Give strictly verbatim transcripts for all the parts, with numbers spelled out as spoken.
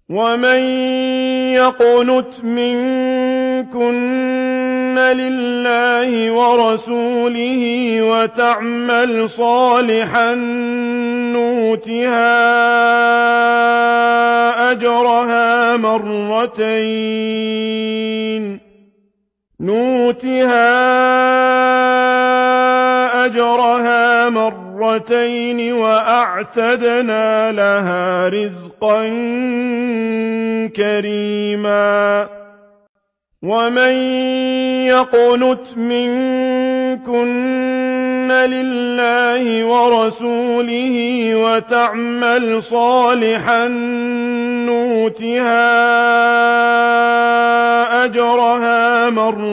وَمَن يَقْنُتْ مِنكُنَّ لِلَّهِ وَرَسُولِهِ وَتَعْمَلْ صَالِحًا نُّؤْتِهَا أَجْرَهَا مرتين نُؤْتِهَا أَجْرَهَا مرتين وَأَعْتَدْنَا لَهَا رِزْقًا كَرِيمًا وَمَن يَقْنُتْ مِنكُنَّ لِلَّهِ وَرَسُولِهِ وَتَعْمَلْ صَالِحًا نُّؤْتِهَا أَجْرَهَا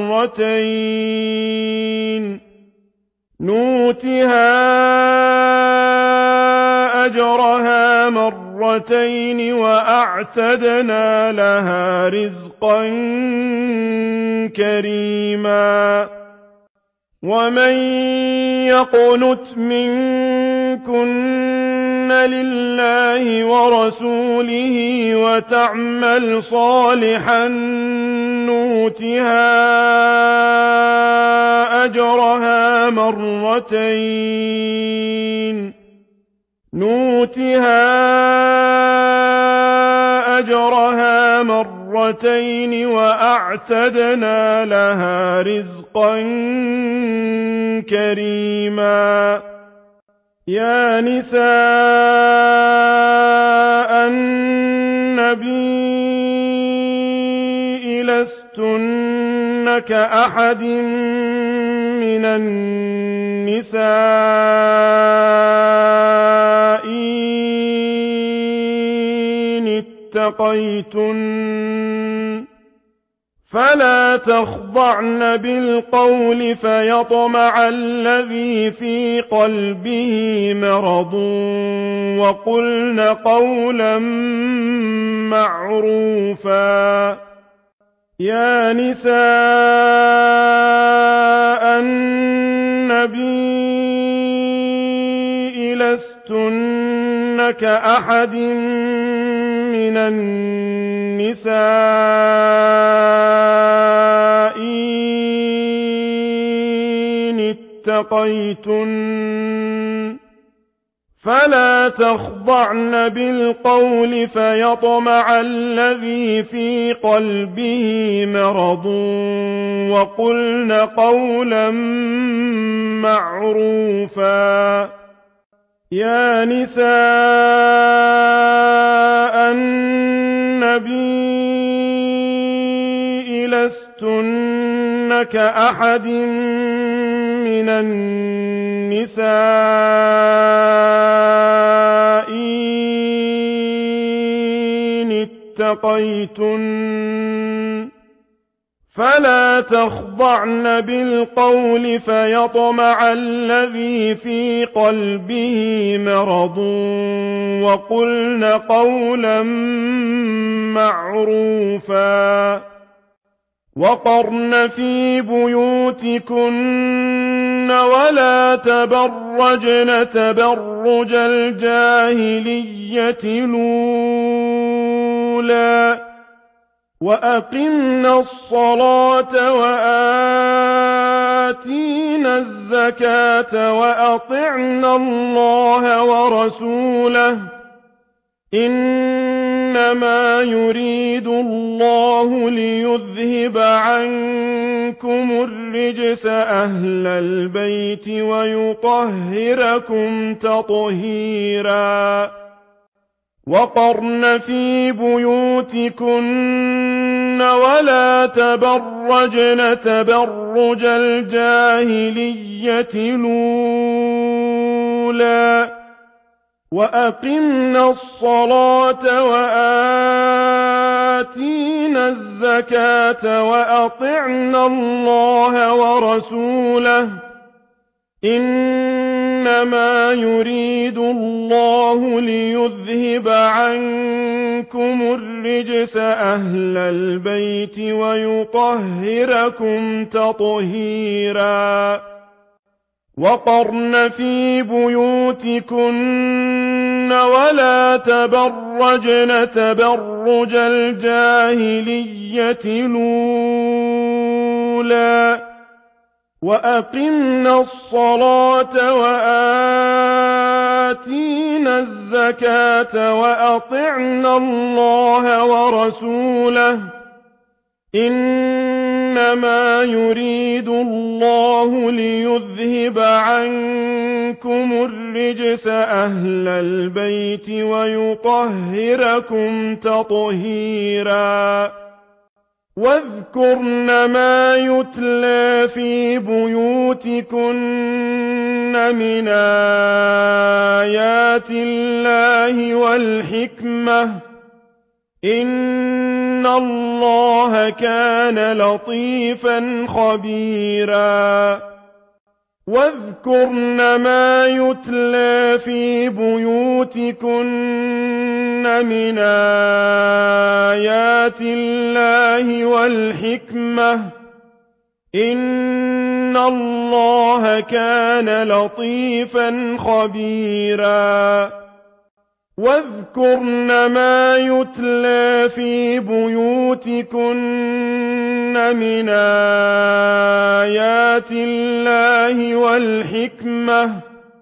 مرتين نُؤْتِهَا أَجْرَهَا مرتين وَأَعْتَدْنَا لَهَا رِزْقًا كَرِيمًا وَمَن يَقْنُتْ مِنكُنَّ لِلَّهِ وَرَسُولِهِ وَتَعْمَلْ صَالِحًا نُّؤْتِهَا أَجْرَهَا مرتين نُؤْتِهَا أَجْرَهَا مرتين وَأَعْتَدْنَا لَهَا رِزْقًا كَرِيمًا يَا نِسَاءَ النَّبِيِّ لَسْتُنَّ كَأَحَدٍ مِّنَ النِّسَاءِ إِنِ اتَّقَيْتُنَّ فَلَا تَخْضَعْنَ بِالْقَوْلِ فَيَطْمَعَ الَّذِي فِي قَلْبِهِ مَرَضٌ وَقُلْنَ قَوْلًا مَّعْرُوفًا يَا نِسَاءَ النَّبِيِّ لَسْتُنَّ كَأَحَدٍ مِّنَ النِّسَاءِ إِنِ اتَّقَيْتُنَّ فَلَا تَخْضَعْنَ بِالْقَوْلِ فَيَطْمَعَ الَّذِي فِي قَلْبِهِ مَرَضٌ وَقُلْنَ قَوْلًا مَّعْرُوفًا يَا نِسَاءَ النَّبِيِّ لَسْتُنَّ كَأَحَدٍ مِّنَ النِّسَاءِ إِنِ اتَّقَيْتُنَّ فَلَا تَخْضَعْنَ بِالْقَوْلِ فَيَطْمَعَ الَّذِي فِي قَلْبِهِ مَرَضٌ وَقُلْنَ قَوْلًا مَّعْرُوفًا وَقَرْنَ فِي بُيُوتِكُنَّ وَلَا تَبَرَّجْنَ تَبَرُّجَ الْجَاهِلِيَّةِ الْأُولَىٰ وَأَقِمْنَا الصَّلَاةَ وَآتِينَا الزَّكَاةَ وَأَطِعْنَا اللَّهَ وَرَسُولَهُ إِنَّمَا يُرِيدُ اللَّهُ لِيُذْهِبَ عَنكُمُ الرِّجْسَ أَهْلَ الْبَيْتِ وَيُطَهِّرَكُمْ تَطْهِيرًا وَقَرْنَ فِي بُيُوتِكُنَّ وَلَا تَبَرَّجْنَ تَبَرُّجَ الْجَاهِلِيَّةِ الْأُولَىٰ وَأَقِمْنَا الصَّلَاةَ وَآتِينَا الزَّكَاةَ وَأَطِعْنَا اللَّهَ وَرَسُولَهُ إِنَّمَا يُرِيدُ اللَّهُ لِيُذْهِبَ عَنكُمُ الرِّجْسَ أَهْلَ الْبَيْتِ وَيُطَهِّرَكُمْ تَطْهِيرًا وَقَرْنَ فِي بُيُوتِكُنَّ ولا تبرجن تبرج الجاهلية الأولى وأقمنا الصلاة وآتينا الزكاة وأطعنا الله ورسوله إنما يريد الله ليذهب عنكم الرجس أهل البيت ويطهركم تطهيرا واذكرن ما يتلى في بيوتكن من آيات الله والحكمة إن الله كان لطيفا خبيرا واذكرن ما يتلى في بيوتكن من آيات الله والحكمة إن الله كان لطيفا خبيرا واذكرن ما يتلى في بيوتكن من آيات الله والحكمة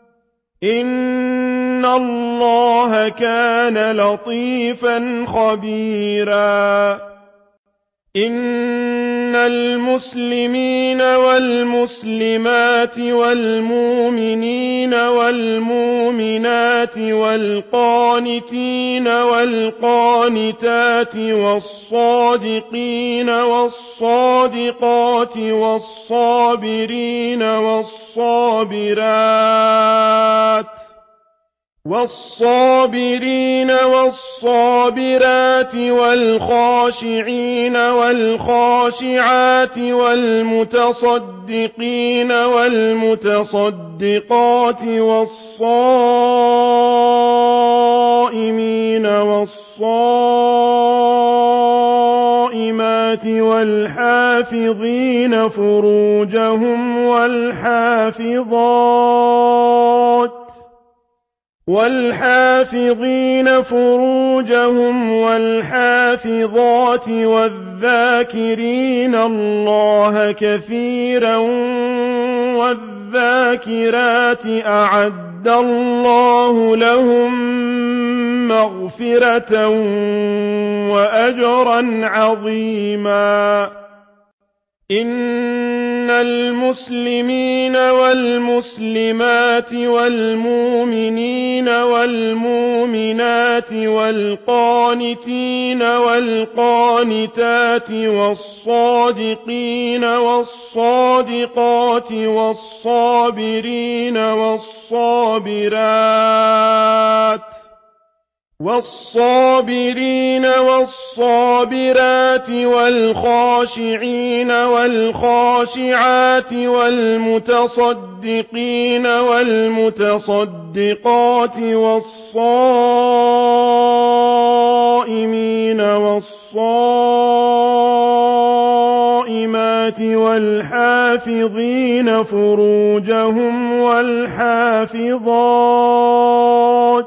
إن الله كان لطيفا خبيرا إن المسلمين والمسلمات والمؤمنين والمؤمنات والقانتين والقانتات والصادقين والصادقات والصابرين والصابرات والصابرين والصابرات والخاشعين والخاشعات والمتصدقين والمتصدقات والصائمين والصائمات والحافظين فروجهم والحافظات والحافظين فروجهم والحافظات والذاكرين الله كثيرا والذاكرات أعد الله لهم مغفرة وأجرا عظيما إن المسلمين والمسلمات والمؤمنين والمؤمنات والقانتين والقانتات والصادقين والصادقات والصابرين والصابرات والصابرين والصابرات والخاشعين والخاشعات والمتصدقين والمتصدقات والصائمين والصائمات والحافظين فروجهم والحافظات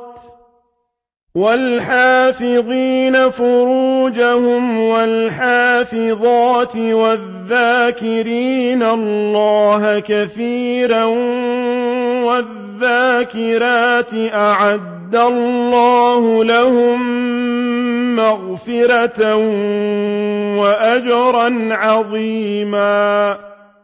والحافظين فروجهم والحافظات والذاكرين الله كثيرا والذاكرات أعد الله لهم مغفرة وأجرا عظيما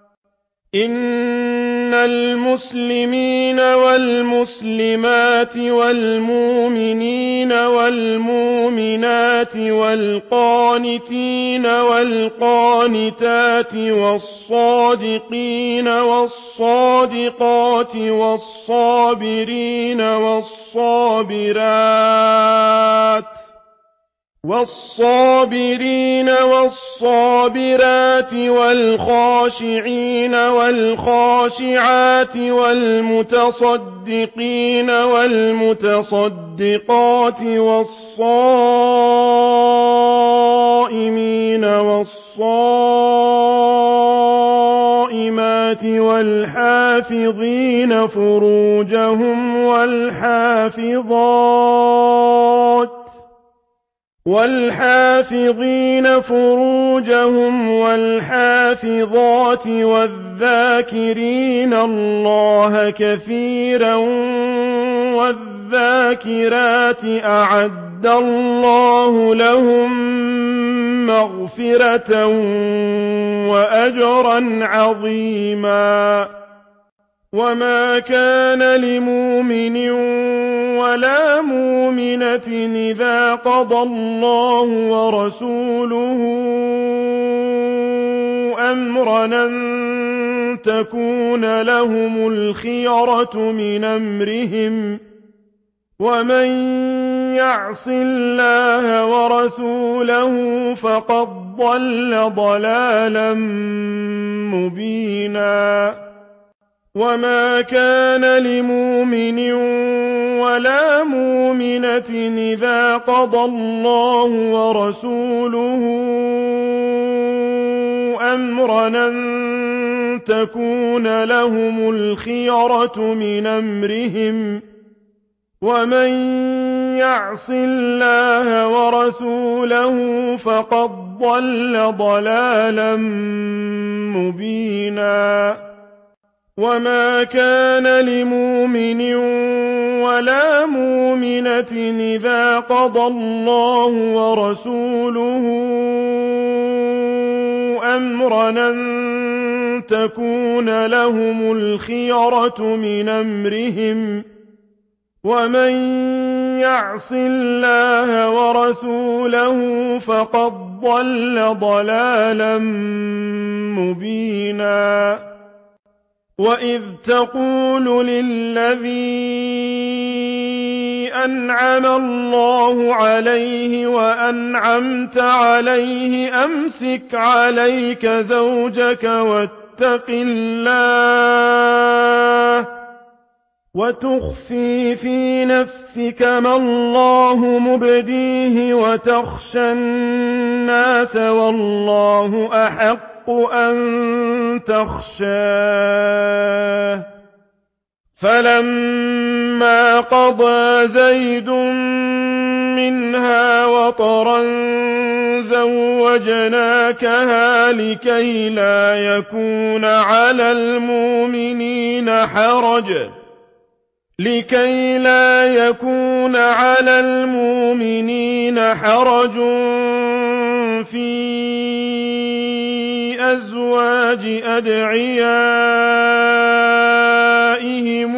إن المسلمين والمسلمات والمؤمنين والمؤمنات والقانتين والقانتات والصادقين والصادقات والصابرين والصابرات والصابرين والصابرات والخاشعين والخاشعات والمتصدقين والمتصدقات والصائمين والصائمات والحافظين فروجهم والحافظات والحافظين فروجهم والحافظات والذاكرين الله كثيرا والذاكرات أعد الله لهم مغفرة وأجرا عظيما وما كان لمؤمن ولا مؤمنة إذا قضى الله ورسوله أمرا أن تكون لهم الخيرة من أمرهم ومن يعص الله ورسوله فقد ضل ضلالا مبينا وما كان لمؤمن ولا مؤمنة إذا قضى الله ورسوله أمرا أن تكون لهم الخيرة من أمرهم ومن يعص الله ورسوله فقد ضل ضلالا مبينا وما كان لمؤمن ولا مؤمنة إذا قضى الله ورسوله أمرا أن تكون لهم الخيرة من أمرهم ومن يعص الله ورسوله فقد ضل ضلالا مبينا وإذ تقول للذي أنعم الله عليه وأنعمت عليه أمسك عليك زوجك واتق الله وتخفي في نفسك ما الله مبديه وتخشى الناس والله أحق أن تخشاه فلما قضى زيد منها وطرا زوجناكها لكي لا يكون على المؤمنين حرج لكي لا يكون على المؤمنين حرج في أزواج أدعيائهم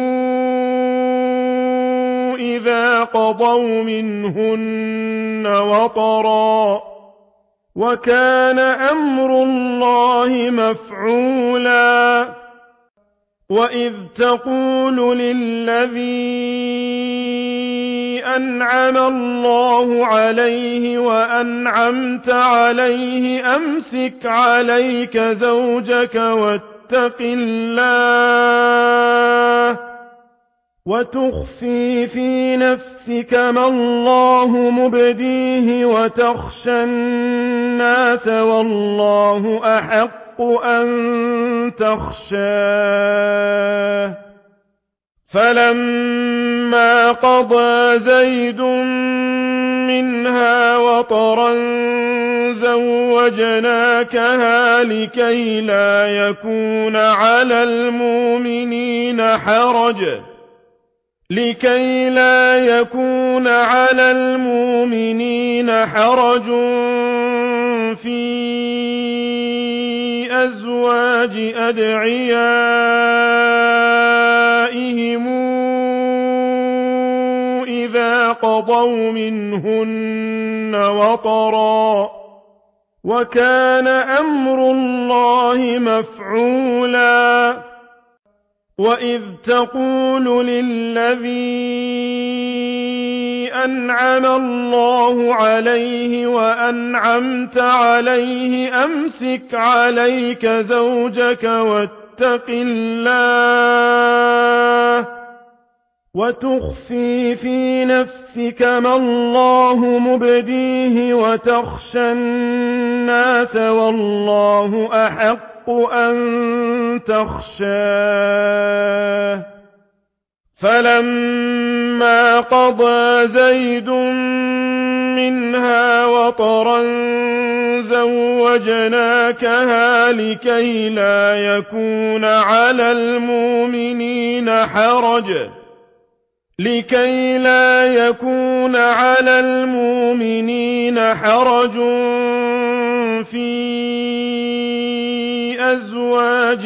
إذا قضوا منهن وطرا وكان أمر الله مفعولا وإذ تقول للذي أنعم الله عليه وأنعمت عليه أمسك عليك زوجك واتق الله وتخفي في نفسك ما الله مبديه وتخشى الناس والله أحق أن تخشاه فلما قضى زيد منها وطرا زوجناكها لكي لا يكون على المؤمنين حرج لكي لا يكون على المؤمنين حرج في أزواج أدعيائهم إذا قضوا منهن وطرا وكان أمر الله مفعولا وإذ تقول للذي أنعم الله عليه وأنعمت عليه أمسك عليك زوجك واتق الله وتخفي في نفسك ما الله مبديه وتخشى الناس والله أحق أن تخشاه فلما قضى زيد منها وطرا زوجناكها لكي لا يكون على المؤمنين حرج لكي لا يكون على المؤمنين حرج في أزواج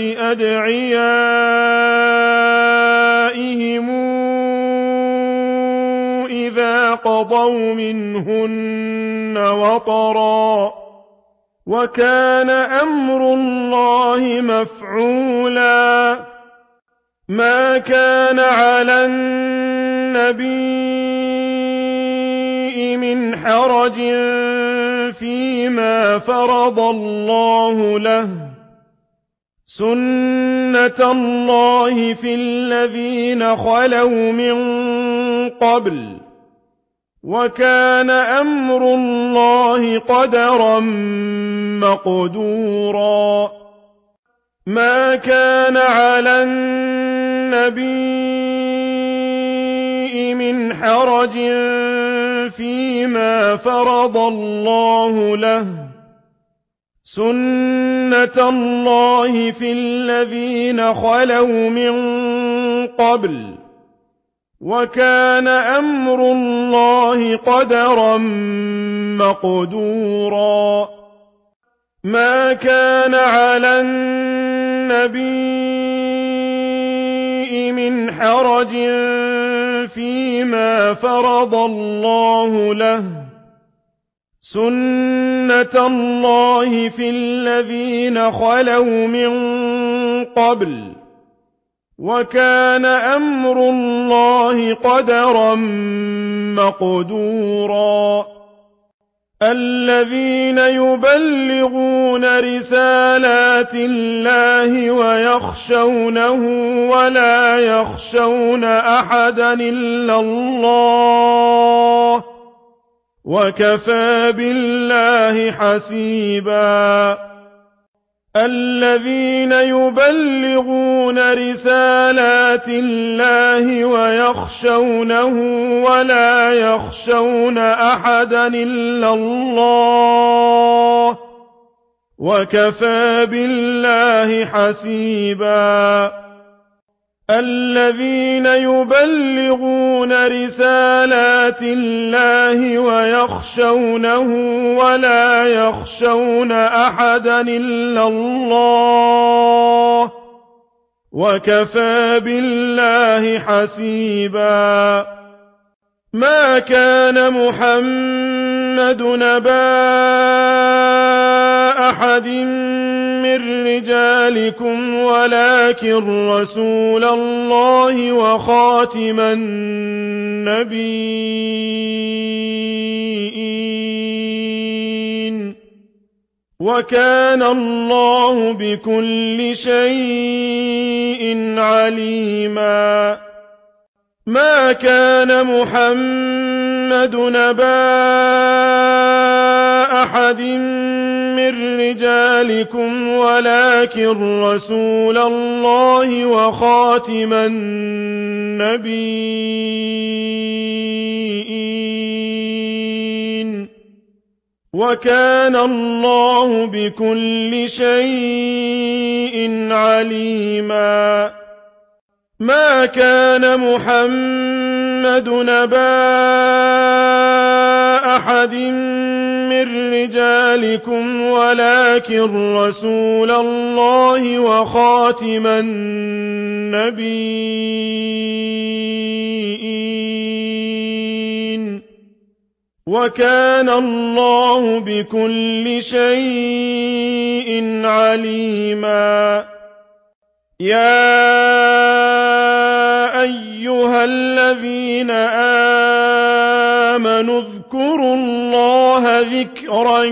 أدعيائهم إذا قضوا منهن وطرا وكان أمر الله مفعولا ما كان على النبي من حرج فيما فرض الله له سنة الله في الذين خلوا من قبل وكان أمر الله قدرا مقدورا ما كان على النبي من حرج فيما فرض الله له سنة الله في الذين خلوا من قبل وكان أمر الله قدرا مقدورا ما كان على النبي من حرج فيما فرض الله له سنة الله في الذين خلوا من قبل وكان أمر الله قدرا مقدورا الذين يبلغون رسالات الله ويخشونه ولا يخشون أحدا إلا الله وكفى بالله حسيبا الذين يبلغون رسالات الله ويخشونه ولا يخشون أحدا إلا الله وكفى بالله حسيبا الذين يبلغون رسالات الله ويخشونه ولا يخشون أحدا إلا الله وكفى بالله حسيبا ما كان محمد نبا أحد من رجالكم ولكن رسول الله وخاتم النبيين وكان الله بكل شيء عليما ما كان محمد نبا أحد من رجالكم ولكن رسول الله وخاتم النبيين وكان الله بكل شيء عليما ما كان محمد نبا أحد من رجالكم ولكن رسول الله وخاتم النبيين وكان الله بكل شيء عليما يا أيها الذين آمنوا اذكروا الله ذكرا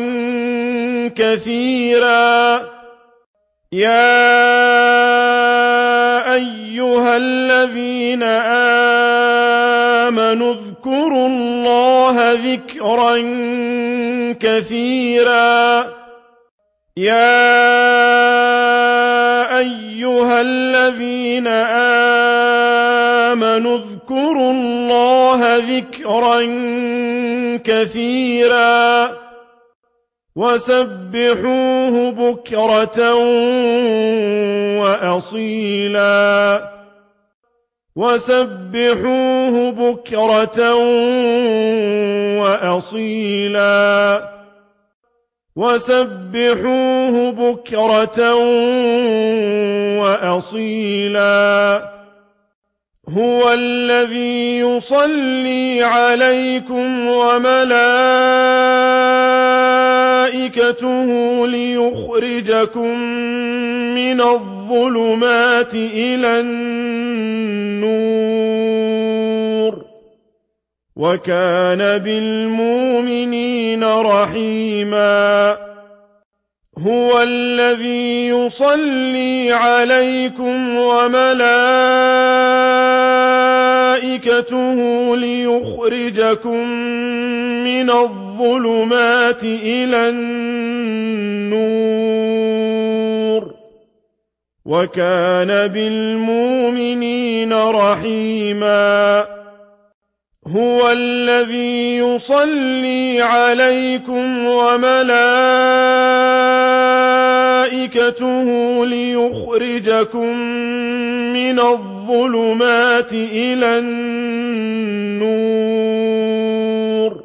كثيرا يا أيها الذين آمنوا اذكروا الله ذكرا كثيرا يا أيها الذين آمنوا اذكروا الله ذكرا كثيرا وسبحوه بكرة وأصيلا وسبحوه بكرة وأصيلا وسبحوه بكرة وأصيلا هو الذي يصلي عليكم وملائكته ليخرجكم من الظلمات إلى النور وكان بالمؤمنين رحيما هو الذي يصلي عليكم وملائكته ليخرجكم من الظلمات إلى النور وكان بالمؤمنين رحيما هو الذي يصلي عليكم وملائكته ليخرجكم من الظلمات إلى النور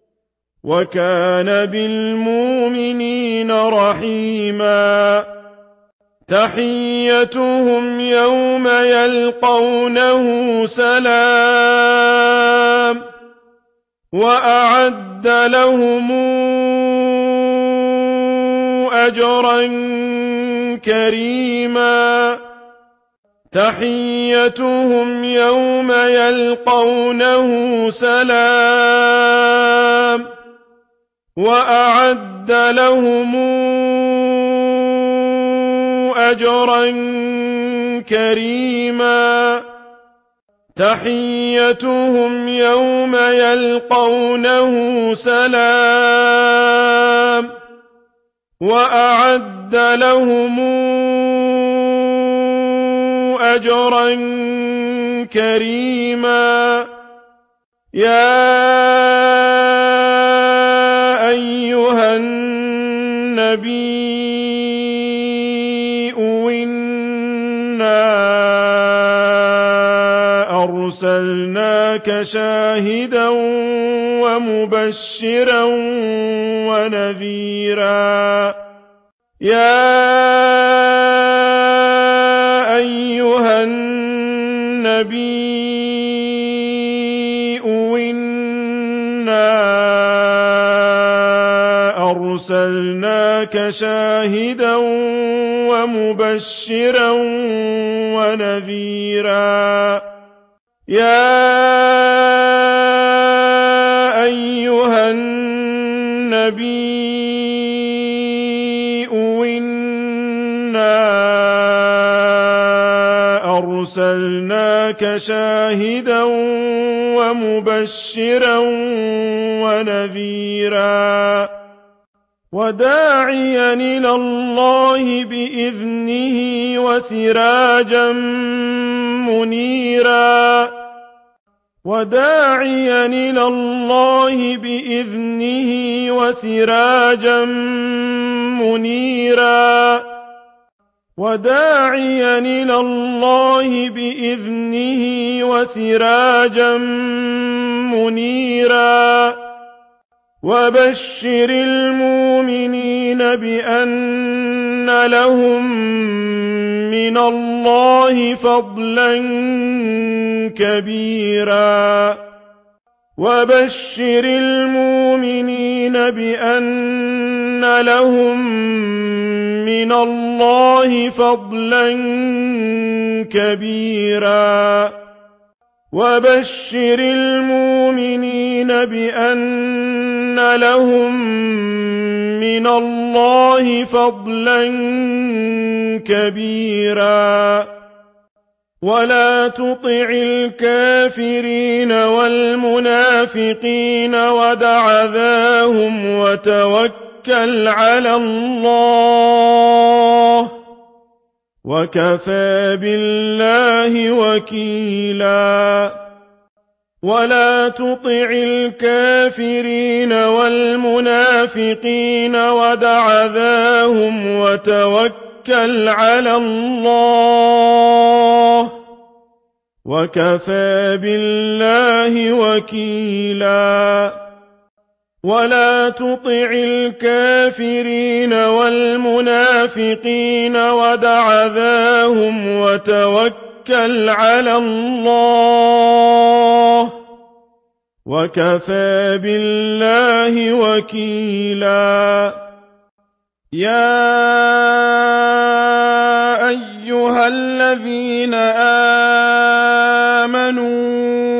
وكان بالمؤمنين رحيما تحيتهم يوم يلقونه سلام وأعد لهم أجرا كريما تحيتهم يوم يلقونه سلام وأعد لهم أجرا كريما تحيتهم يوم يلقونه سلام وأعد لهم أجرا كريما يا أيها النبي أرسلناك شاهدا ومبشرا ونذيرا يا أيها النبي إنا أرسلناك شاهدا ومبشرا ونذيرا يا أيها النبي إنا أرسلناك شاهدا ومبشرا ونذيرا وداعيا إلى الله بإذنه وسراجا منيرا وداعيا إلى الله بإذنه وسراجا منيرا وداعيا إلى الله بإذنه وسراجا منيرا وبشر المؤمنين بأن لهم من الله فضلا كبيرا وبشر المؤمنين بأن لهم من الله فضلا كبيرا وبشر المؤمنين بأن لهم من الله فضلا كبيرا ولا تطع الكافرين والمنافقين ودع ذاهم وتوكل على الله وَكَفَى بِاللَّهِ وَكِيلًا وَلَا تُطِعِ الْكَافِرِينَ وَالْمُنَافِقِينَ وَدَعْ أَذَاهُمْ وَتَوَكَّلْ عَلَى اللَّهِ وَكَفَى بِاللَّهِ وَكِيلًا وَلَا تُطِعِ الْكَافِرِينَ وَالْمُنَافِقِينَ وَدَعْ أَذَاهُمْ وَتَوَكَّلْ عَلَى اللَّهِ وَكَفَى بِاللَّهِ وَكِيلًا يَا أَيُّهَا الَّذِينَ آمَنُوا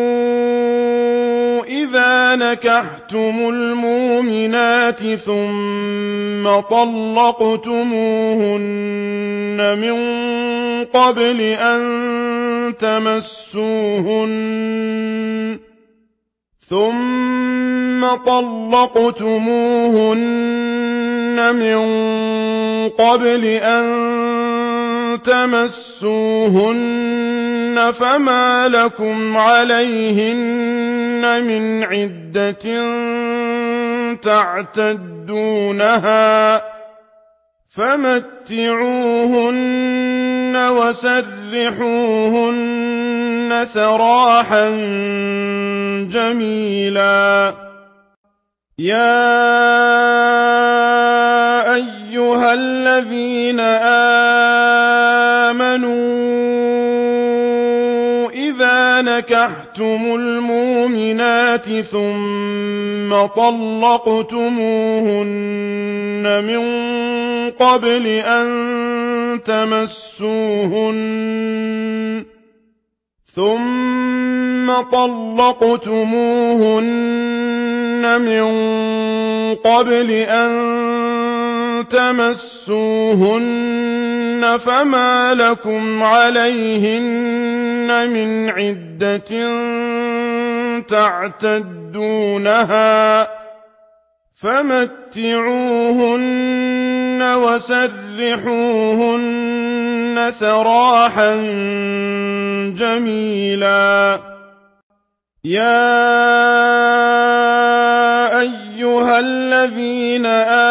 إِذَا نَكَحْتُمُ الْمُؤْمِنَاتِ ثُمَّ طَلَّقْتُمُوهُنَّ مِن قَبْلِ أَن تَمَسُّوهُنَّ ثُمَّ طَلَّقْتُمُوهُنَّ مِن قَبْلِ أَن تَمَسُّوهُنَّ فَمَا لَكُمْ عَلَيْهِنَّ مِنْ عِدَّةٍ تَعْتَدُّونَهَا فَمَتِّعُوهُنَّ وَسَرِّحُوهُنَّ سَرَاحًا جَمِيلًا يَا أَيُّهَا الَّذِينَ آمَنُوا إِذَا نَكَحْتُمُ الْمُؤْمِنَاتِ ثُمَّ طَلَّقْتُمُوهُنَّ مِن قَبْلِ أَن تَمَسُّوهُنَّ ثُمَّ طَلَّقْتُمُوهُنَّ مِن قَبْلِ أَن تَمَسُّوهُنَّ فَمَا لَكُمْ عَلَيْهِنَّ مِنْ عِدَّةٍ تَعْتَدُّونَهَا فَمَتِّعُوهُنَّ وَسَرِّحُوهُنَّ سَرَاحًا جَمِيلًا يَا أَيُّهَا الَّذِينَ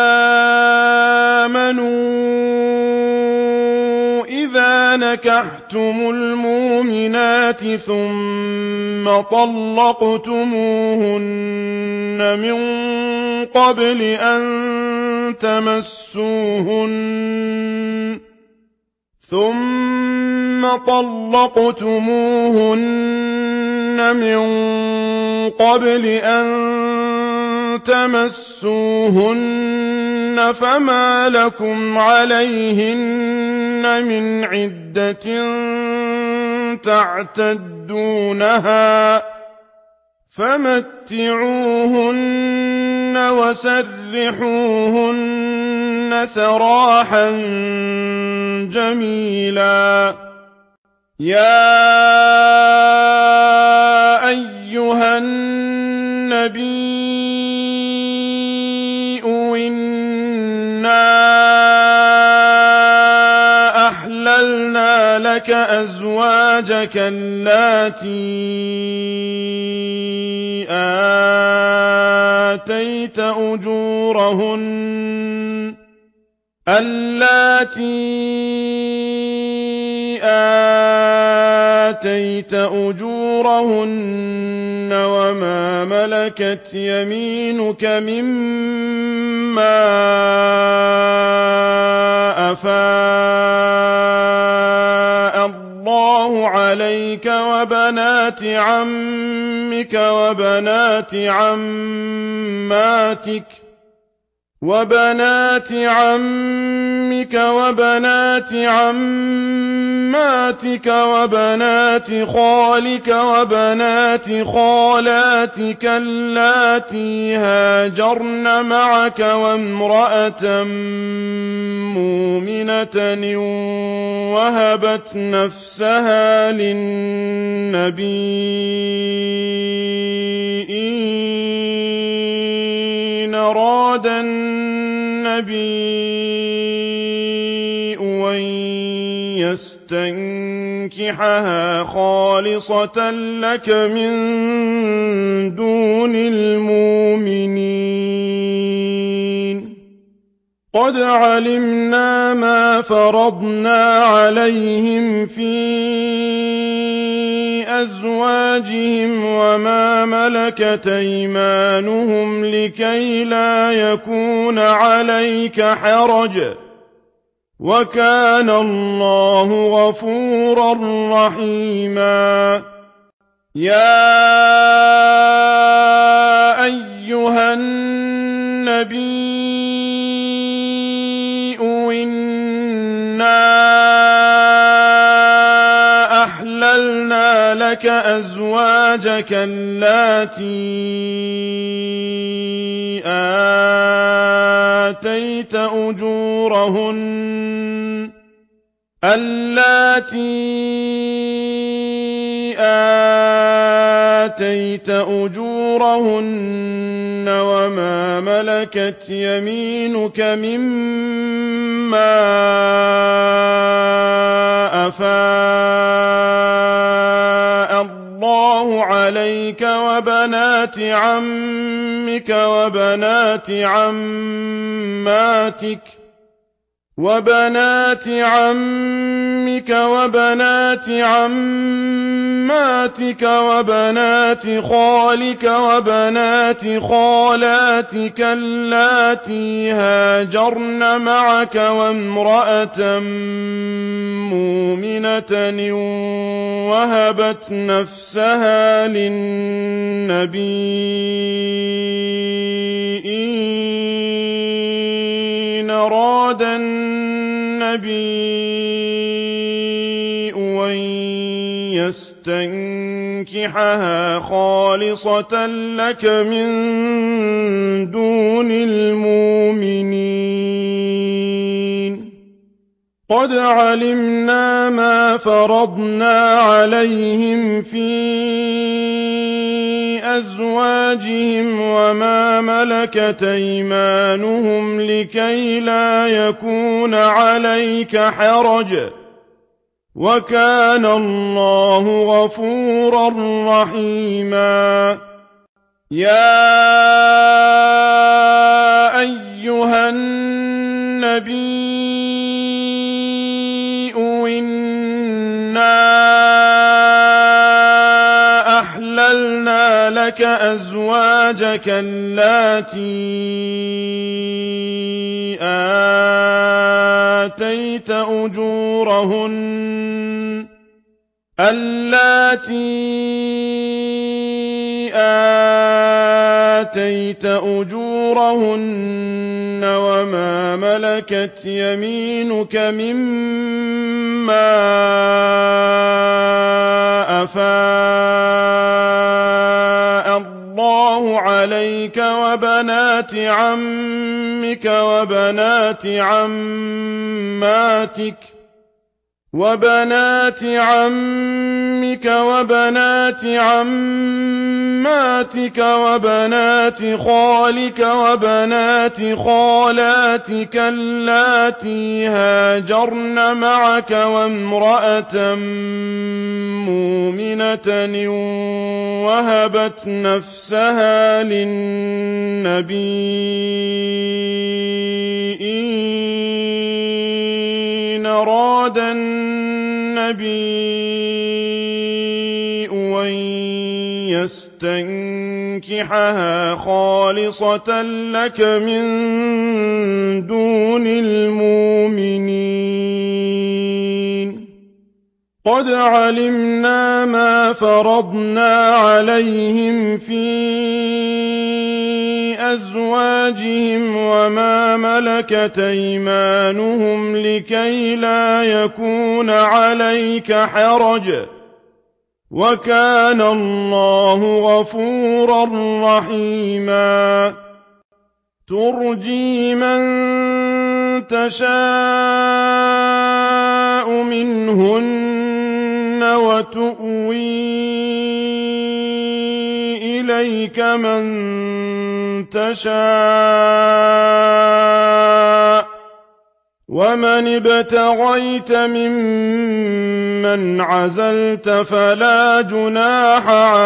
آمَنُوا إِذَا نَكَحْتُمُ الْمُؤْمِنَاتِ ثُمَّ طَلَّقْتُمُوهُنَّ مِن قَبْلِ أَن تَمَسُّوهُنَّ ثُمَّ طَلَّقْتُمُوهُنَّ مِن قَبْلِ أَن تَمَسُّوهُنَّ فَمَا لَكُمْ عَلَيْهِنَّ مِنْ عِدَّةٍ تَعْتَدُّونَهَا فَمَتِّعُوهُنَّ وَسَرِّحُوهُنَّ سَرَاحًا جَمِيلًا يَا أَيُّهَا النَّبِيُّ إِنَّا أَحْلَلْنَا لَكَ أَزْوَاجَكَ اللَّاتِي آتَيْتَ أُجُورَهُنَّ اللَّاتِي آتَيْتَ أُجُورَهُنَّ وَمَا مَلَكَتْ يَمِينُكَ مِمَّا أَفَاءَ اللَّهُ عَلَيْكَ وَبَنَاتِ عَمِّكَ وَبَنَاتِ عَمَّاتِكَ وَبَنَاتِ عَمِّكَ وَبَنَاتِ عَمَّاتِكَ وَبَنَاتِ خَالِكَ وَبَنَاتِ خَالَاتِكَ اللَّاتِي هَاجَرْنَ مَعَكَ وَامْرَأَةً مُّؤْمِنَةً إِن وَهَبَتْ نَفْسَهَا لِلنَّبِيِّ إِنْ أَرَادَ النبي أن يستنكحها خالصة لك من دون المؤمنين قد علمنا ما فرضنا عليهم في أزواجهم وما ملكت أيمانهم لكي لا يكون عليك حرج وكان الله غفورا رحيما يا أيها النبي إنا أحللنا لك أزواجك اللاتي آتيت أجورهن اللاتي آتيت أجورهن وما ملكت يمينك مما أفاء الله عليك وبنات عمك وبنات عماتك وبنات عمك وبنات عماتك وبنات خالك وبنات خالاتك اللاتي هاجرن معك وامرأة مؤمنة وهبت نفسها للنبي إن أراد النبي أن يستنكحها خالصة لك من دون المؤمنين قد علمنا ما فرضنا عليهم في أزواجهم وما ملكت أيمانهم لكي لا يكون عليك حرج وكان الله غفورا رحيما يا أيها النبي إنا أحللنا لك أزواجك اللاتي آتيت أجورهن اللاتي آتيت أجورهن وما ملكت يمينك مما أفاء الله عليك وبنات عمك وبنات عماتك وبنات عمك وبنات عماتك وبنات خالك وبنات خالاتك اللاتي هاجرن معك وامرأة مؤمنة وهبت نفسها للنبي إن أراد النبي أن يستنكحها خالصة لك من دون المؤمنين قد علمنا ما فرضنا عليهم في أزواجهم وما ملكت أيمانهم لكي لا يكون عليك حرج وكان الله غفورا رحيما ترجي من تشاء منهن وتؤوي إليك من تشاء ومن ابتغيت ممن عزلت فلا جناح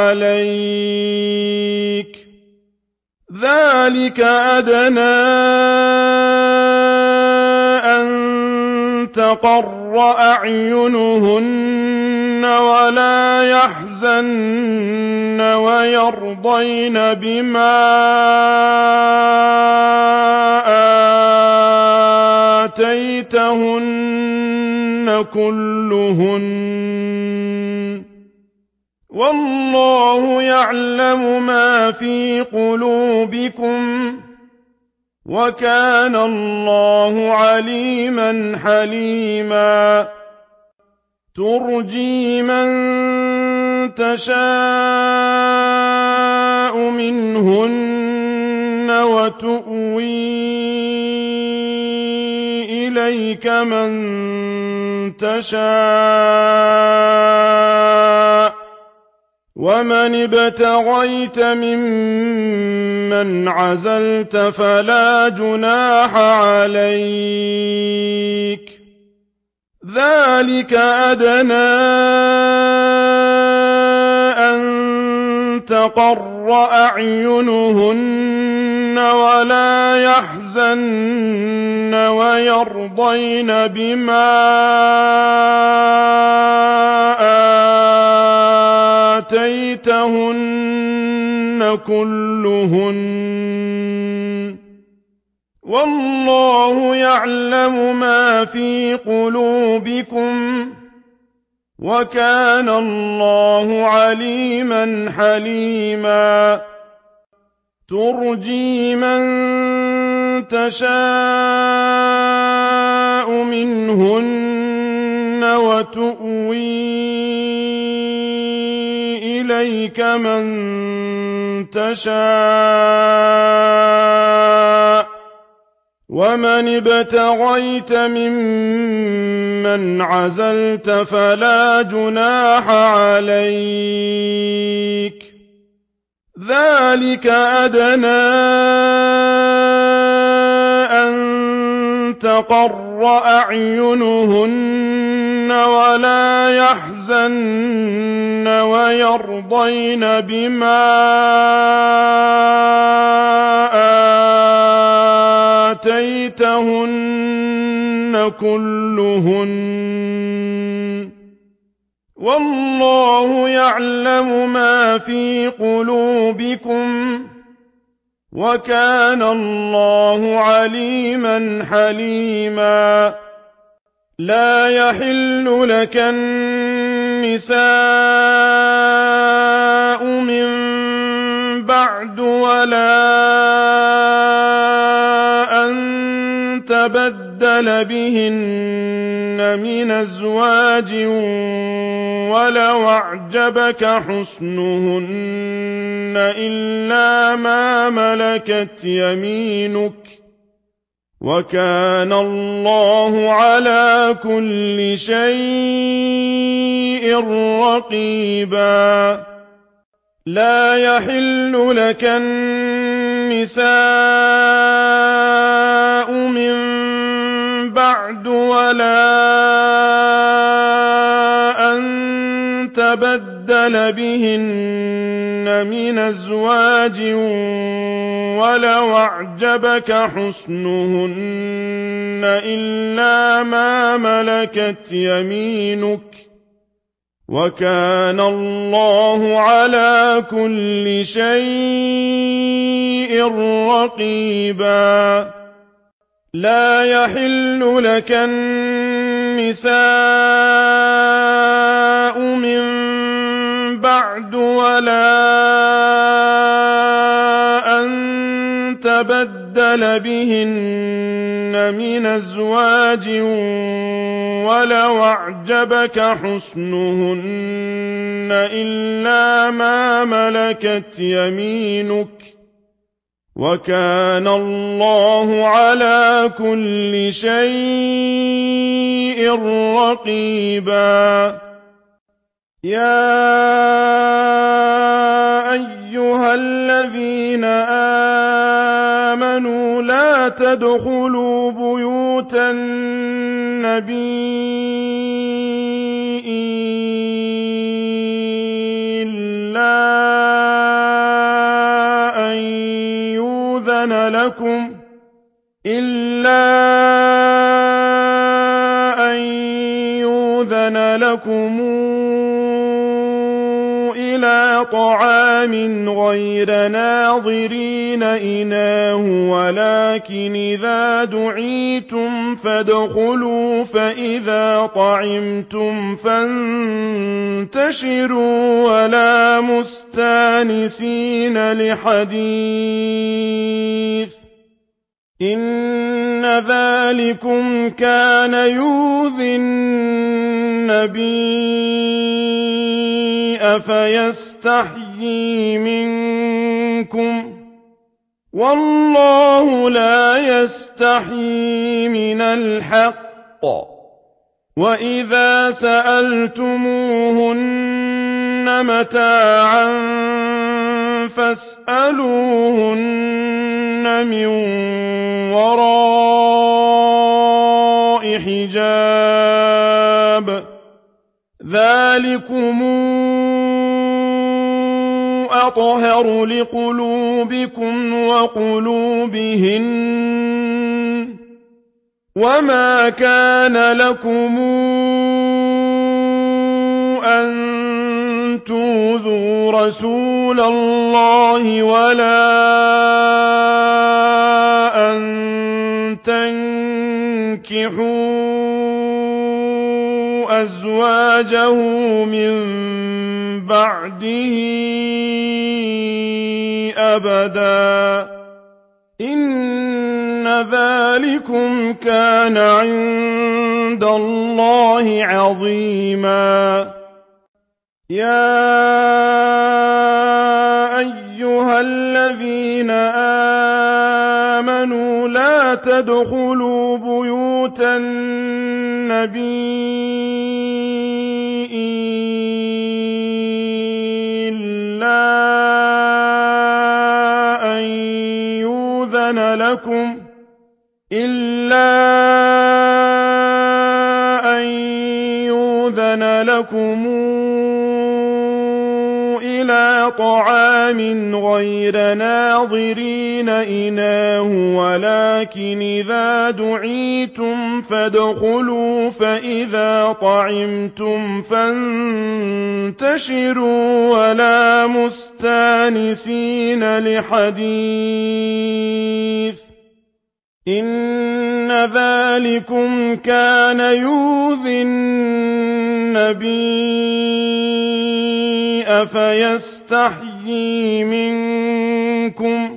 عليك ذلك أدنى أن تقر أعينهن ولا يحزن ويرضين بما آتيتهن كلهن والله يعلم ما في قلوبكم وكان الله عليما حليما ترجي من تشاء منهن وتؤوي إليك من تشاء ومن ابتغيت ممن عزلت فلا جناح عليك ذلك أدنى أن تقر أعينهن ولا يحزن ويرضين بما آتيتهن كلهن والله يعلم ما في قلوبكم وكان الله عليما حليما ترجي من تشاء منهن وتؤوي إليك من تشاء ومن ابتغيت ممن عزلت فلا جناح عليك ذلك أدنى أن تقر أعينهن ولا يحزن ويرضين بما آتيتهن كلهن والله يعلم ما في قلوبكم وكان الله عليما حليما لا يحل لك النساء من بعد ولا أن تبدل بهن من أزواج ولو أعجبك حسنهن إلا ما ملكت يمينك وكان الله على كل شيء رقيبا لا يحل لك النساء من بعد ولا أن تبدل بهن من أزواج ولو أعجبك حسنهن إلا ما ملكت يمينك وكان الله على كل شيء رقيبا لا يحل لك النساء من بعد ولا أن تبدل بهن من أزواج ولو أعجبك حسنهن إلا ما ملكت يمينك وكان الله على كل شيء رقيبا يا أيها الذين آمنوا لا تدخلوا بيوت النبي إلا أن يؤذن لكم إلا أن يؤذن لكم إلى طعام غير ناظرين إناه ولكن إذا دعيتم فادخلوا فإذا طعمتم فانتشروا ولا مستانسين لحديث إن ذلكم كان يؤذي النبي فيستحيي منكم والله لا يستحيي من الحق وإذا سألتموهن متاعا فاسألوهن من وراء حجاب ذلكم أطهر لقلوبكم وقلوبهن وما كان لكم أن تؤذوا رسول الله ولا أن تنكحوا أزواجه من بعده أبدا إن ذلكم كان عند الله عظيما يا أيها الذين آمنوا لا تدخلوا بيوت النبي إلا أن يؤذن لكم إلا أن يؤذن لكم إلى طعام غير ناظرين إناه ولكن إذا دعيتم فادخلوا فإذا طعمتم فانتشروا ولا مستانسين لحديث إن ذلكم كان يؤذي النبي فيستحيي منكم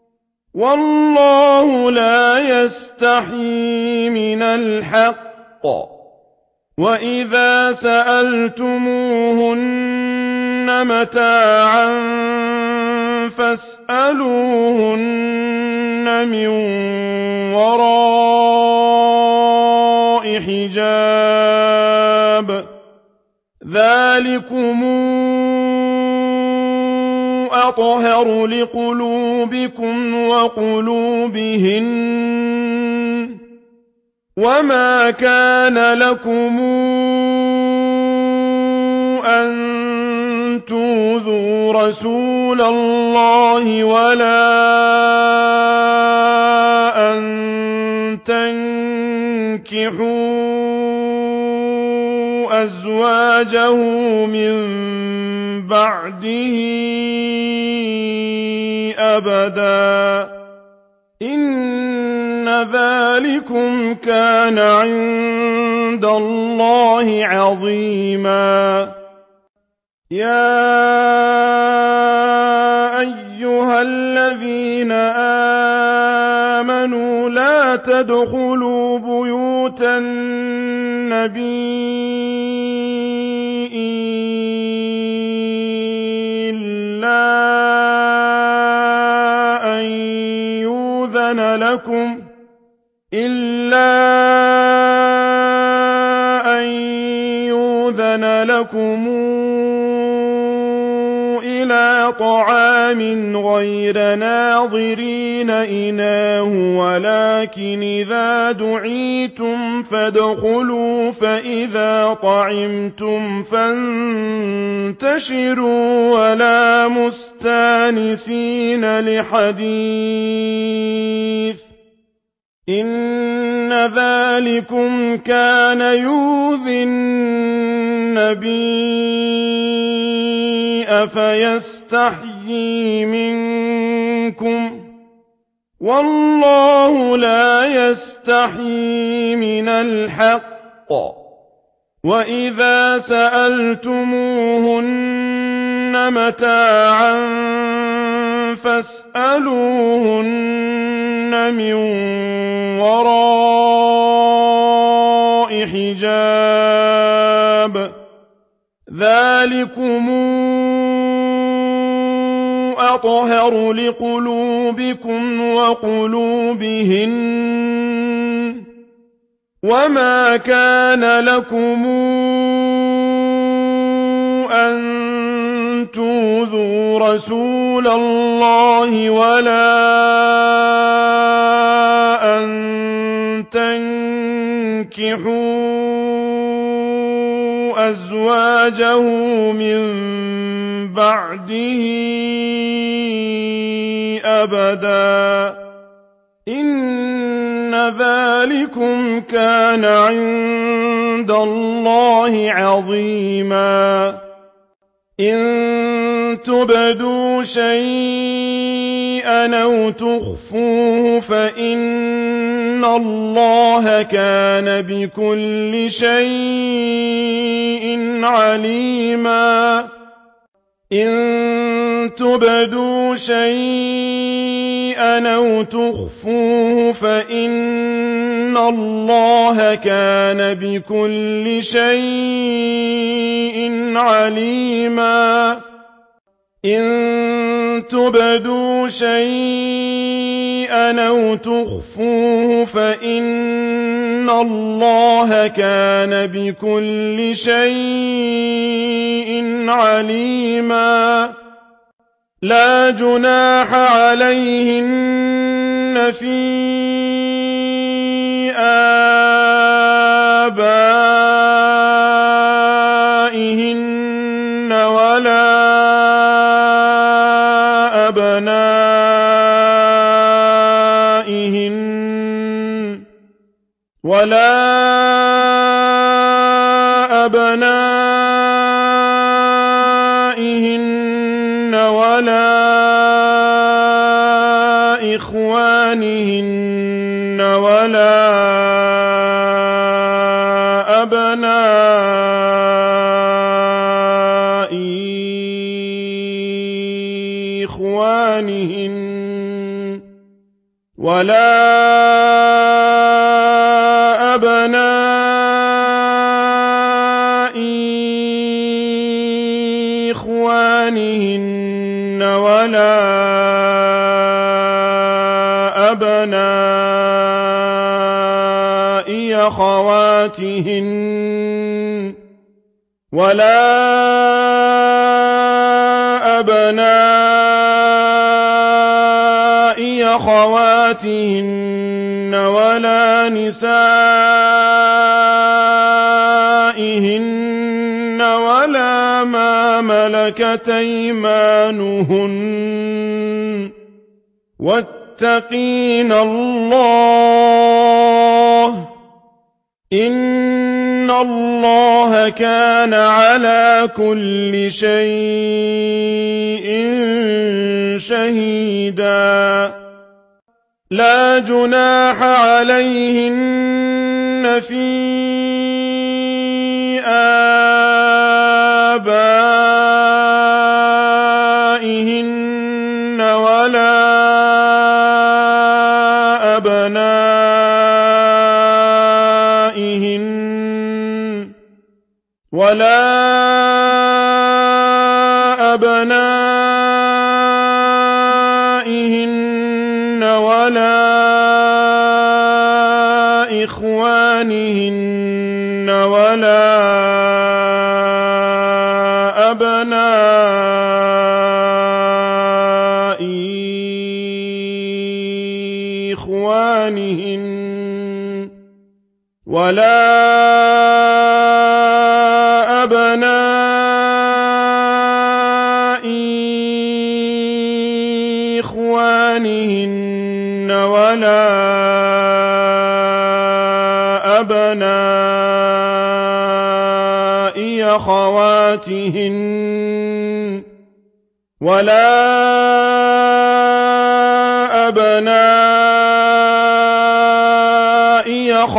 والله لا يستحيي من الحق وإذا سألتموهن متاعا فاسألوهن من وراء حجاب ذلكم أطهر لقلوبكم وقلوبهن وما كان لكم أن تؤذوا رسول الله ولا أن تنكحوا أزواجه من بعده أبدا إن ذلكم كان عند الله عظيما يا أيها الذين آمنوا لا تدخلوا بيوت النبي إلا أن يؤذن لكم إلا أن يؤذن لكم إلى على طعام غير ناظرين إناه ولكن إذا دعيتم فادخلوا فإذا طعمتم فانتشروا ولا مستانسين لحديث إن ذلكم كان يؤذي النبي فيستحيي منكم والله لا يستحيي من الحق وإذا سألتموهن متاعا فاسألوهن من وراء حجاب ذلكم أطهر لقلوبكم وقلوبهن وما كان لكم أن تؤذوا رسول الله ولا أن تنكحوا أزواجه من بعده أبدا إن ذلكم كان عند الله عظيما إن تبدوا شيئا أو تخفوه فإن الله كان بكل شيء عليما إن تبدوا شيئا أو تخفوه فإن الله كان بكل شيء عليما إن تبدوا شيئا أو تخفوه فإن الله كان بكل شيء عليما لا جناح عليهن في آبائهن ولا أبنائهن ولا أبنائهن ولا إخوانهن ولا أبناء إخوانهن ولا أبناء إخوانهن ولا أبناء أخواتهن ولا أبناء أخواتهن ولا نسائهن ولا ما ملكت أيمانهن واتقين الله إن الله كان على كل شيء شهيدا لا جناح عليهن في آبائهن ولا أبنائهن ولا أبنائهن ولا إخوانهن ولا أبناء ولا أبناء إخوانهن ولا أبناء أخواتهن ولا أبناء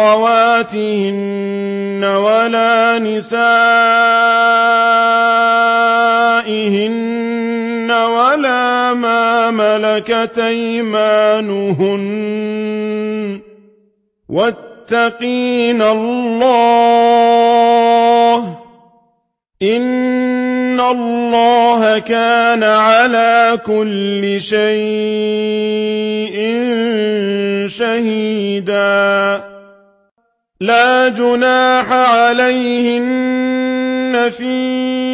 أخواتهن ولا نسائهن ولا ما ملكت أيمانهن واتقين الله إن الله كان على كل شيء شهيدا لا جناح عليهن في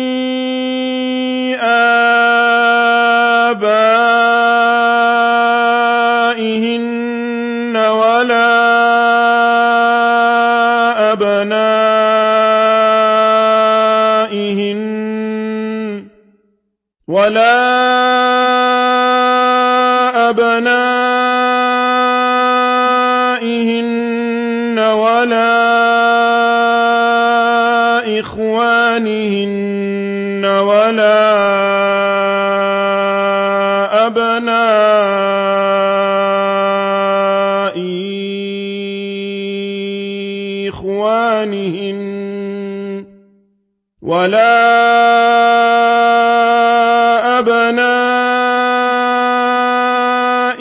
آبائهن ولا أبنائهن ولا أبنائهن ولا إخوانهن ولا أبناء إخوانهن ولا أبناء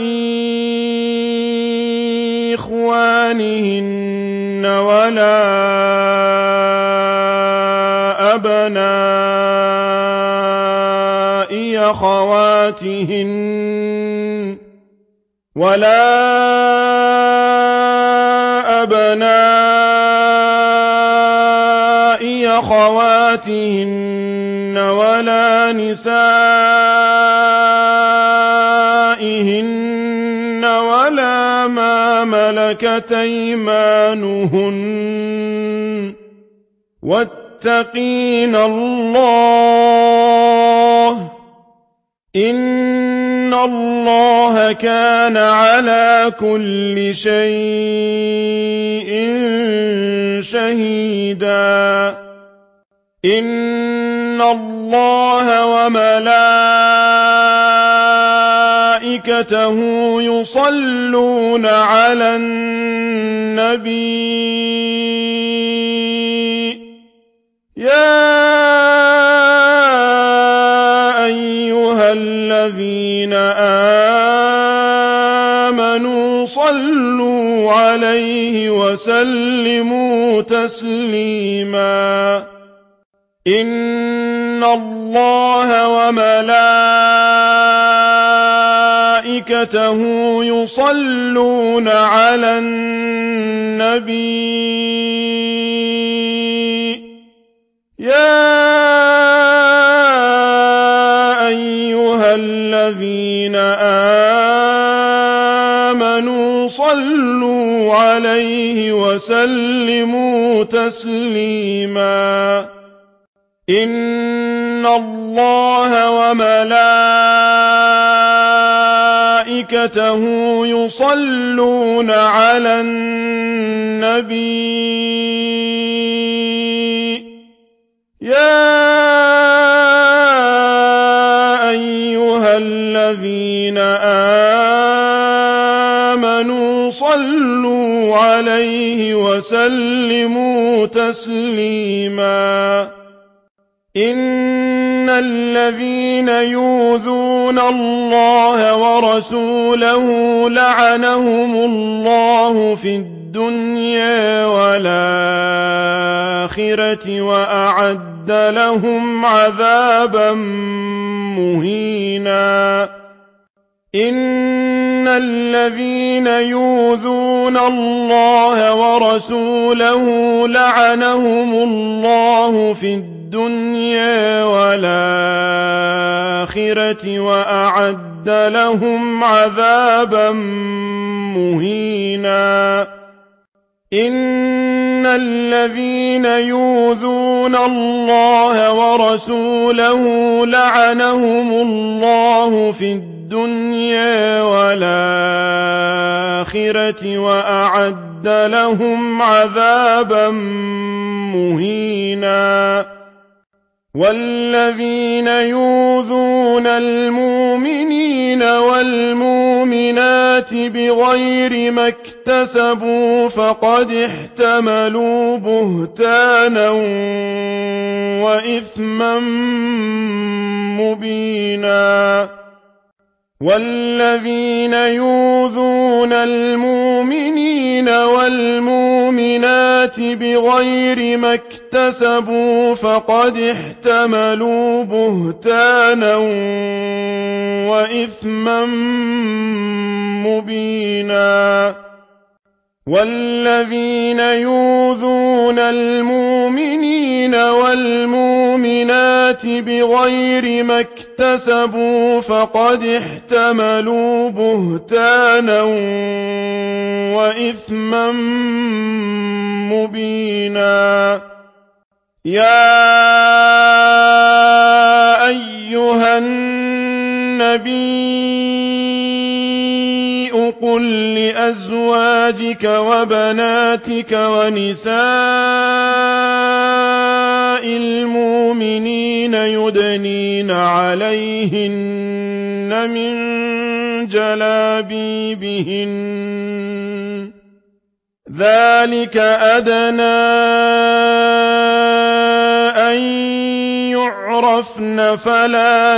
إخوانهن ولا أبناء أخواتهن ولا أبناء أخواتهن ولا نسائهن ولا ما ملكت أيمانهن واتقين الله إن الله كان على كل شيء شهيدا إن الله وملائكته يصلون على النبي يا أيها الذين آمنوا صلوا عليه وسلموا تسليما إن الله وملائكته يصلون على النبي يا أيها الذين آمنوا صلوا عليه وسلموا تسليما إن الله وملائكته يصلون على النبي يا أيها الذين آمنوا صلوا عليه وسلموا تسليما إن الذين يؤذون الله ورسوله لعنهم الله في الدنيا والآخرة وأعد لهم عذابا مهينا إن الذين يؤذون الله ورسوله لعنهم الله في الدنيا والآخرة وأعد لهم عذابا مهينا إن الذين يؤذون الله ورسوله لعنهم الله في الدنيا والآخرة وأعد لهم عذابا مهينا والذين يؤذون المؤمنين والمؤمنات بغير ما اكتسبوا فقد احتملوا بهتانا وإثما مبينا والذين يؤذون المؤمنين والمؤمنات بغير ما اكتسبوا فقد احتملوا بهتانا وإثما مبينا والذين يؤذون المؤمنين والمؤمنات بغير ما اكتسبوا فقد احتملوا بهتانا وإثما مبينا يا أيها النبي قل لأزواجك وبناتك ونساء المؤمنين يدنين عليهن من جلابيبهن ذلك أدنى أن يعرفن فلا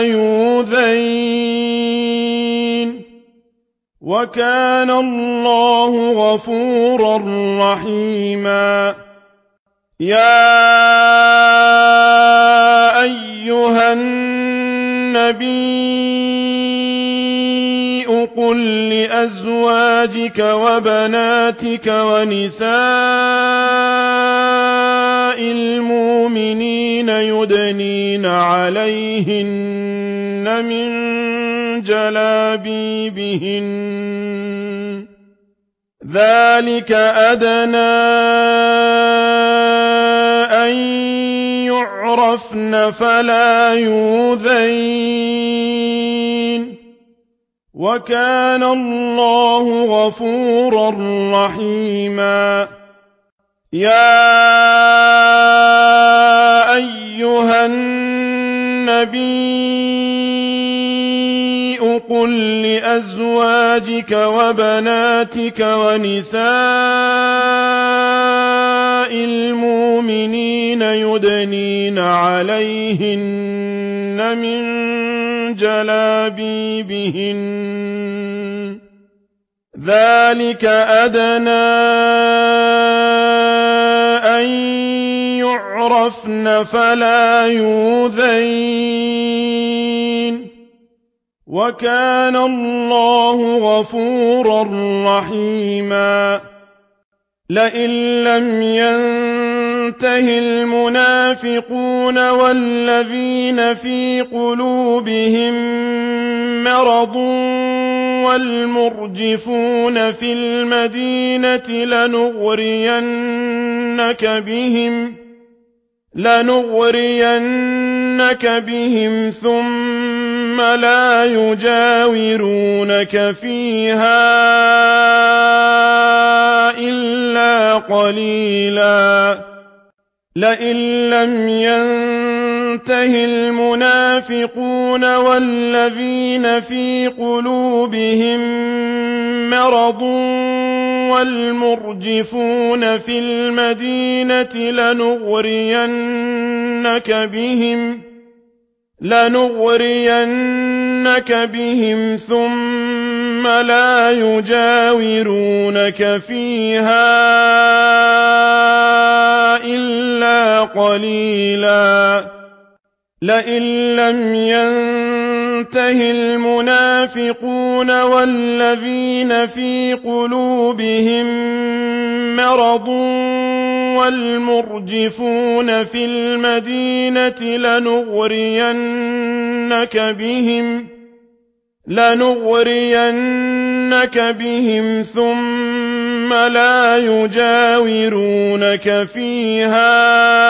يؤذين وكان الله غفورا رحيما يا أيها النبي قل لأزواجك وبناتك ونساء المؤمنين يدنين عليهن من جلابيبهن ذلك أدنى أن يعرفن فلا يؤذين وكان الله غفورا رحيما يا أيها النبي قل لأزواجك وبناتك ونساء المؤمنين يدنين عليهن من جلابيبهن ذلك أدنى أن يعرفن فلا يؤذين وكان الله غفورا رحيما لئن لم ينته المنافقون والذين في قلوبهم مرض والمرجفون في المدينة لنغرينك بهم لنغرينك بهم ثم لا يجاورونك فيها إلا قليلا لئن لم ينته المنافقون والذين في قلوبهم مرض والمرجفون في المدينة لنغرينك بهم لنغرينك بهم ثم لا يجاورونك فيها إلا قليلا لئن لم ينته المنافقون والذين في قلوبهم مرض والمرجفون في المدينة لنغرينك بهم لنغرينك بهم ثم ثم لا يجاورونك فيها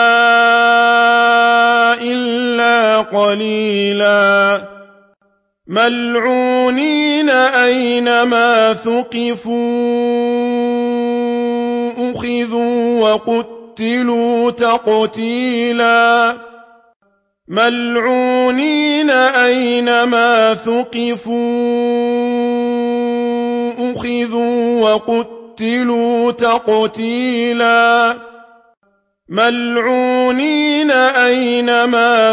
إلا قليلا ملعونين أينما ثقفوا أخذوا وقتلوا تقتيلا ملعونين أينما ثقفوا أخذوا وقتلوا تقتيلا ملعونين أينما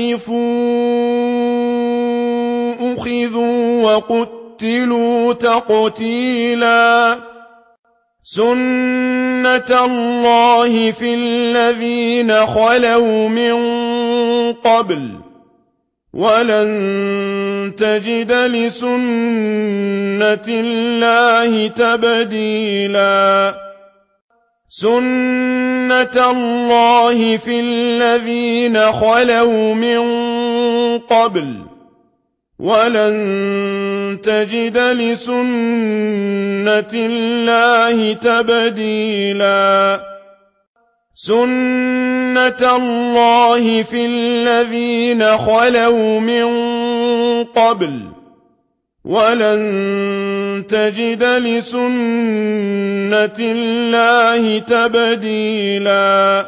ثقفوا أخذوا وقتلوا تقتيلا سنة الله في الذين خلوا من قبل ولن تجد لسنة الله تبديلا سنة الله في الذين خلوا من قبل ولن تجد لسنة الله تبديلا سنة الله في الذين خلوا من قبل ولن تجد لسنة الله تبديلا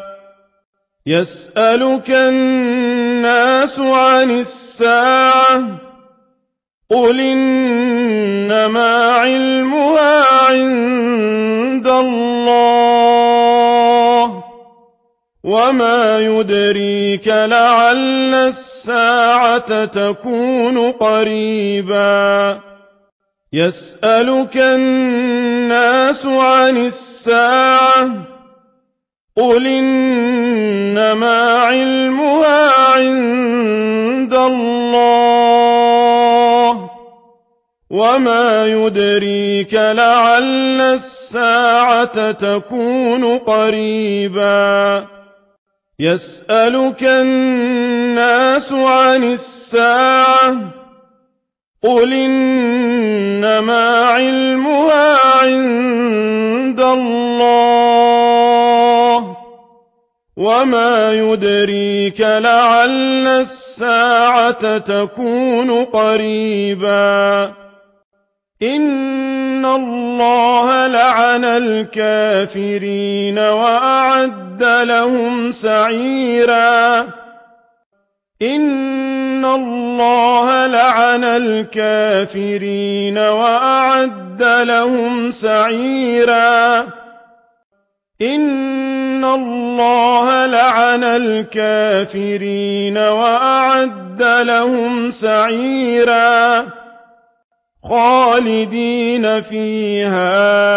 يسألك الناس عن الساعة قل إنما علمها عند الله وما يدريك لعل الساعة تكون قريبا يسألك الناس عن الساعة قل إنما علمها عند الله وما يدريك لعل الساعة تكون قريبا يسألك الناس عن الساعة قل إنما علمها عند الله وما يدريك لعل الساعة تكون قريبا إن الله لعن الكافرين وأعد لهم سعيرا إن الله لعن الكافرين وأعد لهم سعيرا إن الله لعن الكافرين وأعد لهم سعيرا خالدين فيها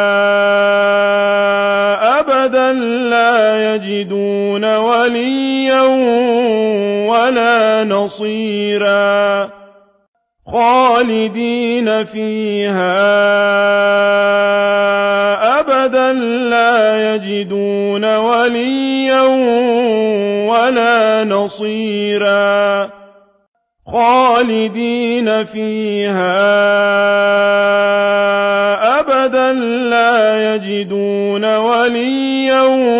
أبدا لا يجدون وليا ولا نصيرا خالدين فيها أبدا لا يجدون وليا ولا نصيرا خالدين فيها أبدا لا يجدون وليا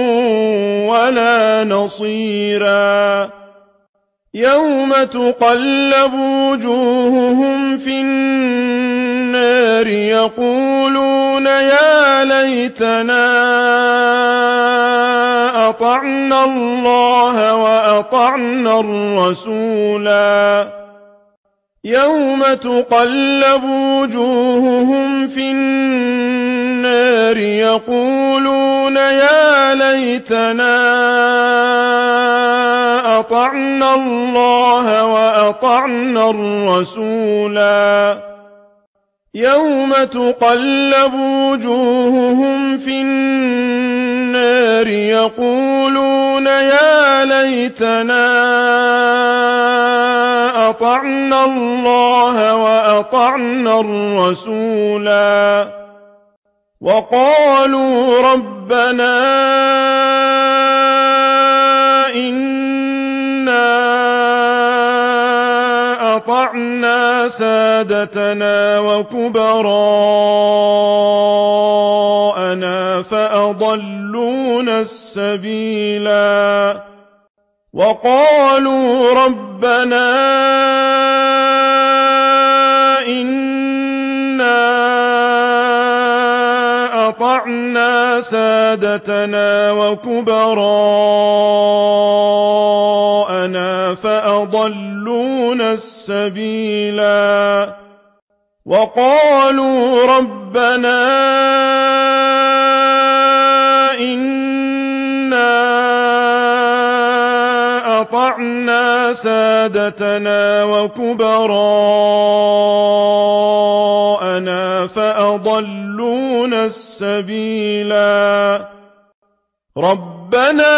ولا نصيرا يوم تقلب وجوههم في النار يقولون يا ليتنا أطعنا الله وأطعنا الرسولا يوم تقلب وجوههم في النار يقولون يا ليتنا أطعنا الله وأطعنا الرسولا يوم تقلب وجوههم في النار يقولون يا ليتنا أطعنا الله وأطعنا الرسولا وقالوا ربنا إنا أطعنا سادتنا وكبراءنا فأضلون السبيلا وقالوا ربنا إنا أطعنا سادتنا وكبراءنا فأضلونا السبيلا وقالوا ربنا إنا أطعنا سادتنا وكبراءنا فأضلونا السبيلا ربنا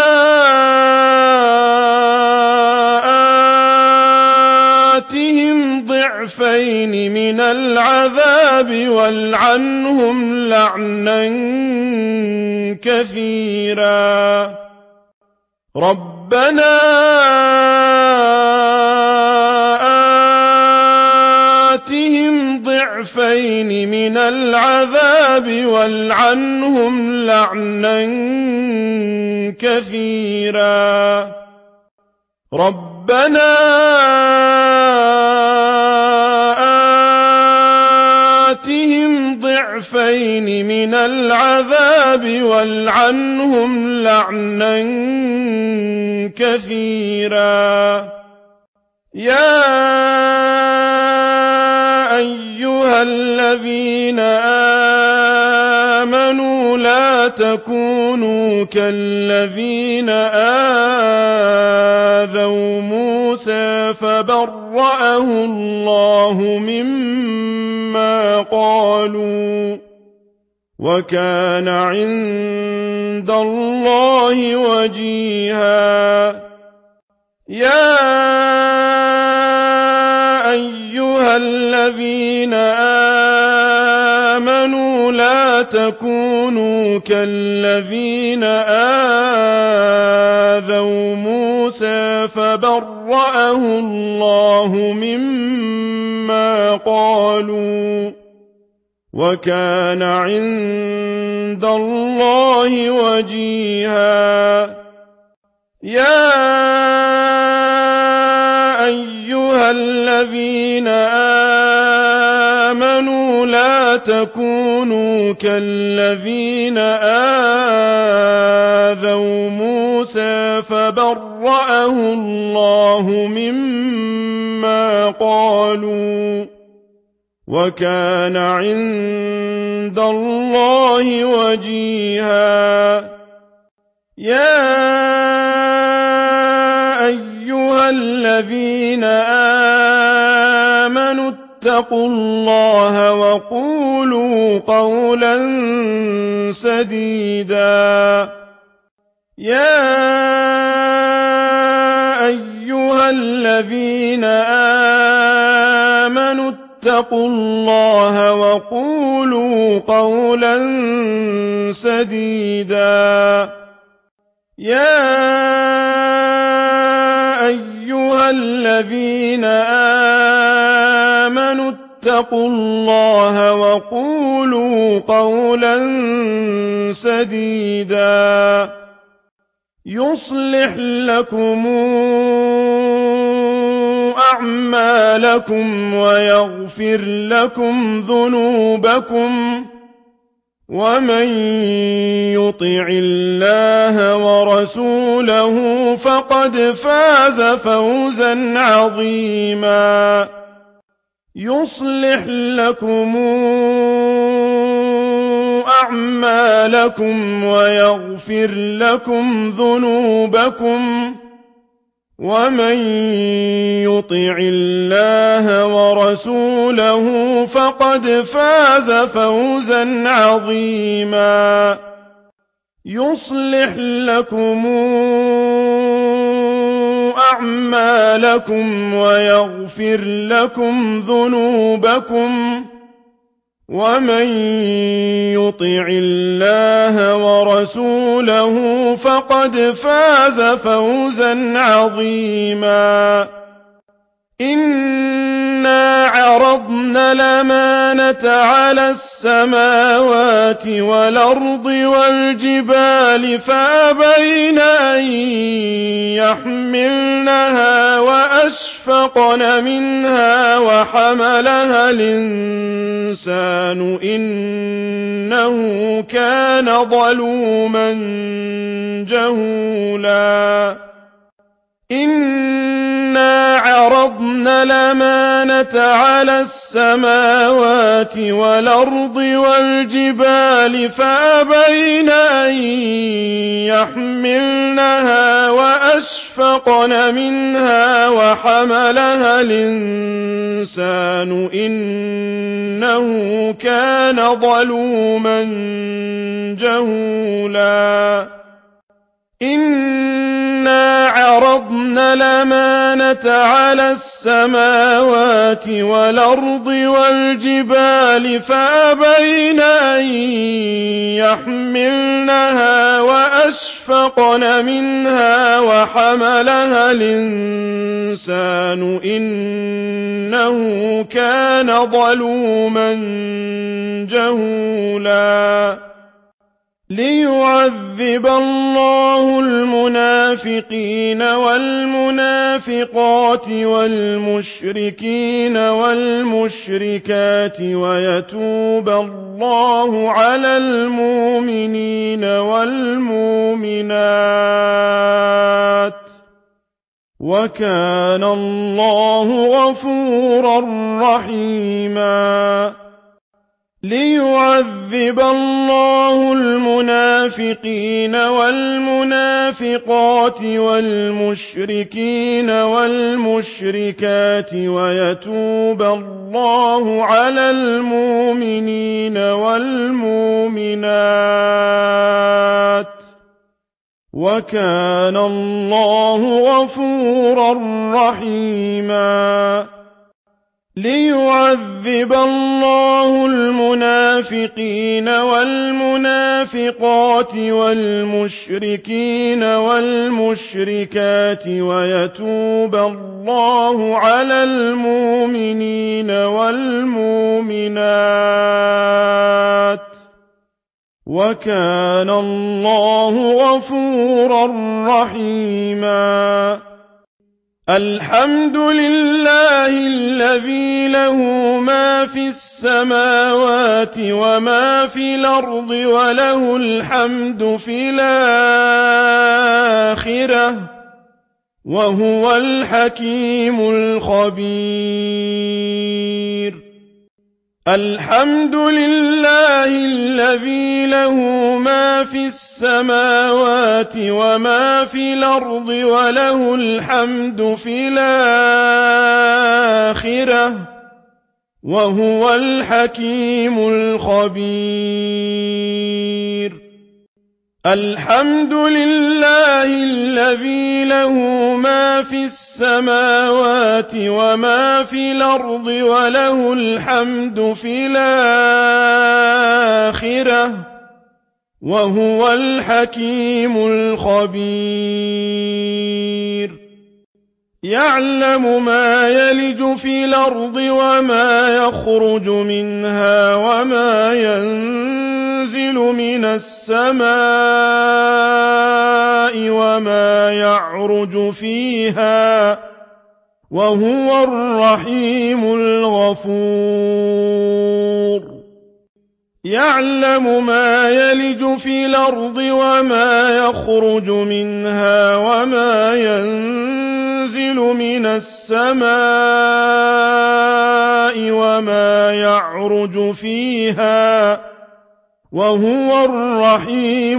آتهم ضعفين من العذاب والعنهم لعنا كثيرا ربنا آتهم ضعفين من العذاب والعنهم لعنا كثيرا ربنا آتهم ضعفين من العذاب والعنهم لعنا كثيرا يا أيها الذين آمنوا لا تكونوا كالذين آذوا موسى فبرأه الله مما قالوا وكان عند الله وجيها يا أيها الذين آمنوا لا تكونوا كالذين آذوا موسى فبرأه الله مما قالوا وكان عند الله وجيها يا أيها الذين آمنوا لا تكونوا كالذين آذوا موسى فبرأه الله مما قالوا وكان عند الله وجيها يا أيها الذين آمنوا اتقوا الله وقولوا قولا سديدا يا أيها الذين آمنوا اتقوا الله وقولوا قولا سديدا يا أيها الذين آمنوا اتقوا الله وقولوا قولا سديدا يصلح لكم أعمالكم ويغفر لكم ذنوبكم ومن يطع الله ورسوله فقد فاز فوزا عظيما يصلح لكم أعمالكم ويغفر لكم ذنوبكم ومن يطع الله ورسوله فقد فاز فوزا عظيما يصلح لكم أعمالكم ويغفر لكم ذنوبكم ومن يطع الله ورسوله فقد فاز فوزا عظيما إن إِنَّا عَرَضْنَا الْأَمَانَةَ عَلَى السَّمَاوَاتِ وَالْأَرْضِ وَالْجِبَالِ فَأَبَيْنَ أَن يَحْمِلْنَهَا وَأَشْفَقْنَ مِنْهَا وَحَمَلَهَا الْإِنسَانُ إِنَّهُ كَانَ ظَلُومًا جَهُولًا إِنَّا عَرَضْنَا الْأَمَانَةَ عَلَى السَّمَاوَاتِ وَالْأَرْضِ وَالْجِبَالِ فَأَبَيْنَ أَن يَحْمِلْنَهَا وَأَشْفَقْنَ مِنْهَا وَحَمَلَهَا الْإِنسَانُ إِنَّهُ كَانَ ظَلُومًا جَهُولًا إِنَّا عَرَضْنَا الْأَمَانَةَ عَلَى السَّمَاوَاتِ وَالْأَرْضِ وَالْجِبَالِ فَأَبَيْنَ أَن يَحْمِلْنَهَا وَأَشْفَقْنَ مِنْهَا وَحَمَلَهَا الْإِنسَانُ إِنَّهُ كَانَ ظَلُومًا جَهُولًا لِيُعَذِّبَ اللَّهُ الْمُنَافِقِينَ وَالْمُنَافِقَاتِ وَالْمُشْرِكِينَ وَالْمُشْرِكَاتِ وَيَتُوبَ اللَّهُ عَلَى الْمُؤْمِنِينَ وَالْمُؤْمِنَاتِ وَكَانَ اللَّهُ غَفُورًا رَّحِيمًا لِيُعَذِّبَ اللَّهُ الْمُنَافِقِينَ وَالْمُنَافِقَاتِ وَالْمُشْرِكِينَ وَالْمُشْرِكَاتِ وَيَتُوبَ اللَّهُ عَلَى الْمُؤْمِنِينَ وَالْمُؤْمِنَاتِ وَكَانَ اللَّهُ غَفُورًا رَّحِيمًا لِيُعَذِّبَ اللَّهُ الْمُنَافِقِينَ وَالْمُنَافِقَاتِ وَالْمُشْرِكِينَ وَالْمُشْرِكَاتِ وَيَتُوبَ اللَّهُ عَلَى الْمُؤْمِنِينَ وَالْمُؤْمِنَاتِ وَكَانَ اللَّهُ غَفُورًا رَّحِيمًا الْحَمْدُ لِلَّهِ الَّذِي لَهُ مَا فِي السَّمَاوَاتِ وَمَا فِي الْأَرْضِ وَلَهُ الْحَمْدُ فِي الْآخِرَةِ وَهُوَ الْحَكِيمُ الْخَبِيرُ الْحَمْدُ لِلَّهِ الَّذِي لَهُ مَا فِي السَّمَاوَاتِ وَمَا فِي الْأَرْضِ وَلَهُ الْحَمْدُ فِي الْآخِرَةِ وَهُوَ الْحَكِيمُ الْخَبِيرُ الْحَمْدُ لِلَّهِ الَّذِي لَهُ مَا فِي السَّمَاوَاتِ وَمَا فِي الْأَرْضِ وَلَهُ الْحَمْدُ فِي الْآخِرَةِ وَهُوَ الْحَكِيمُ الْخَبِيرُ يَعْلَمُ مَا يَلِجُ فِي الْأَرْضِ وَمَا يَخْرُجُ مِنْهَا وَمَا يَنزِلُ مِنَ السَّمَاءِ وَمَا يَعْرُجُ فِيهَا وَهُوَ الرَّحِيمُ الْغَفُورُ يَعْلَمُ مَا يَلِجُ فِي الْأَرْضِ وَمَا يَخْرُجُ مِنْهَا وَمَا يَنزِلُ مِنَ السَّمَاءِ وَمَا يَعْرُجُ فِيهَا وَهُوَ الرَّحِيمُ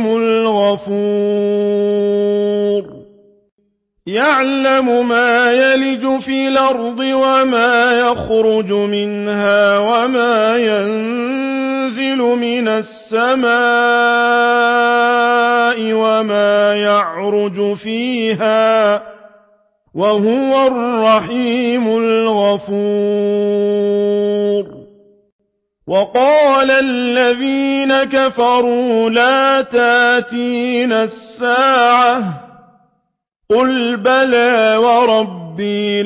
الْغَفُورُ يَعْلَمُ مَا يَلِجُ فِي الْأَرْضِ وَمَا يَخْرُجُ مِنْهَا وَمَا يَنزِلُ مِنَ السَّمَاءِ وَمَا يَعْرُجُ فِيهَا وَهُوَ الرَّحِيمُ الْغَفُورُ وَقَالَ الَّذِينَ كَفَرُوا لَا تَأْتِينَا السَّاعَةُ قُلْ بَلَىٰ وَرَبِّي وَرَبِّي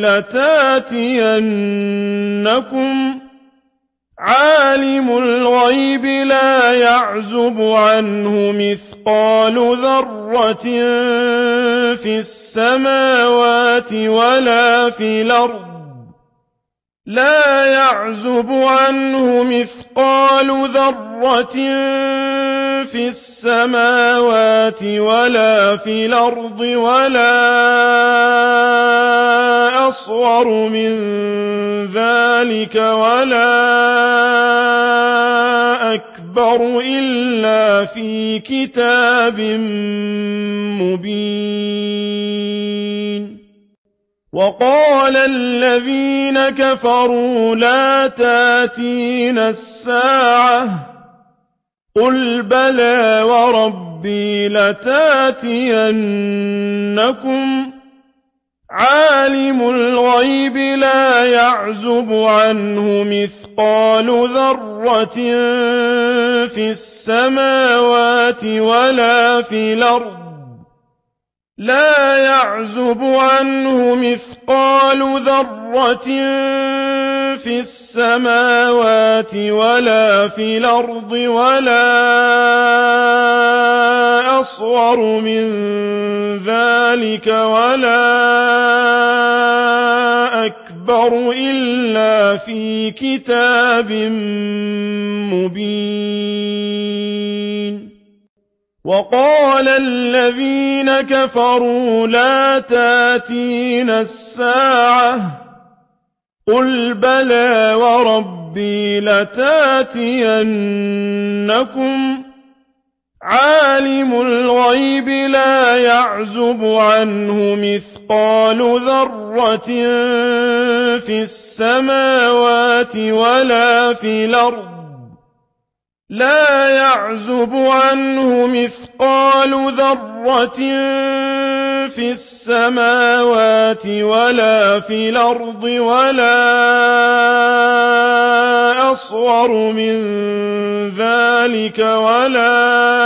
لَتَأْتِيَنَّكُمْ عَالِمُ الْغَيْبِ لَا يَعْزُبُ عَنْهُ مِثْقَالُ ذَرَّةٍ فِي السَّمَاوَاتِ وَلَا فِي الْأَرْضِ لا يعزب عنه مثقال ذرة في السماوات ولا في الأرض ولا أصغر من ذلك ولا أكبر إلا في كتاب مبين. وقال الذين كفروا لا تأتينا الساعة قل بلى وربي لتأتينكم عالم الغيب لا يعزب عنه مثقال ذرة في السماوات ولا في الأرض لا يعزب عنه مثقال ذرة في السماوات ولا في الأرض ولا أصغر من ذلك ولا أكبر إلا في كتاب مبين. وقال الذين كفروا لا تأتينا الساعة قل بلى وربي لتأتينكم عالم الغيب لا يعزب عنه مثقال ذرة في السماوات ولا في الأرض لا يعزب عنه مثقال ذرة في السماوات ولا في الأرض ولا أصغر من ذلك ولا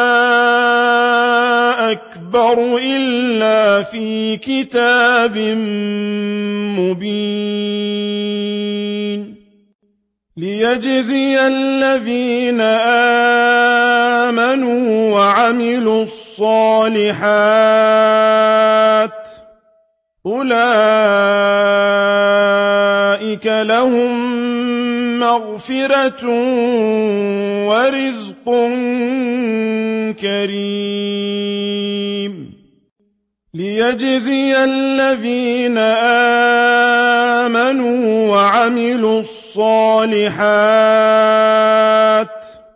أكبر إلا في كتاب مبين. ليجزي الذين آمنوا وعملوا الصالحات أولئك لهم مغفرة ورزق كريم. ليجزي الذين آمنوا وعملوا الصالحات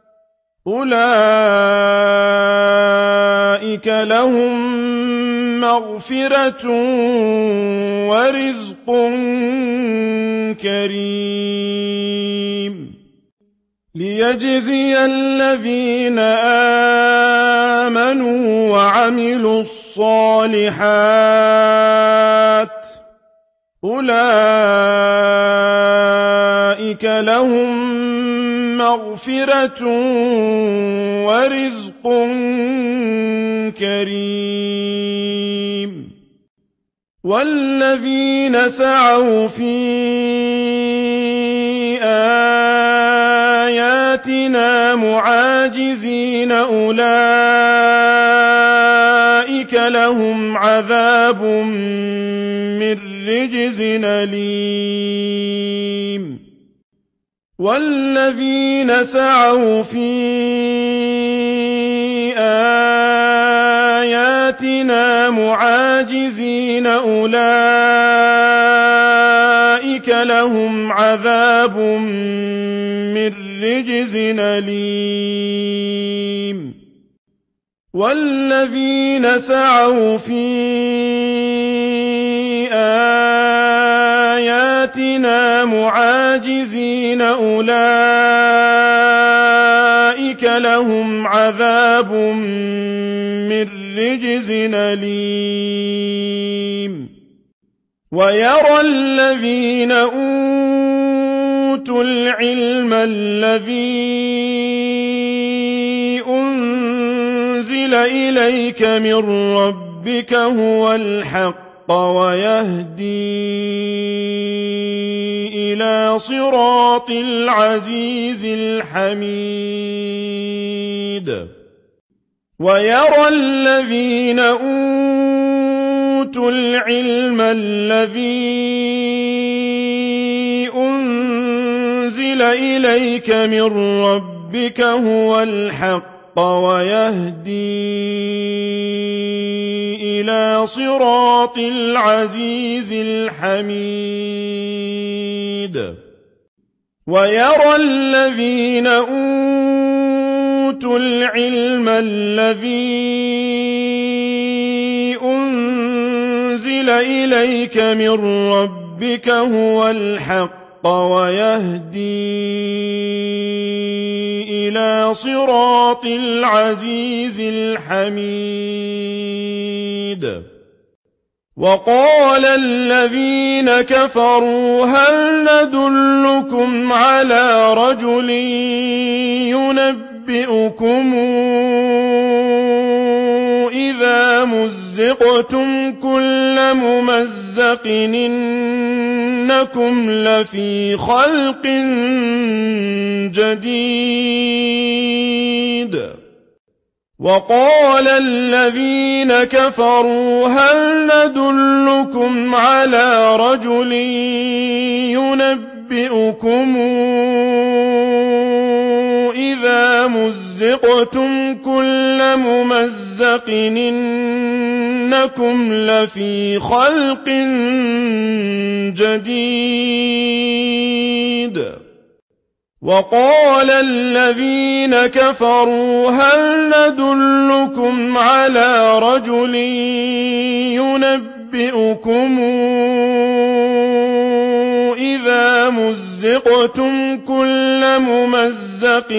أولئك لهم مغفرة ورزق كريم. ليجزي الذين آمنوا وعملوا الصالحات أولئك لهم مغفرة ورزق كريم. والذين سعوا في آياتنا معاجزين أولئك لهم عذاب من رجز أليم. والذين سعوا في آياتنا معاجزين أولئك لهم عذاب من رجز أليم. والذين سعوا في آياتنا معاجزين أولئك لهم عذاب من رجز أليم. ويرى الذين أوتوا العلم الذي أنزل إليك من ربك هو الحق ويهدي إلى صراط العزيز الحميد ويرى الذين أوتوا العلم الذي أنزل إليك من ربك هو الحق ويهدي إلى صراط العزيز الحميد ويرى الذين أوتوا العلم الذي أنزل إليك من ربك هو الحق ويهدي إلى صراط العزيز الحميد وقال الذين كفروا هل ندلكم على رجل ينبئكم إذا مزقتم كل ممزق إنكم لفي خلق جديد وقال الذين كفروا هل ندلكم على رجل ينبئكم إذا مزقتم كل ممزق إنكم لفي خلق جديد وقال الذين كفروا هل ندلكم على رجل ينبئكم إذا مزقتم كل ممزق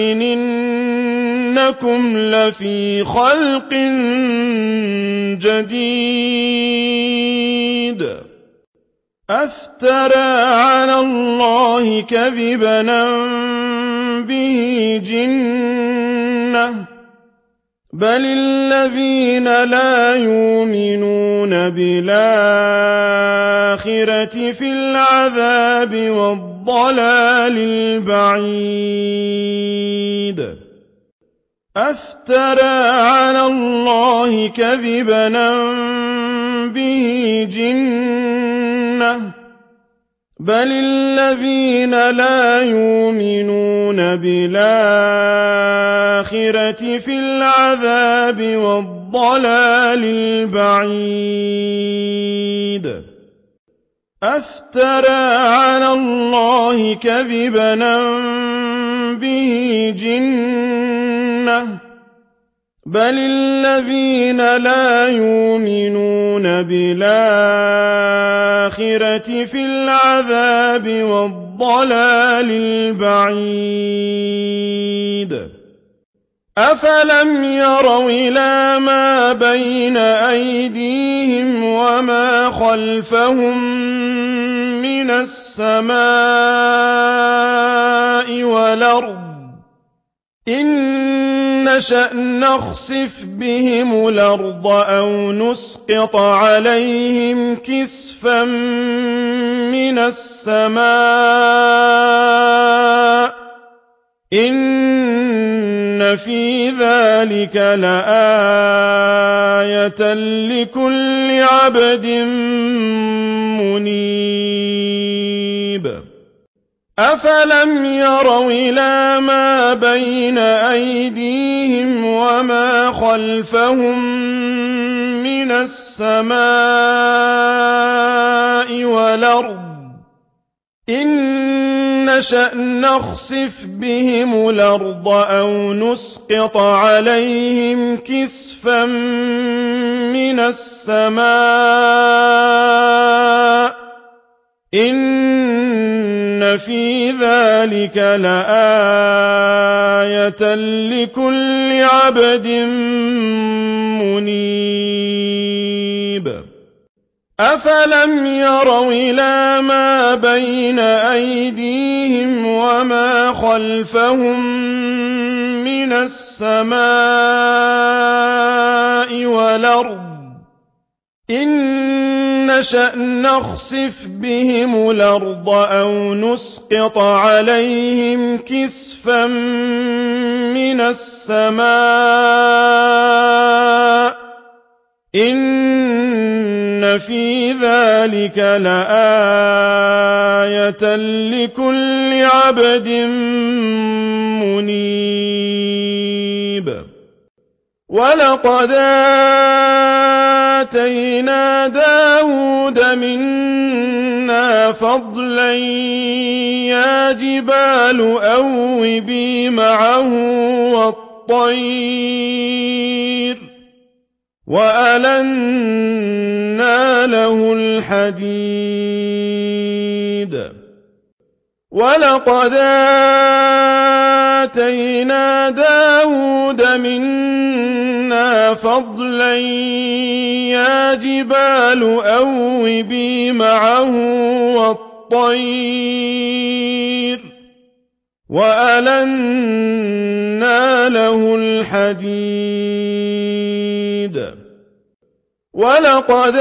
إنكم لفي خلق جديد أفترى على الله كذبا به جنة بل الذين لا يؤمنون بالآخرة في العذاب والضلال البعيد أفترى على الله كذبا به جنة بل الذين لا يؤمنون بالآخرة في العذاب والضلال البعيد أفترى على الله كذبا به جنة بل الذين لا يؤمنون بالآخرة في العذاب والضلال البعيد أفلم يروا إلى ما بين أيديهم وما خلفهم من السماء والأرض إن نشأ نخسف بهم الأرض أو نسقط عليهم كسفا من السماء إن في ذلك لآية لكل عبد منيب أفلم يروا إلى ما بين أيديهم وما خلفهم من السماء والأرض إن نشأ نخسف بهم الأرض أو نسقط عليهم كسفا من السماء إن في ذلك لآية لكل عبد منيب أفلم يروا إلى ما بين أيديهم وما خلفهم من السماء والأرض إن نشأ نخسف بهم الأرض أو نسقط عليهم كسفا من السماء إن في ذلك لآية لكل عبد منيب ولقد آتينا داود منا فضلا يا جبال أوبي معه والطير وألنا له الحديد ولقد آتينا داود منا فضلا يا جبال أوبي معه والطير وألنا له الحديد ولقد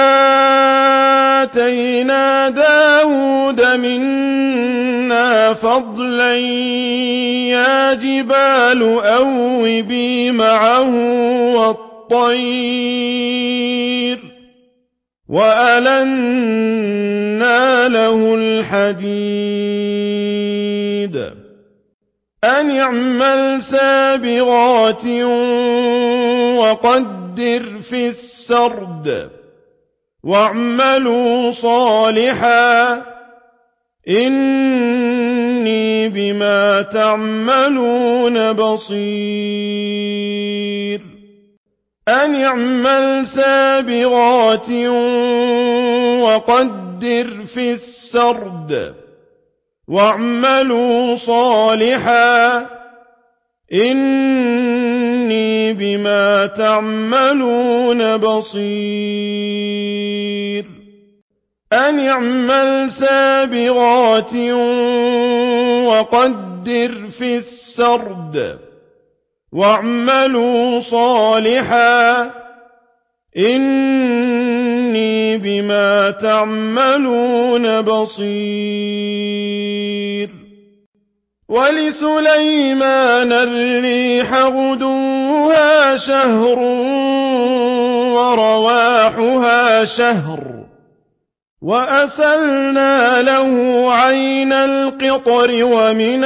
آتينا داود منا فضلا يا جبال أوبي معه والطير وألنا له الحديد أن اعمل سابغات وقدر في السرد واعملوا صالحا إني بما تعملون بصير أن اعمل سابغات وقدر في السرد واعملوا صالحا إني بما تعملون بصير أن اعمل سابغات وقدر في السرد واعملوا صالحا إني بما تعملون بصير ولسليمان الريح غدوها شهر ورواحها شهر وأسلنا له عين القطر ومن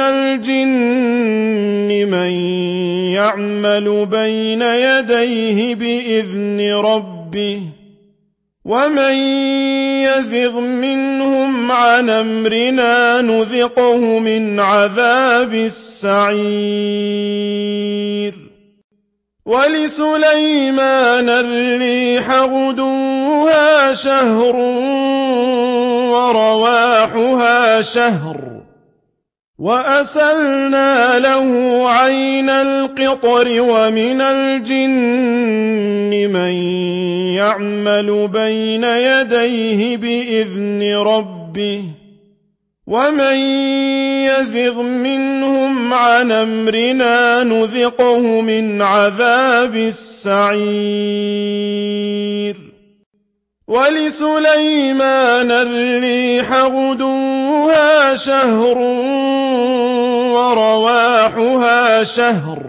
الجن من يعمل بين يديه بإذن ربه ومن يزغ منهم عن أمرنا نذقه من عذاب السعير ولسليمان الريح غدوها شهر ورواحها شهر وأسلنا له عين القطر ومن الجن من يعمل بين يديه بإذن ربه ومن يزغ منهم عن أمرنا نذقه من عذاب السعير ولسليمان الريح غدوها شهر ورواحها شهر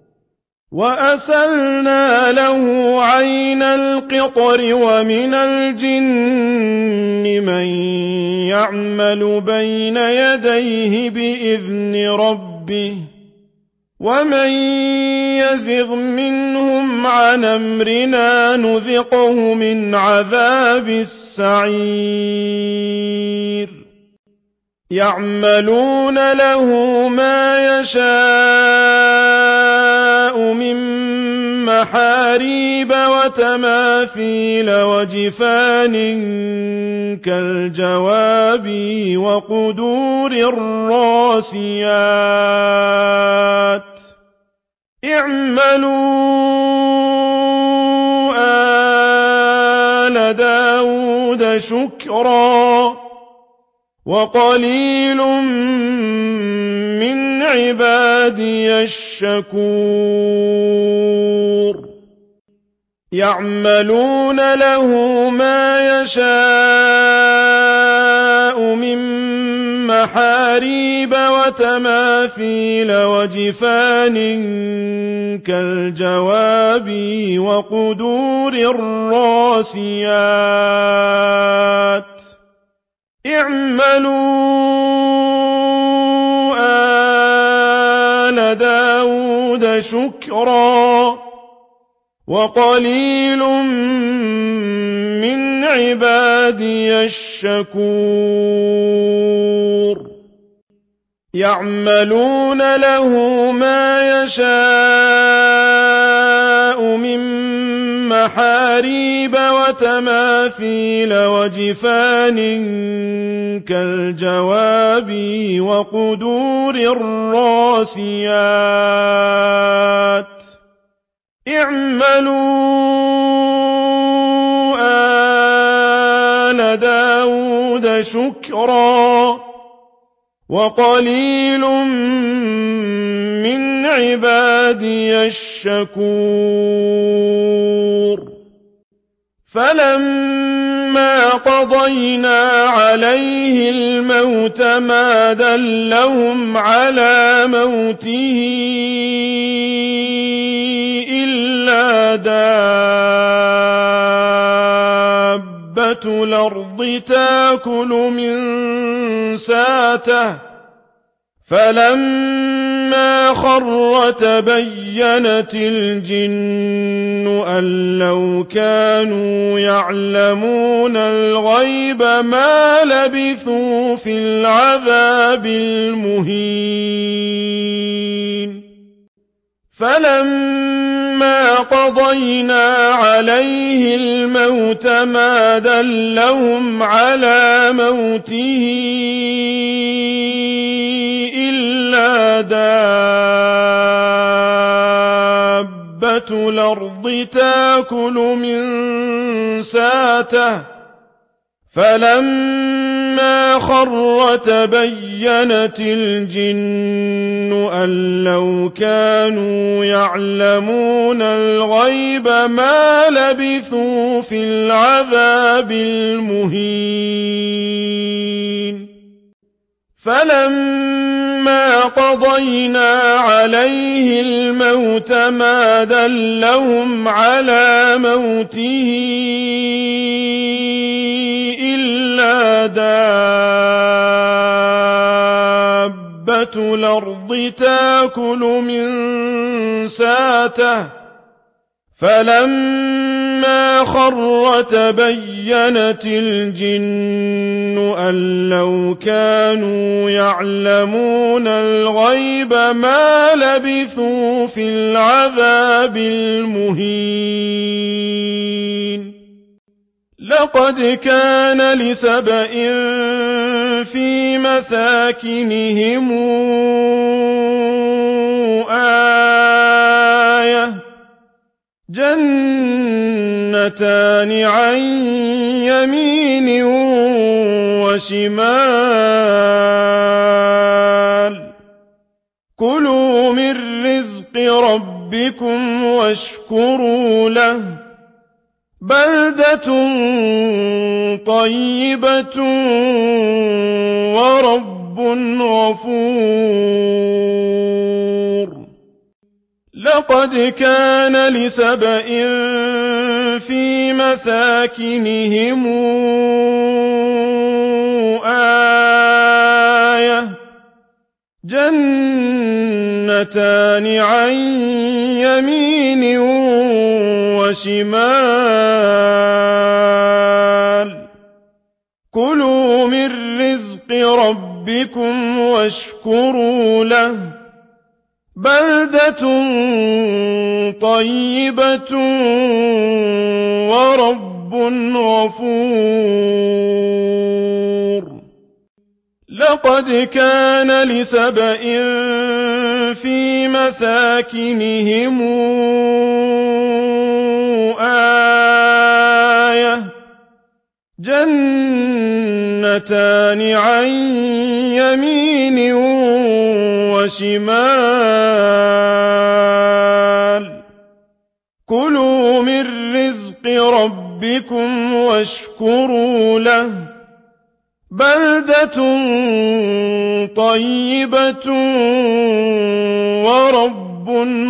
وأسلنا له عين القطر ومن الجن من يعمل بين يديه بإذن ربه ومن يزغ منهم عن أمرنا نذقه من عذاب السعير يعملون له ما يشاء من محاريب وتماثيل وجفان كالجواب وقدور الراسيات اعملوا آل داود شكرا وقليل من عبادي الشكور يعملون له ما يشاء من محاريب وتماثيل وجفان كالجواب وقدور الراسيات اعملوا آل داود شكرا وقليل من عبادي الشكور يعملون له ما يشاء من محاريب وتماثيل وجفان كالجواب وقدور الراسيات اعملوا آل داود شكرا وقليل من عبادي الشكور فلما قضينا عليه الموت ما دلهم على موته إلا دابة الأرض تأكل من ساته فلما خر تبينت الجن أن لو كانوا يعلمون الغيب ما لبثوا في العذاب المهين فلما قضينا عليه الموت ما دلهم على موته إلا دابة الأرض تأكل من ساته فلما خر تبينت الجن أن لو كانوا يعلمون الغيب ما لبثوا في العذاب المهين فلما قضينا عليه الموت ما دلهم على موته إلا دابة الأرض تأكل من ساته فلما خر تبينت الجن أن لو كانوا يعلمون الغيب ما لبثوا في العذاب المهين لقد كان لسبإ في مساكنهم آية جنتان عن يمين وشمال كلوا من رزق ربكم واشكروا له بلدة طيبة ورب غفور لقد كان لسبإ في مساكنهم آية جنتان عن يمين وشمال كلوا من رزق ربكم واشكروا له بلدة طيبة ورب غفور لقد كان لسبإ في مساكنهم آية جنتان عن يمين وشمال كلوا من رزق رِزْقِ رَبِّكُمْ وَاشْكُرُوا لَهُ بَلْدَةٌ طَيِّبَةٌ وَرَبٌّ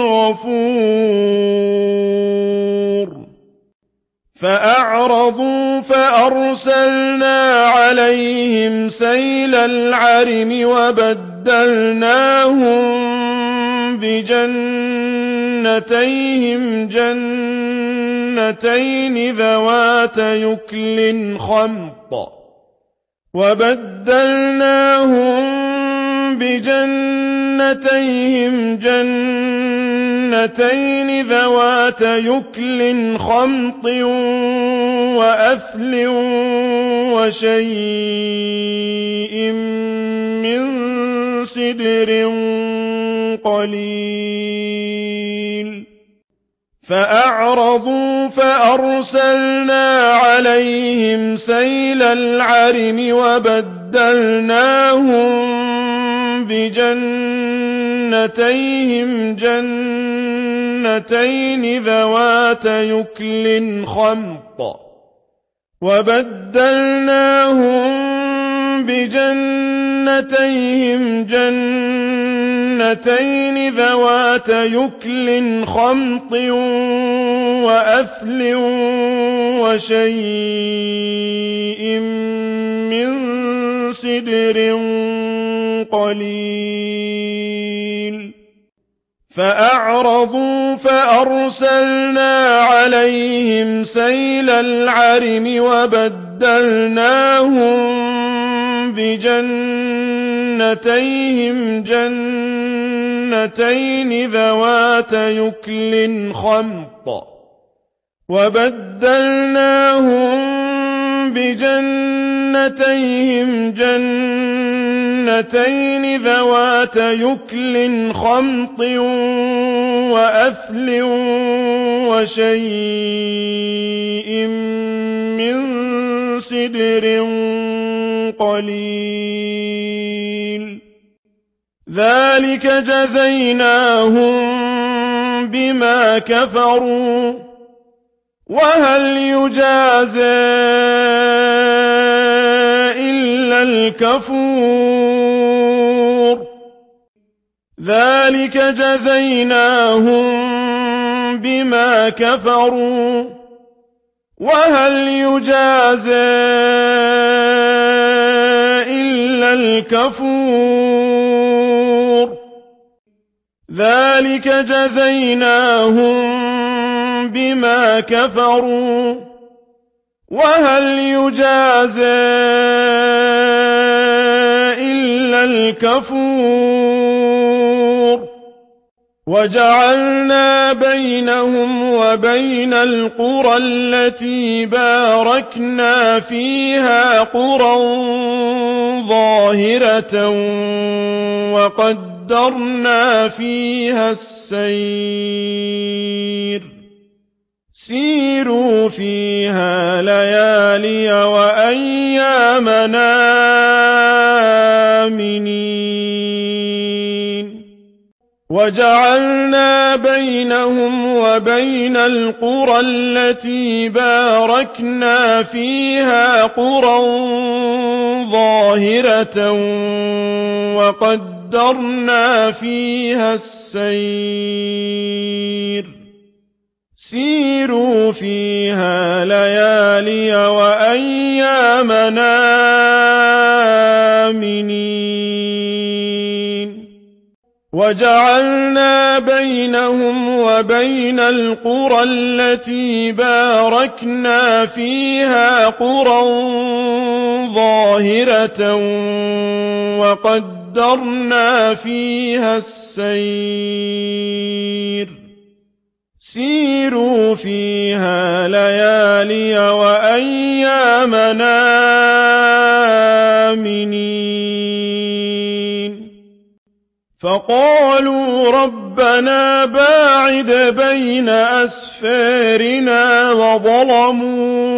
غَفُورٌ فَأَعْرَضُوا فَأَرْسَلْنَا عَلَيْهِمْ سَيْلَ الْعَرِمِ وَبَدَّلْنَاهُمْ بِجَنَّتَيْهِمْ جَنَّتَيْنِ ذَوَاتَ يُكْلٍ خَمْطٍ وَبَدَّلْنَاهُمْ بِجَنَّتَيْهِمْ جَنَّتَيْنِ ذَوَاتَ يُكْلٍ خَمْطٍ وَأَثْلٍ وَشَيْءٍ مِّن سِدْرٍ قَلِيلٍ فَأَعْرَضُوا فَأَرْسَلْنَا عَلَيْهِمْ سَيْلَ الْعَرِمِ وَبَدَّلْنَاهُمْ بِجَنَّتَيْهِمْ جَنَّتَيْنِ ذَوَاتَ يُكْلٍ خَمْطٍ وَبَدَّلْنَاهُمْ بِجَنَّتَيْهِمْ جَنَّتَيْنِ ذَوَاتَ يُكْلٍ خَمْطٍ وَأَثْلٍ وَشَيْءٍ مِّن سِدْرٍ قَلِيلٍ فَأَعْرَضُوا فَأَرْسَلْنَا عَلَيْهِمْ سَيْلَ الْعَرِمِ وَبَدَّلْنَاهُمْ بِجَنَّتَيْهِمْ جَنَّتَيْنِ ذَوَاتَ يُكْلٍ خَمْطٍ وَبَدَّلْنَاهُمْ بِجَنَّتَيْهِمْ جَنَّتَيْنِ ذَوَاتَ يُكْلٍ خَمْطٍ وَأَثْلٍ وَشَيْءٍ مِّن سِدْرٍ قَلِيلٍ ذَلِكَ جَزَيْنَاهُم بِمَا كَفَرُوا وَهَلْ يُجَازَىٰ إِلَّا الْكَفُورُ ذَلِكَ جَزَيْنَاهُم بِمَا كَفَرُوا وَهَلْ يُجَازَىٰ إِلَّا الْكَفُورُ ذَلِكَ جَزَيْنَاهُم بِمَا كَفَرُوا وَهَلْ يُجَازَىٰ إِلَّا الْكَفُورُ وَجَعَلْنَا بَيْنَهُمْ وَبَيْنَ الْقُرَى الَّتِي بَارَكْنَا فِيهَا قُرًى ظَاهِرَةً وَقَدَّرْنَا فِيهَا السَّيْرَ سِيرُوا فِيهَا لَيَالِيَ وَأَيَّامًا آمِنِينَ وَجَعَلْنَا بَيْنَهُمْ وَبَيْنَ الْقُرَى الَّتِي بَارَكْنَا فِيهَا قُرًى ظَاهِرَةً وَقَدَّرْنَا فِيهَا السَّيْرَ سِيرُوا فِيهَا لَيَالِيَ وَأَيَّامًا آمِنِينَ وَجَعَلْنَا بَيْنَهُمْ وَبَيْنَ الْقُرَى الَّتِي بَارَكْنَا فِيهَا قُرًى ظَاهِرَةً وَقَدَّرْنَا فِيهَا السَّيْرَ سِيرُوا فِيهَا لَيَالِيَ وَأَيَّامًا آمِنِينَ فَقَالُوا رَبَّنَا بَاعِدْ بَيْنَ أَسْفَارِنَا وَظَلَمُوا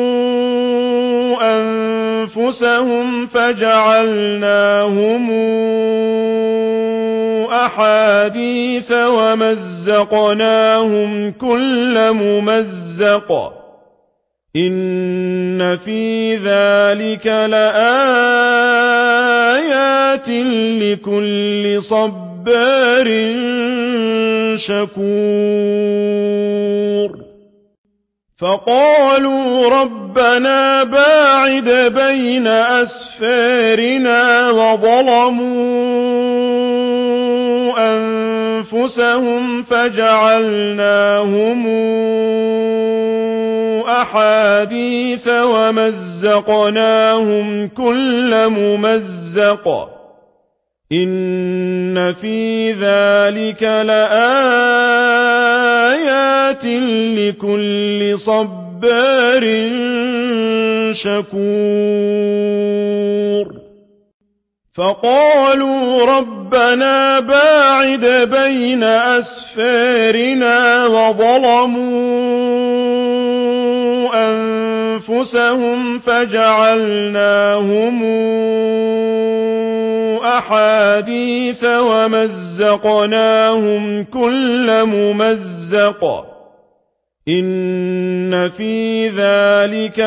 أَنفُسَهُمْ فَجَعَلْنَاهُمْ أَحَادِيثَ وَمَزَّقْنَاهُمْ كُلَّ مُمَزَّقٍ إن في ذلك لآيات لكل صبار شكور فقالوا ربنا باعد بين أسفارنا وظلموا أنفسهم فجعلناهم أحاديث ومزقناهم كل ممزق إن في ذلك لآيات لكل صبار شكور فقالوا ربنا باعد بين أسفارنا وظلموا أنفسهم فجعلناهم أحاديث ومزقناهم كل ممزق إن في ذلك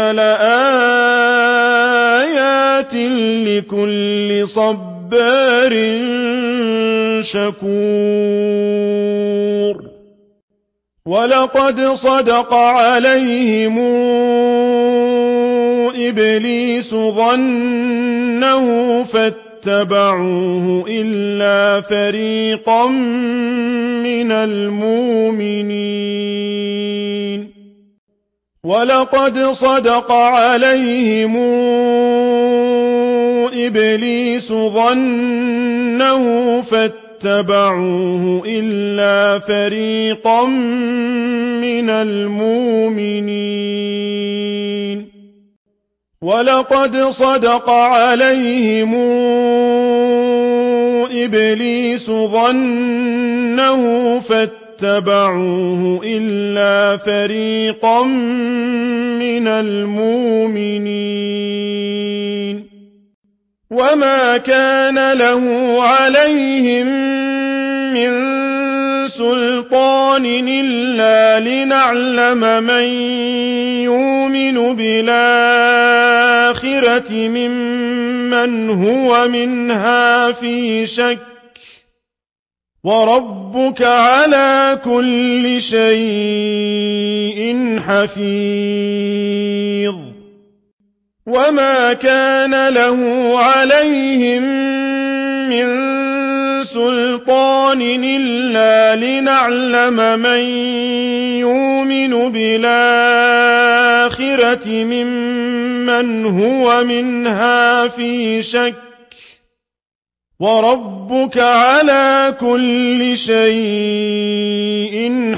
لآيات لكل صبار شكور ولقد صدق عليهم إبليس ظنه فاتبعوه إلا فريقا من المؤمنين ولقد صدق عليهم إبليس ظنه فاتبعوه إلا فريقا من المؤمنين ولقد صدق عليهم إبليس ظنه فاتبعوه إلا فريقا من المؤمنين وما كان له عليهم من سلطان إلا لنعلم من يؤمن بالآخرة ممن هو منها في شك وربك على كل شيء حفيظ وما كان له عليهم من سلطان إلا لنعلم من يؤمن بالآخرة ممن هو منها في شك وربك على كل شيء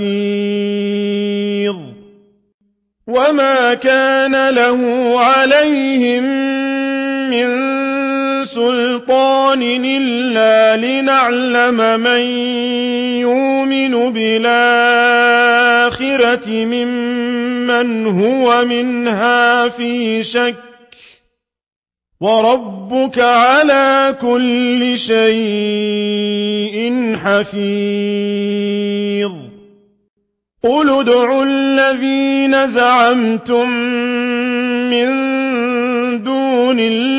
حفيظ وما كان له عليهم من سلطان إلا لنعلم من يؤمن بالآخرة ممن هو منها في شك وربك على كل شيء حفيظ قل ادعوا الذين زعمتم من دون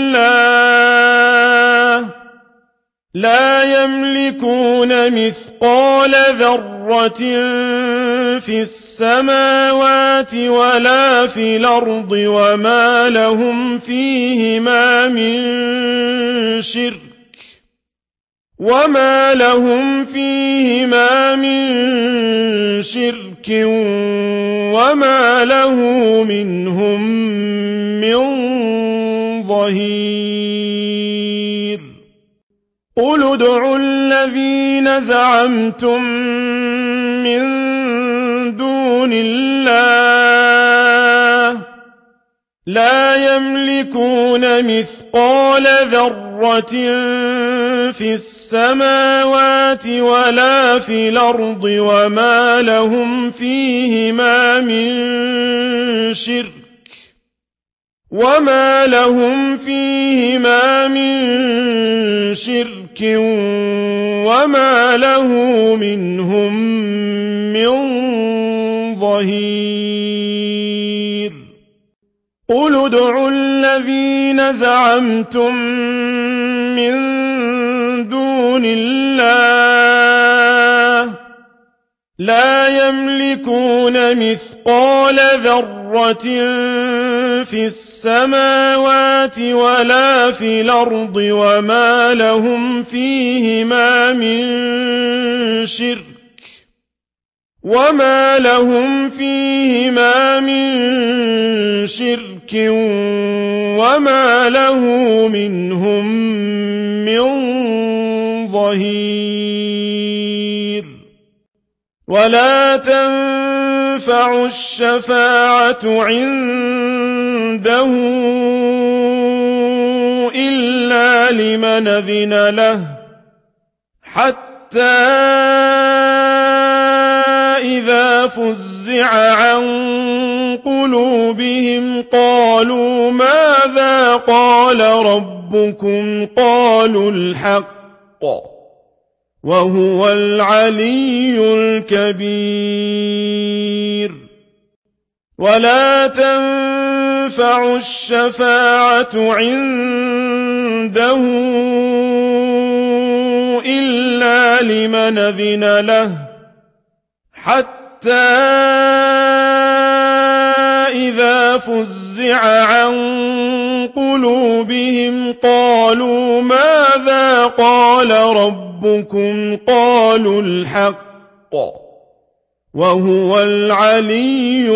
الله لا يملكون مثقال ذرة في السماوات ولا في الأرض وما لهم فيهما من شرك وما لهم فيهما من شرك وما له منهم من ظهير قل ادعوا الذين زعمتم من دون الله لا يملكون مثقال ذرة في السماوات ولا في الأرض وما لهم فيهما من شرك وما لهم فيهما من شرك وما له منهم من ظهير قُلِ ادْعُوا الَّذِينَ زَعَمْتُم مِّن دُونِ اللَّهِ لَا يَمْلِكُونَ مِثْقَالَ ذَرَّةٍ فِي السَّمَاوَاتِ وَلَا فِي الْأَرْضِ وَمَا لَهُمْ فِيهِمَا مِن شِرْكٍ وَمَا لَهُمْ فِيهِمَا مِن شِرْكٍ وَمَا لَهُ مِنْهُم مِّن ظَهِيرٍ وَلَا تَنفَعُ الشَّفَاعَةُ عِندَهُ إِلَّا لِمَنْ أَذِنَ لَهُ حَتَّى إِذَا فُزِّعَ عَن قُلُوبِهِمْ قَالُوا مَاذَا قَالَ رَبُّكُمْ قَالُوا الْحَقَّ وَهُوَ الْعَلِيُّ الْكَبِيرُ وَلَا تَنفَعُ الشَّفَاعَةُ عِندَهُ إِلَّا لِمَنْ أَذِنَ لَهُ حَتَّى إِذَا فُزِّعَ عَن قُلُوبِهِمْ قَالُوا مَاذَا قَالَ رَبُّكُمْ قَالُوا الْحَقَّ وَهُوَ الْعَلِيُّ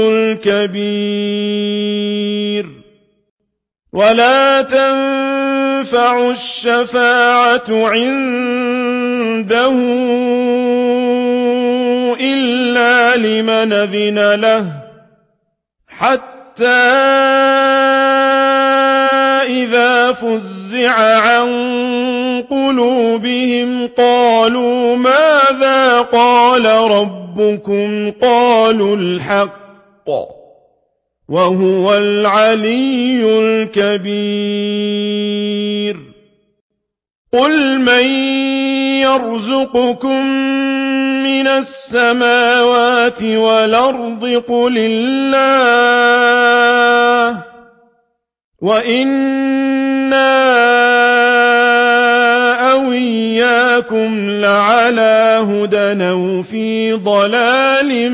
الْكَبِيرُ وَلَا تَنفَعُ الشَّفَاعَةُ عِندَهُ إِلَّا لِمَنْ أَذِنَ لَهُ حَتَّى إِذَا فُزِّعَ عَن قُلُوبِهِمْ قَالُوا مَاذَا قَالَ رَبُّكُمْ قَالُوا الْحَقَّ وَهُوَ الْعَلِيُّ الْكَبِيرُ قُلْ مَن يَرْزُقُكُم مِّنَ السَّمَاوَاتِ وَالْأَرْضِ قُلِ اللَّهُ وَإِنَّا أَوْ إِيَّاكُمْ لَعَلَىٰ هُدًى أَوْ فِي ضَلَالٍ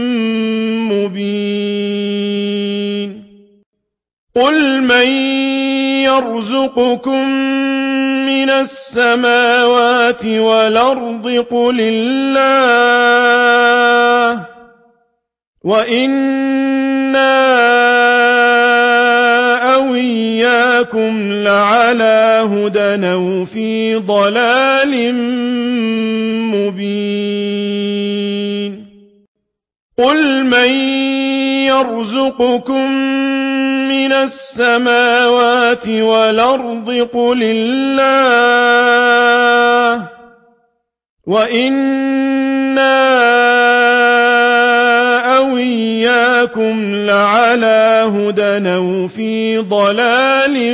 مُّبِينٍ قُلْ مَن يَرْزُقُكُم مِّنَ السَّمَاوَاتِ وَالْأَرْضِ قُلِ اللَّهُ وَإِنَّا أَوْ إِيَّاكُمْ لَعَلَىٰ هُدًى أَوْ فِي ضَلَالٍ مُّبِينٍ قُلْ مَن يَرْزُقُكُم مِّنَ السَّمَاوَاتِ وَالْأَرْضِ قُلِ اللَّهُ وَإِنَّا أَوْ إِيَّاكُمْ لَعَلَىٰ هُدًى أَوْ فِي ضَلَالٍ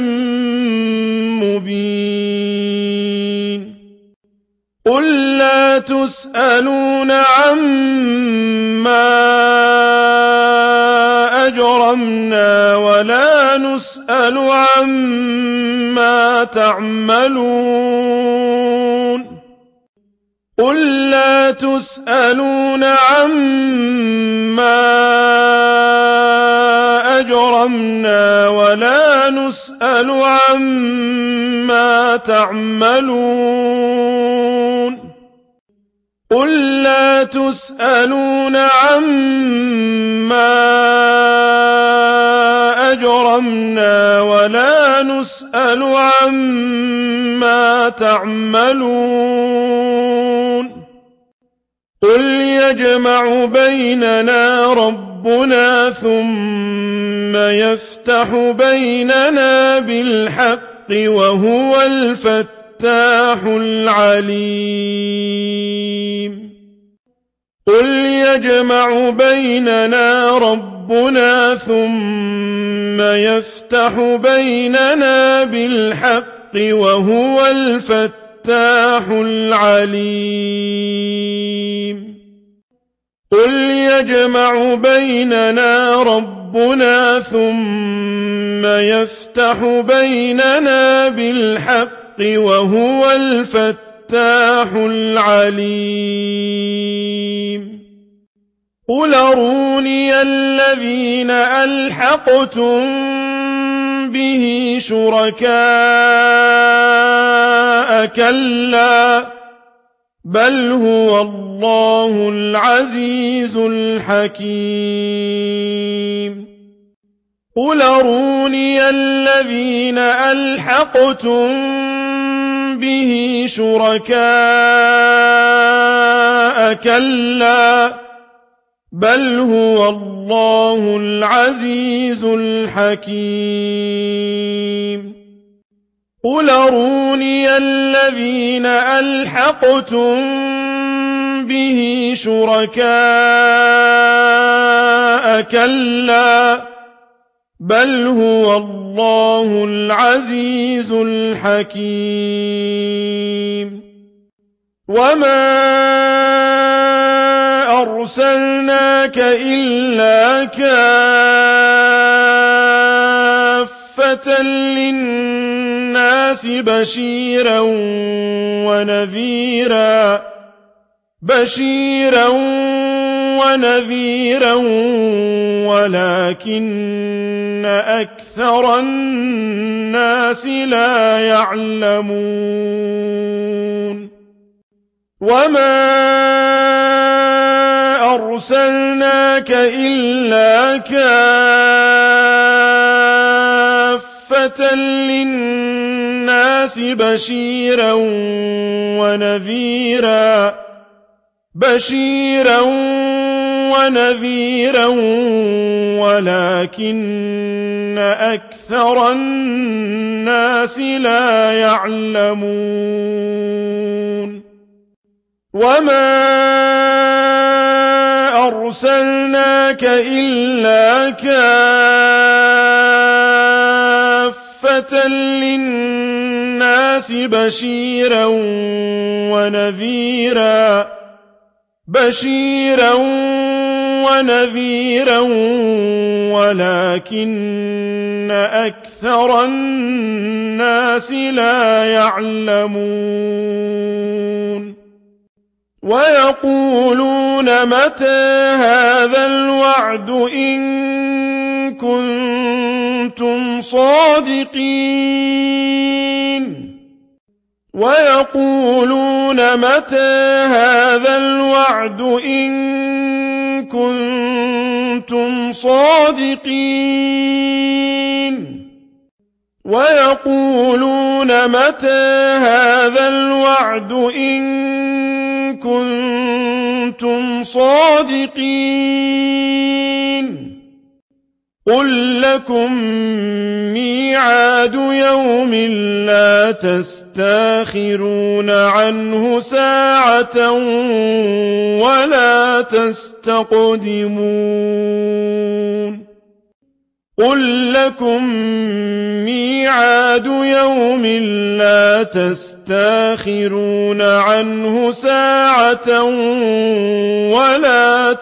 مُّبِينٍ قُل لَّا تُسْأَلُونَ عَمَّا أَجْرَمْنَا وَلَا نُسْأَلُ عَمَّا تَعْمَلُونَ قُل لَّا تُسْأَلُونَ عَمَّا أَجْرَمْنَا وَلَا نُسْأَلُ عَمَّا تَعْمَلُونَ قُل لَّا تُسْأَلُونَ عَمَّا أَجْرَمْنَا وَلَا نُسْأَلُ عَمَّا تَعْمَلُونَ قُلْ يَجْمَعُ بَيْنَنَا رَبُّنَا ثُمَّ يَفْتَحُ بَيْنَنَا بِالْحَقِّ وَهُوَ الْفَتَّاحُ الْعَلِيمُ قُلْ يَجْمَعُ بَيْنَنَا رَبُّنَا ثُمَّ يَفْتَحُ بَيْنَنَا بِالْحَقِّ وَهُوَ الْفَتَّاحُ الْعَلِيمُ قُلْ يَجْمَعُ بَيْنَنَا رَبُّنَا ربنا ثم يفتح بيننا بالحق وهو الفتاح العليم قل أروني الذين ألحقتم به شركاء كلا بل هو الله العزيز الحكيم قل أروني الذين ألحقتم به شركاء كلا بل هو الله العزيز الحكيم قل أروني الذين ألحقتم به شركاء كلا بل هو الله العزيز الحكيم وما أرسلناك إلا كافة للناس بشيرا ونذيرا بشيرا ونذيرا ولكن أكثر الناس لا يعلمون وما أرسلناك إلا كافة للناس بشيرا ونذيرا بشيرا ونذيرا ولكن أكثر الناس لا يعلمون وما أرسلناك إلا كافة للناس بشيرا ونذيرا بشيرا ونذيرا ولكن أكثر الناس لا يعلمون ويقولون متى هذا الوعد إن كنتم صادقين ويقولون متى هذا الوعد إن كنتم صادقين ويقولون متى هذا الوعد إن كنتم صادقين قل لكم ميعاد يوم لا تستاخرون عنه ساعة ولا تستقدمون قل لكم ميعاد يوم لا تستاخرون عنه ساعة ولا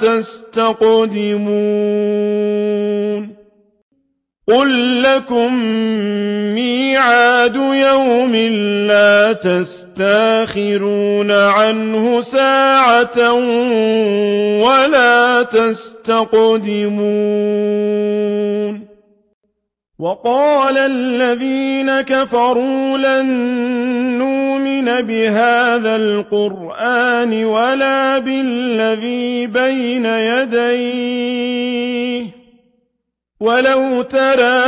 تستقدمون قل لكم ميعاد يوم لا تستاخرون عنه ساعة ولا تستقدمون وقال الذين كفروا لن نؤمن بهذا القرآن ولا بالذي بين يديه ولو ترى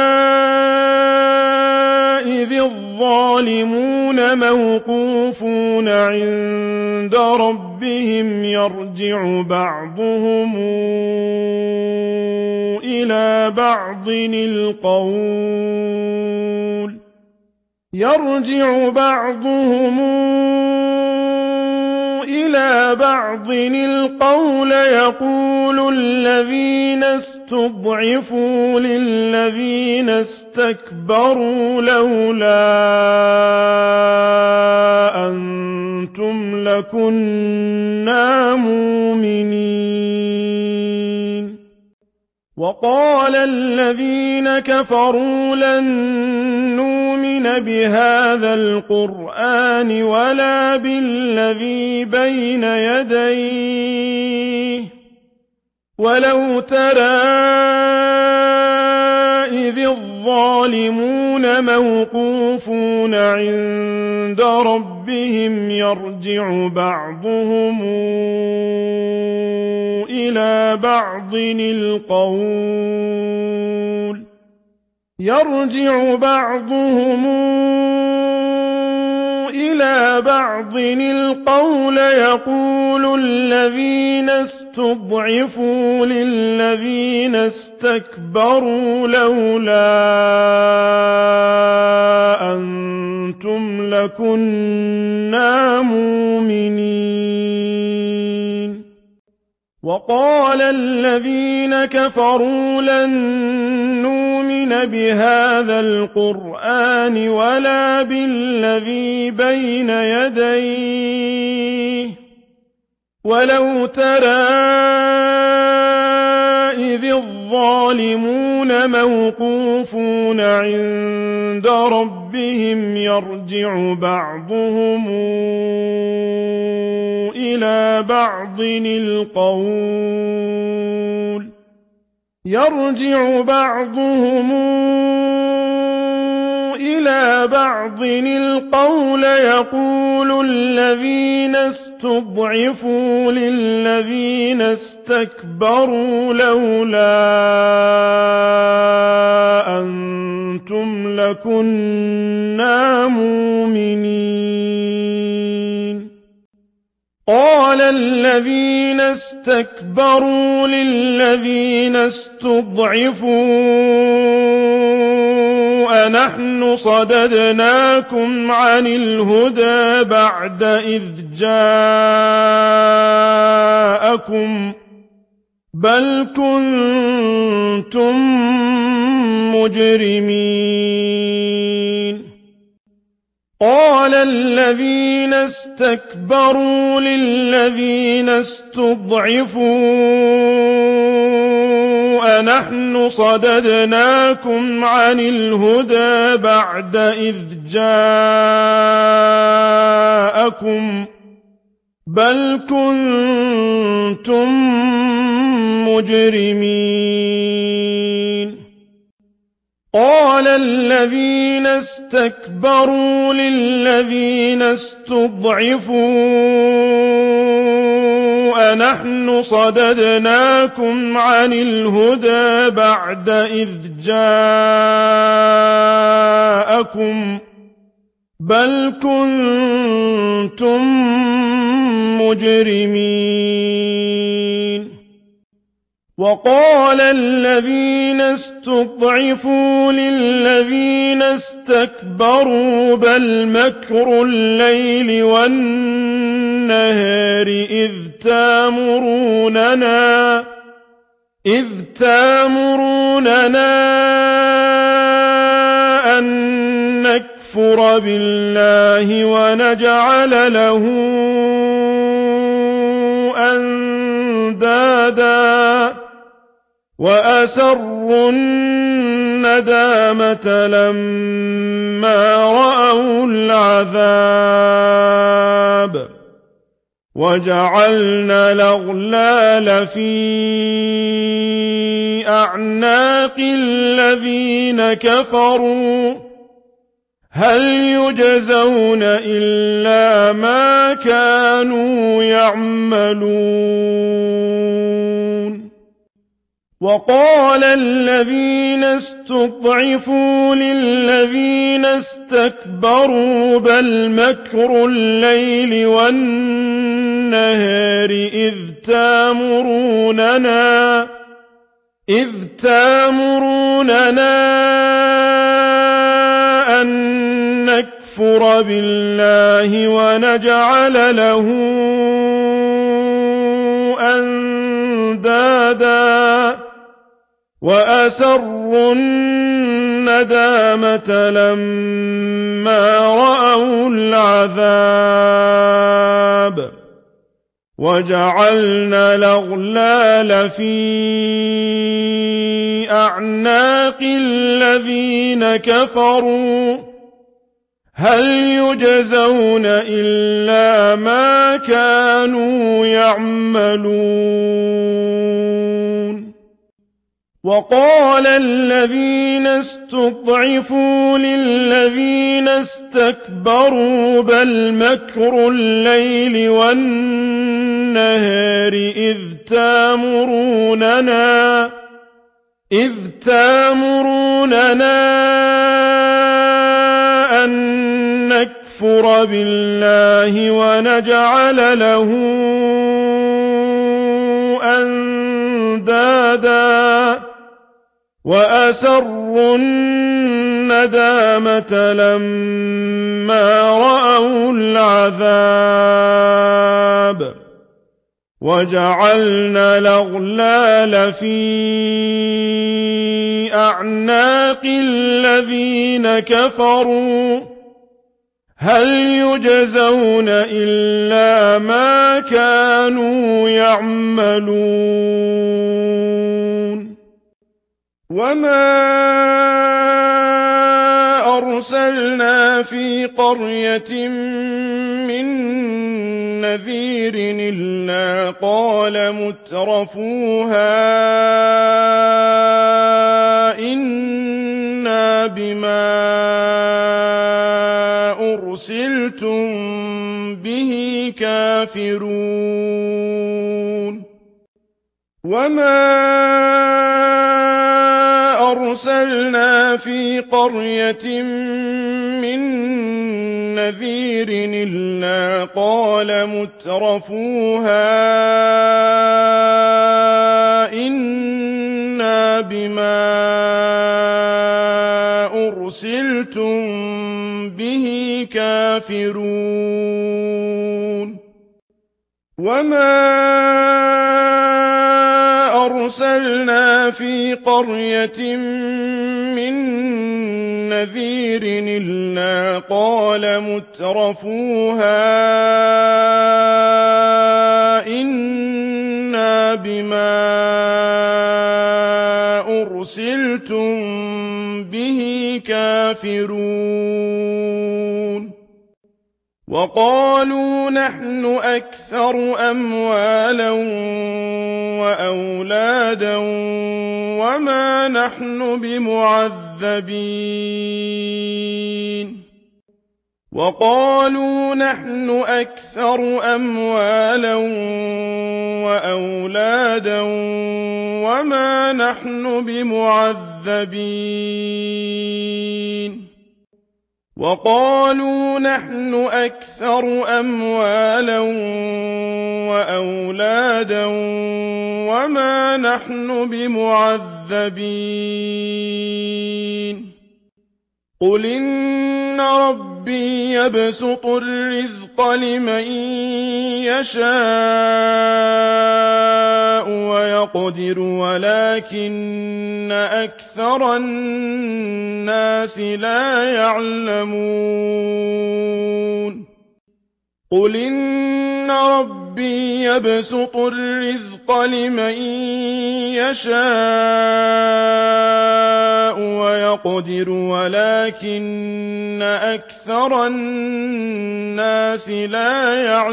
إذ الظالمون موقوفون عند ربهم يرجع بعضهم إلى بعض القول يرجع بعضهم إلى بعض القول يقول الذين استضعفوا للذين استكبروا لولا أنتم لكنا مؤمنين وقال الذين كفروا لن نؤمن بهذا القرآن ولا بالذي بين يديه ولو ترى إذ الظالمون موقوفون عند ربهم يرجع بعضهم إلى بعض القول يرجع بعضهم إلى بعض القول يقول الذين استضعفوا للذين استكبروا لولا أنتم لكنا مؤمنين وقال الذين كفروا لن نؤمن بهذا القرآن ولا بالذي بين يديه ولو ترى إذ الظالمون موقوفون عند ربهم يرجع بعضهم إلى بعض القول يرجع بعضهم إلى بعض القول يقول الذين استضعفوا للذين استكبروا لولا أنتم لكنا مؤمنين قال الذين استكبروا للذين استضعفوا أنحن صددناكم عن الهدى بعد إذ جاءكم بل كنتم مجرمين قال الذين استكبروا للذين استضعفوا أنحن صددناكم عن الهدى بعد إذ جاءكم بل كنتم مجرمين قال الذين استكبروا للذين استضعفوا أنحن صددناكم عن الهدى بعد إذ جاءكم بل كنتم مجرمين وقال الذين استضعفوا للذين استكبروا بل مكر الليل والنهار إذ تامروننا إذ تامروننا أن نكفر بالله ونجعل له أندادا وأسروا الندامة لما رأوا العذاب وجعلنا الأغلال في أعناق الذين كفروا هل يجزون إلا ما كانوا يعملون وقال الذين استضعفوا للذين استكبروا بل مكر الليل والنهار إذ تامروننا إذ تامروننا أن نكفر بالله ونجعل له أندادا وأسروا الندامة لما رأوا العذاب وجعلنا الأغلال في أعناق الذين كفروا هل يجزون إلا ما كانوا يعملون وقال الذين استضعفوا للذين استكبروا بل مكر الليل والنهار إذ تامروننا إذ تامروننا أن نكفر بالله ونجعل له أندادا وأسروا الندامة لما رأوا العذاب وجعلنا الأغلال في أعناق الذين كفروا هل يجزون إلا ما كانوا يعملون وما أرسلنا في قرية من نذير إلا قال مترفوها إنا بما أرسلتم به كافرون وما أرسلنا في قرية من نذير إلا قال مترفوها إنا بما أرسلتم به كافرون وما أرسلنا في قرية من نذير إلا قال مترفوها إنا بما أرسلتم به كافرون وقالوا نحن أكثر أموالا وأولادا وما نحن بمعذبين وقالوا نحن أكثر أموالا وأولادا وما نحن بمعذبين وقالوا نحن أكثر أموالا وأولادا وما نحن بمعذبين قل إن ربي يبسط الرزق لمن يشاء ويقدر ولكن أكثر الناس لا يعلمون قل إن ربي يبسط الرزق لمن يشاء ويقدر ولكن أكثر الناس لا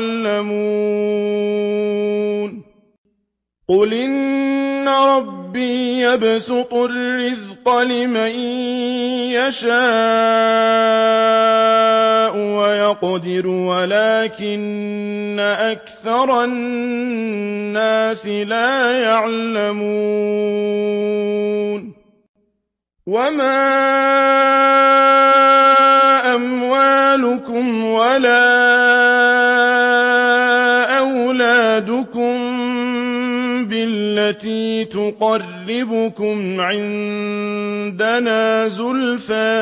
يعلمون قل إن ربي يبسط الرزق لمن يشاء ويقدر ولكن أكثر الناس لا يعلمون وما أموالكم ولا أولادكم بالتي تقربكم عندنا زلفى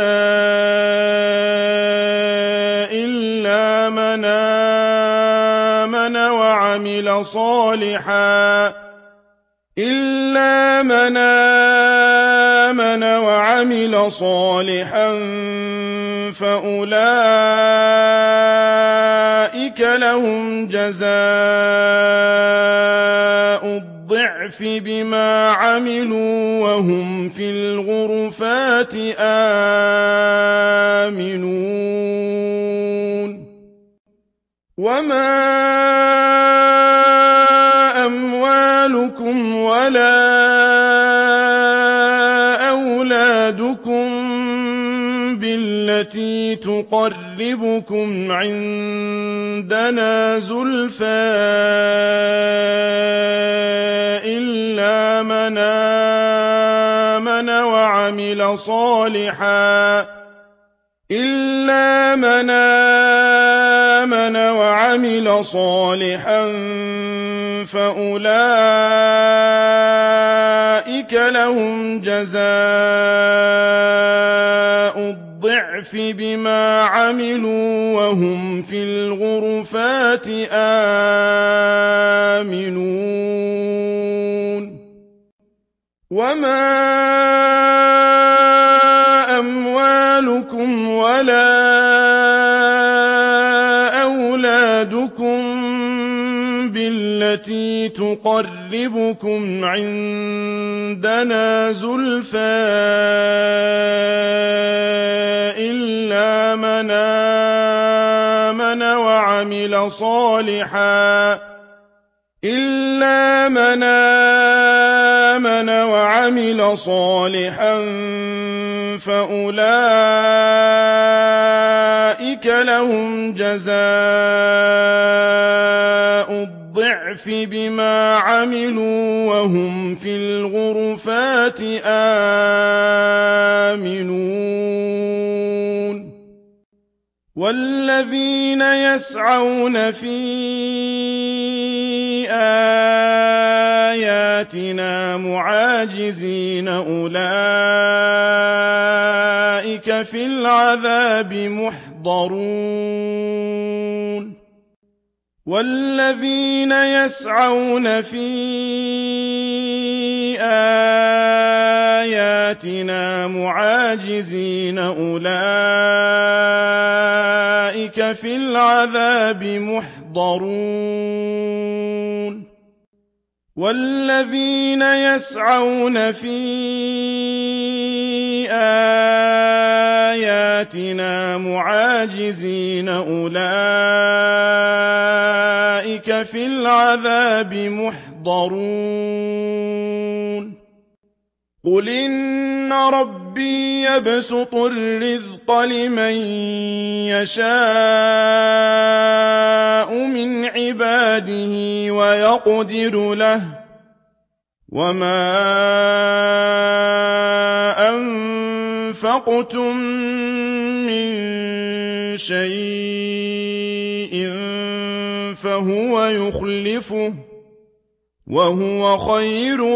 إلا من آمن وعمل صالحا إلا من آمن وعمل صالحا فأولئك لهم جزاء الضعف بما عملوا وهم في الغرفات آمنون وما أموالكم ولا أولادكم بالتي تقربكم عندنا زلفى إلا من آمن وعمل صالحا إلا من آمن وعمل صالحا فأولئك لهم جزاء الضعف بما عملوا وهم في الغرفات آمنون وما أموالكم ولا أولادكم بالتي تقربكم عندنا زلفى إلا من آمن وعمل صالحا إلا من آمن وعمل صالحا فأولئك لهم جزاء الضعف بما عملوا وهم في الغرفات آمنون والذين يسعون في آياتنا معاجزين أولئك في العذاب محضرون والذين يسعون في آياتنا معاجزين أولئك في العذاب محضرون والذين يسعون في آياتنا معاجزين أولئك في العذاب محضرون قل إن ربي يبسط الرزق لمن يشاء من عباده ويقدر له وما أنفقتم من شيء فهو يخلفه وهو خير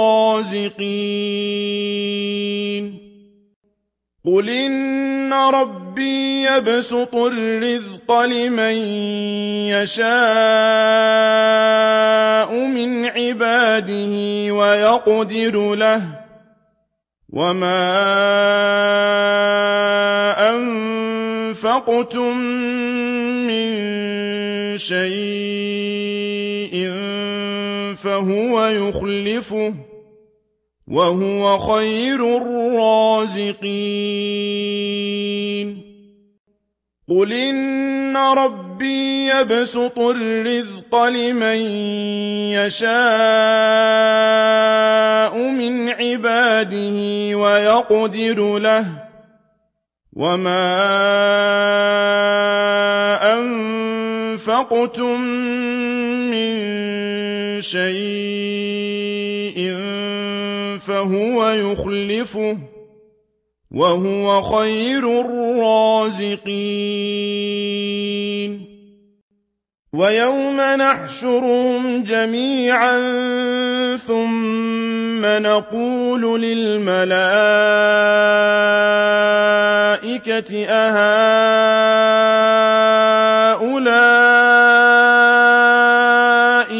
الرازقين قل إن ربي يبسط الرزق لمن يشاء من عباده ويقدر له وما أنفقتم من شيء فهو يخلفه وهو خير الرازقين قل إن ربي يبسط الرزق لمن يشاء من عباده ويقدر له وما أنفقتم من شيء فهو يخلفه وهو خير الرازقين ويوم نحشرهم جميعا ثم نقول للملائكة أهؤلاء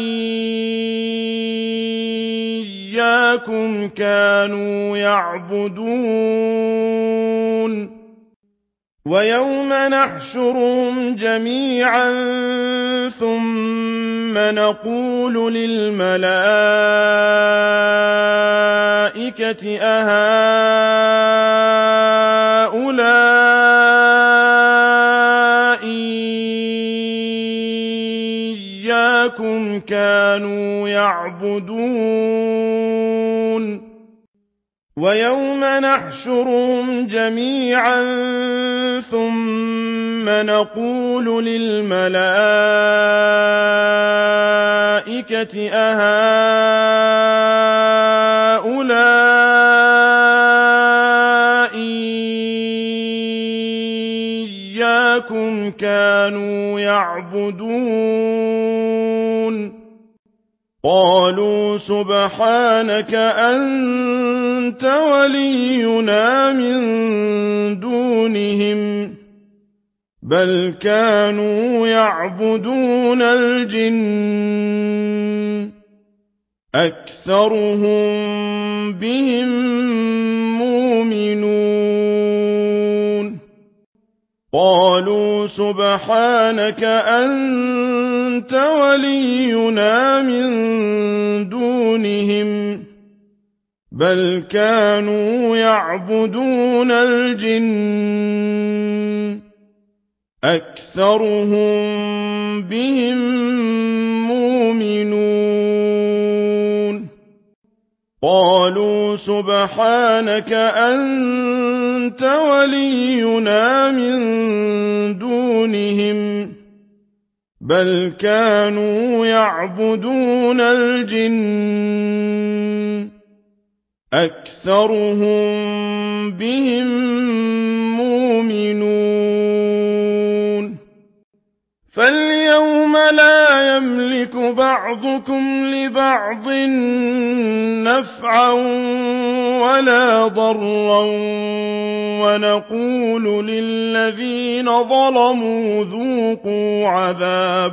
إياكم كانوا يعبدون ويوم نحشرهم جميعا ثم نقول للملائكة أهؤلاء إياكم كانوا يعبدون ويوم نحشرهم جميعا ثم نقول للملائكة أهؤلاء إياكم كانوا يعبدون قالوا سبحانك أنت ولينا من دونهم بل كانوا يعبدون الجن أكثرهم بهم مؤمنون قالوا سبحانك أنت ولينا من دونهم بل كانوا يعبدون الجن أكثرهم بهم مؤمنون قالوا سبحانك أنت ولينا من دونهم بل كانوا يعبدون الجن أكثرهم بهم مؤمنون فاليوم لا يملك بعضكم لبعض نفعا ولا ضرا ونقول للذين ظلموا ذوقوا عذاب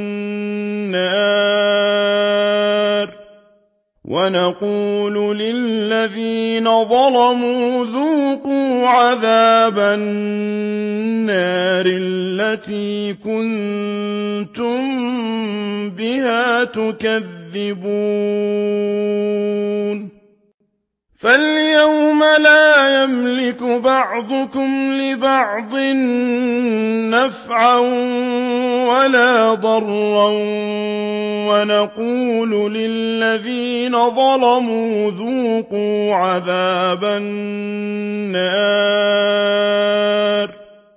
النار ونقول للذين ظلموا ذوقوا عذاب النار التي كنتم بها تكذبون فاليوم لا يملك بعضكم لبعض نفعا ولا ضرا ونقول للذين ظلموا ذوقوا عذاب النار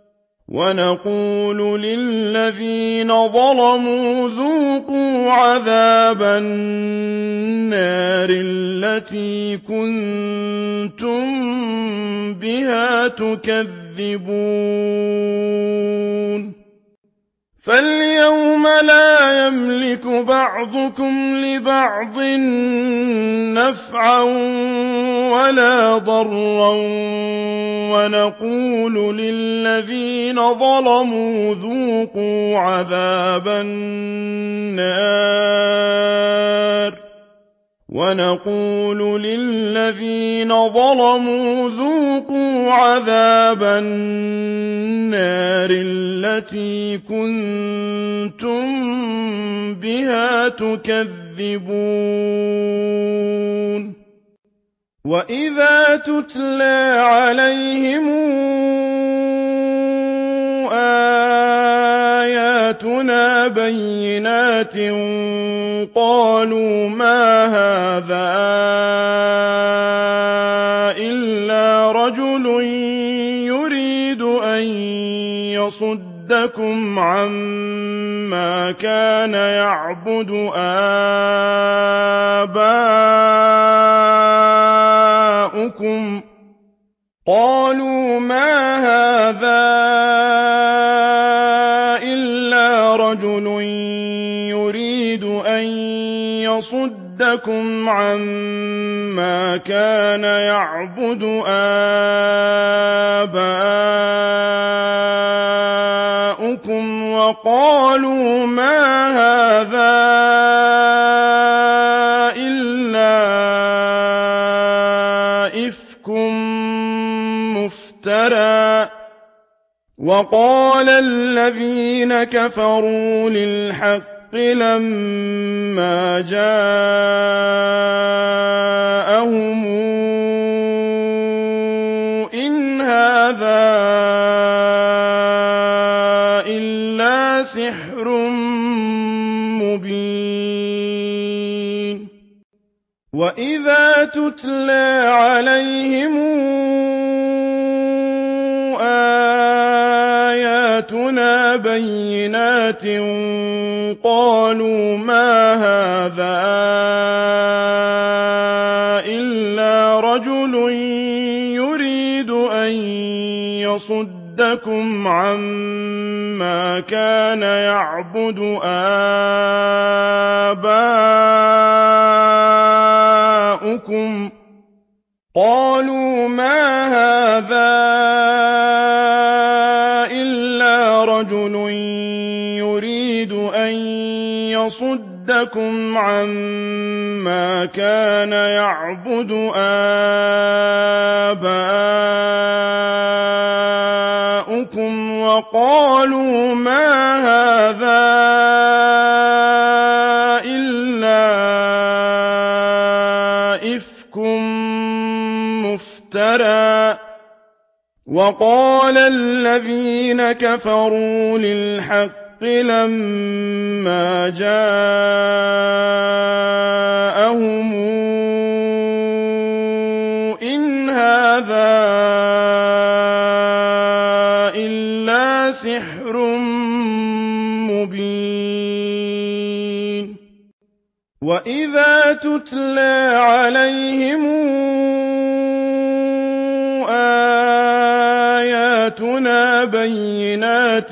ونقول للذين ظلموا ذوقوا عذاب النار التي كنتم بها تكذبون فاليوم لا يملك بعضكم لبعض نفعا ولا ضرا ونقول للذين ظلموا ذوقوا عذاب النار ونقول للذين ظلموا ذوقوا عذاب النار التي كنتم بها تكذبون وإذا تتلى عليهم آياتنا بينات قالوا ما هذا إلا رجل يريد أن يصدكم عما كان يعبد آباؤكم قالوا ما هذا إلا رجل يريد أن يصدكم عما كان يعبد آباؤكم وقالوا ما هذا إلا إفك مفترى وقال الذين كفروا للحق لما جاءهم إن هذا إلا سحر مبين وإذا تتلى عليهم آياتنا بينات قالوا ما هذا إلا رجل يريد أن يصدكم عما كان يعبد آباؤكم قالوا ما هذا إلا رجل يريد أن يصدكم عما كان يعبد آباؤكم وقالوا ما هذا إلا إفك مفترى وقال الذين كفروا للحق لما جاءهم إن هذا إلا سحر مبين وإذا تتلى عليهم آياتنا بينات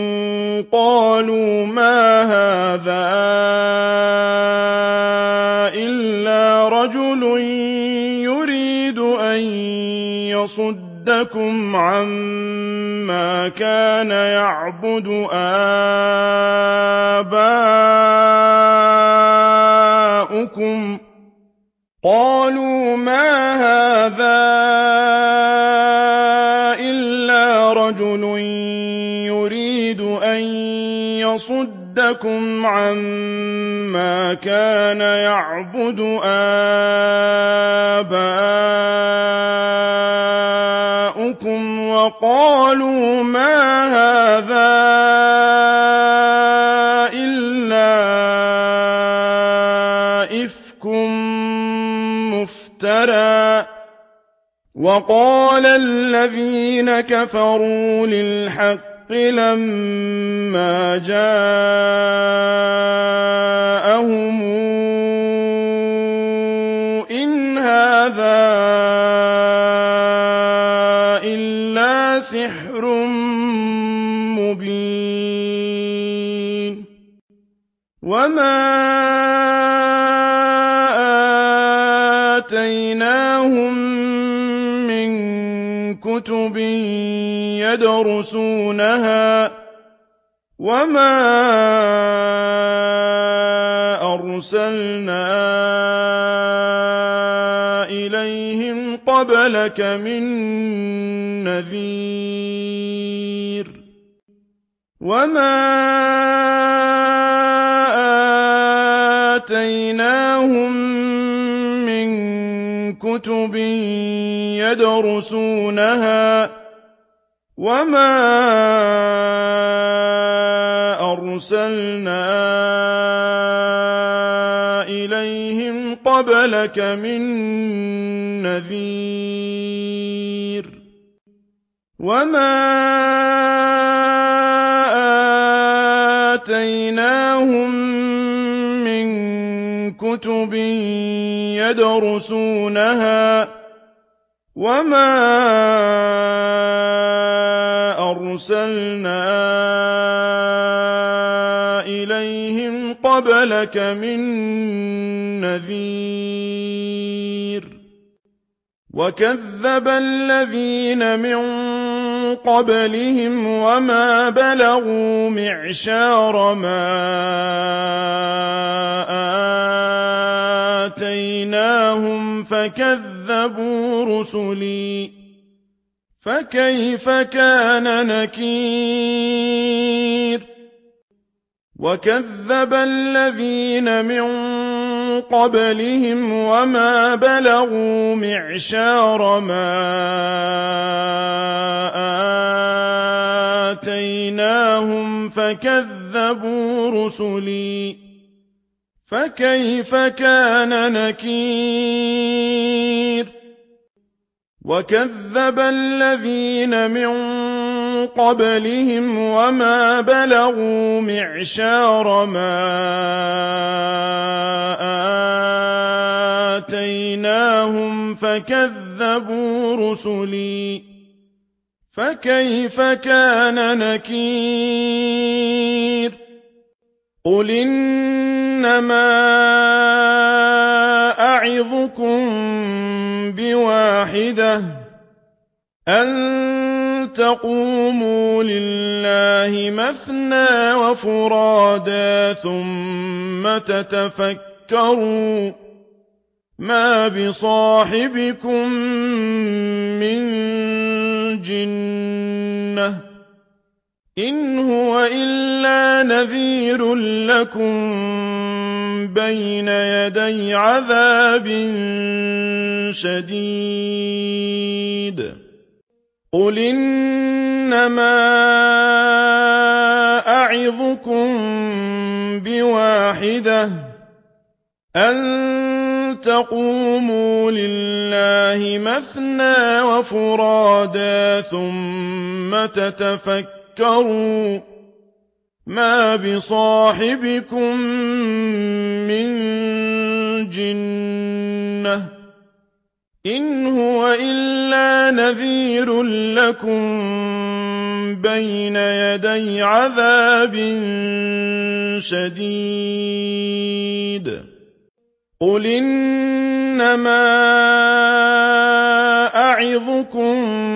قالوا ما هذا إلا رجل يريد أن يصدكم عما كان يعبد آباؤكم قالوا ما هذا إلا رجل يريد أن يصدكم عما كان يعبد آباؤكم وقالوا ما هذا إلا إفك مفترى وقال الذين كفروا للحق لما جاءهم إن هذا إلا سحر مبين وما آتيناهم من كتب يدرسونها وما أرسلنا إليهم قبلك من نذير وما آتيناهم من كتب يدرسونها وما أرسلنا إليهم قبلك من نذير وما آتيناهم من كتب يدرسونها وما أرسلنا إليهم قبلك من نذير وكذب الذين من قبلهم وما بلغوا معشار ما آتيناهم فكذبوا رسلي فكيف كان نكير وكذب الذين من قبلهم وما بلغوا معشار ما آتيناهم فكذبوا رسلي فكيف كان نكير وكذب الذين من قبلهم وما بلغوا معشار ما آتيناهم فكذبوا رسلي فكيف كان نكير قل إنما أعظكم بواحدة أن تقوموا لله مثنى وفرادا ثم تتفكروا ما بصاحبكم من جنة إن هو إلا نذير لكم بين يدي عذاب شديد قل إنما أعظكم بواحدة أن تقوموا لله مثنى وفرادا ثم تتفكروا ما بصاحبكم من جنة إن هو إلا نذير لكم بين يدي عذاب شديد قل إنما أعظكم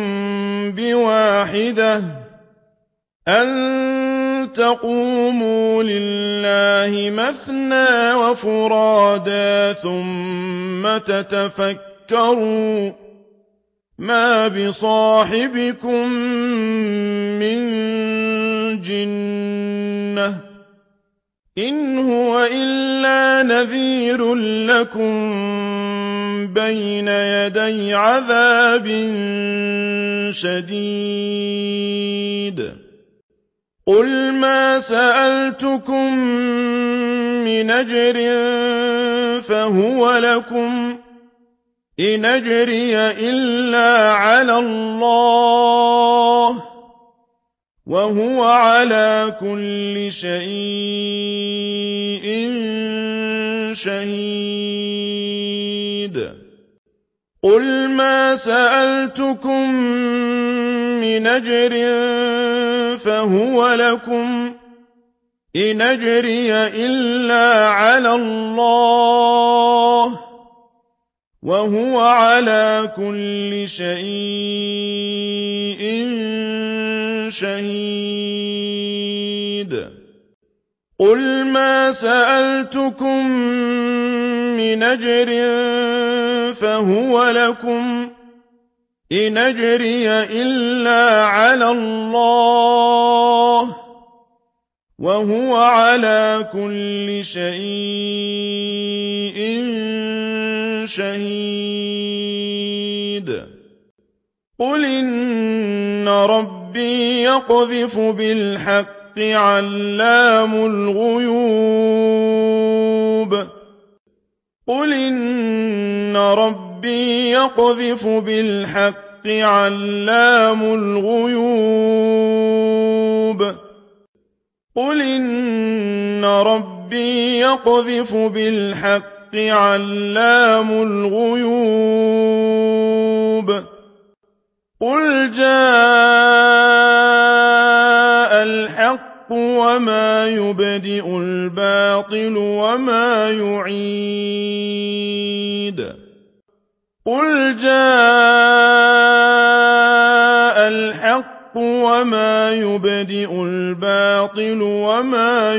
بواحدة أن تقوموا لله مثنى وفرادا ثم تتفكروا ما بصاحبكم من جنة إن هو إلا نذير لكم بين يدي عذاب شديد قل ما سألتكم من أجر فهو لكم إن أجري إلا على الله وهو على كل شيء شهيد قل ما سألتكم من أجر فهو لكم إن أجري إلا على الله وهو على كل شيء شهيد قل ما سألتكم من أجر فهو لكم إن أجري إلا على الله وهو على كل شيء شهيد قل إن ربي يقذف بالحق علام الغيوب قل إن ربي يقذف بالحق علام الغيوب قل إن ربي يقذف بالحق علام الغيوب قل جاء الحق وما يبدئ الباطل وما يعيد قل جاء الحق وما يبدئ الباطل وما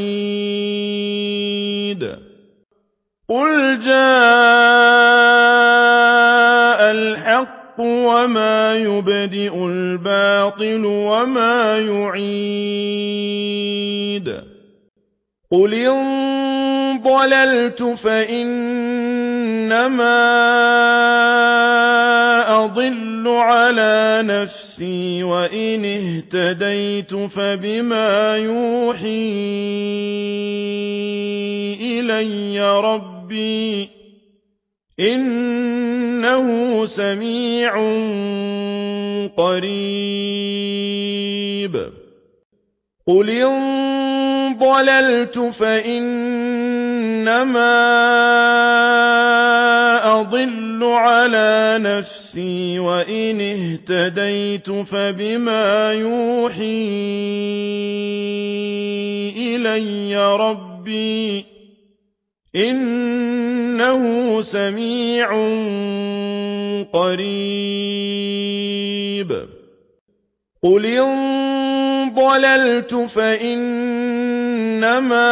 يعيد قل جاء الحق وما يبدئ الباطل وما يعيد قل إن ضللت فإنما أضل على نفسي وإن اهتديت فبما يوحي إلي ربي إنه سميع قريب قل إن ضللت فإنما أضل على نفسي وإن اهتديت فبما يوحي إلي ربي إنه سميع قريب قل إن ضللت فإنما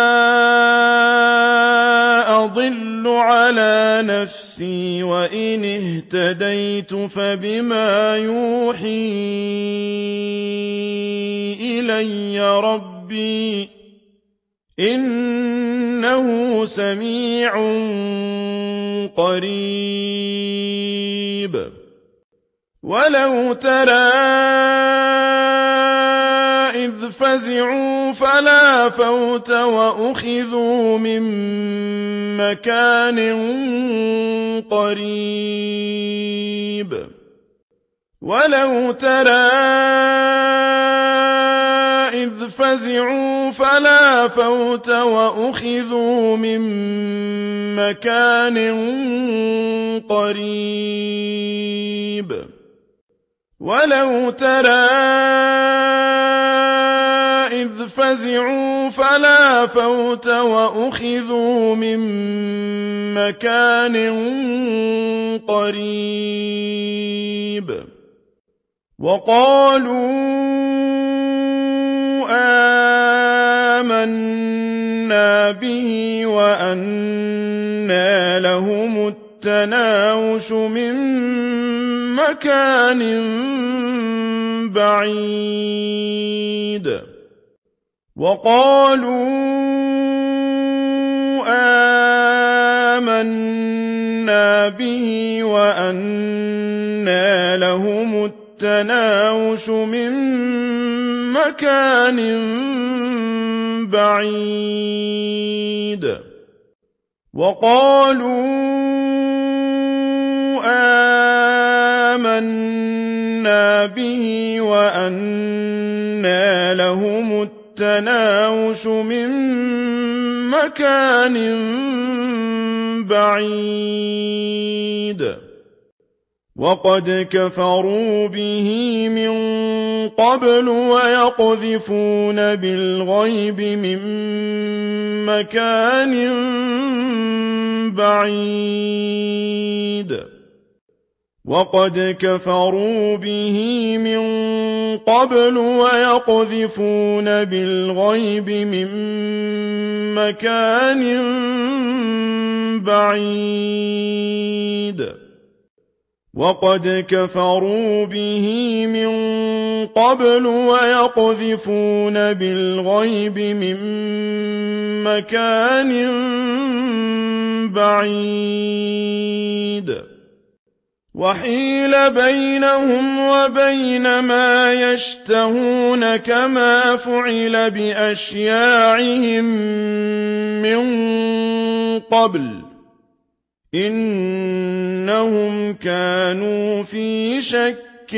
أضل على نفسي وإن اهتديت فبما يوحي إلي ربي إنه سميع قريب ولو ترى إذ فزعوا فلا فوت وأخذوا من مكان قريب ولو ترى إذ فزعوا فلا فوت وأخذوا من مكان قريب ولو ترى إذ فزعوا فلا فوت وأخذوا من مكان قريب وقالوا آمنا به وأنى لهم التناوش من مكان بعيد وقالوا آمنا به وأنى لهم التناوش من مكان بعيد وقالوا آمنا به وأنى لهم التناوش من مكان بعيد وقد كفروا به من قبل ويقذفون بالغيب من مكان بعيد وقد كفروا به من قبل ويقذفون بالغيب من مكان بعيد وقد كفروا به من قبل ويقذفون بالغيب من مكان بعيد وحيل بينهم وبين ما يشتهون كما فعل بأشياعهم من قبل إنهم كانوا في شك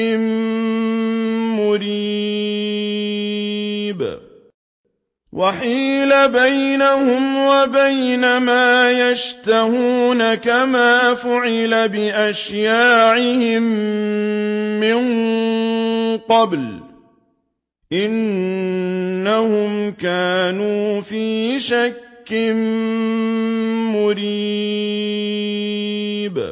مريب وحيل بينهم وبين ما يشتهون كما فعل بأشياعهم من قبل إنهم كانوا في شك مريب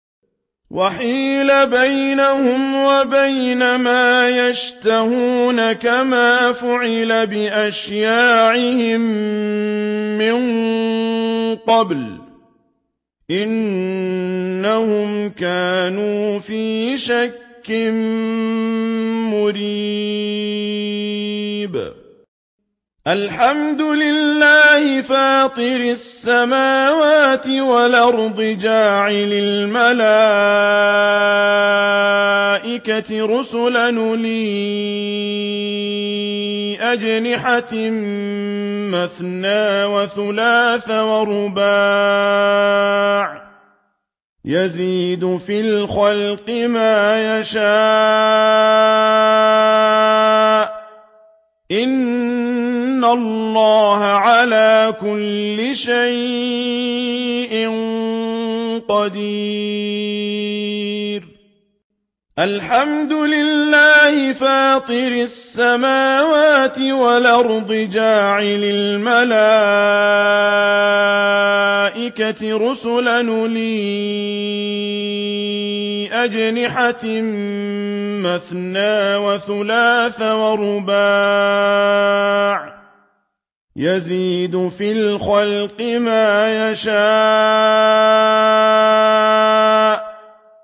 وحيل بينهم وبين ما يشتهون كما فعل بأشياعهم من قبل إنهم كانوا في شك مريب الحمد لله فاطر السماوات والأرض جاعل الملائكة رسلا أولي أجنحة مثنى وثلاث ورباع يزيد في الخلق ما يشاء إن الله على كل شيء قدير الحمد لله فاطر السماوات والأرض جاعل الملائكة رسلا أولي أجنحة مثنى وثلاث ورباع يزيد في الخلق ما يشاء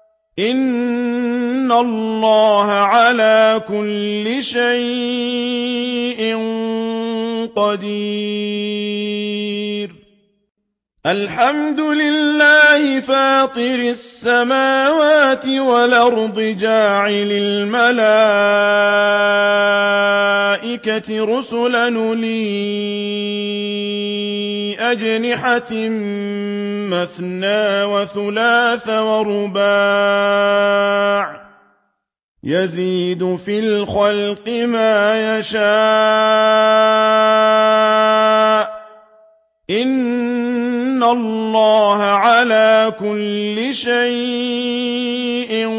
إن الله على كل شيء قدير الحمد لله فاطر السماوات والأرض جاعل الملائكة رسلا أولي أجنحة مثنى وثلاث ورباع يزيد في الخلق ما يشاء إن الله على كل شيء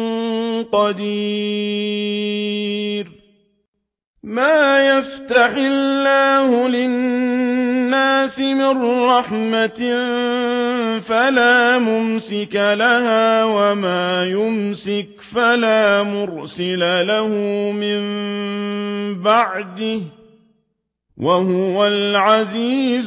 قدير ما يفتح الله للناس من رحمة فلا ممسك لها وما يمسك فلا مرسل له من بعده وهو العزيز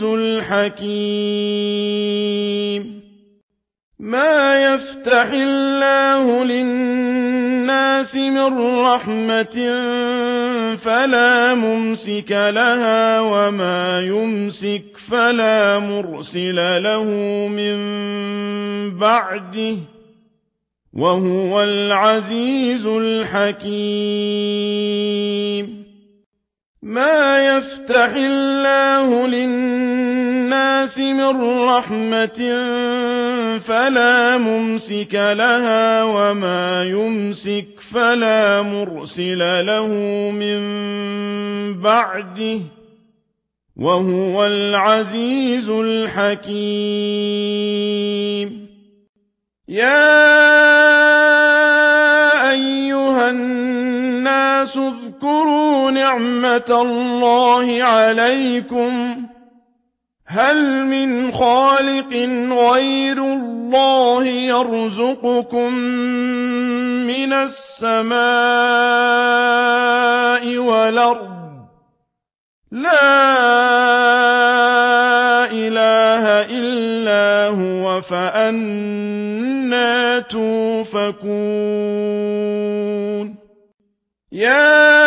الحكيم ما يفتح الله للناس من رحمة فلا ممسك لها وما يمسك فلا مرسل له من بعده وهو العزيز الحكيم ما يفتح الله للناس من رحمة فلا ممسك لها وما يمسك فلا مرسل له من بعده وهو العزيز الحكيم يا أيها الناس اذكروا نعمة الله عليكم هل من خالق غير الله يرزقكم من السماء والأرض لا إله إلا هو فأنى توفكون يا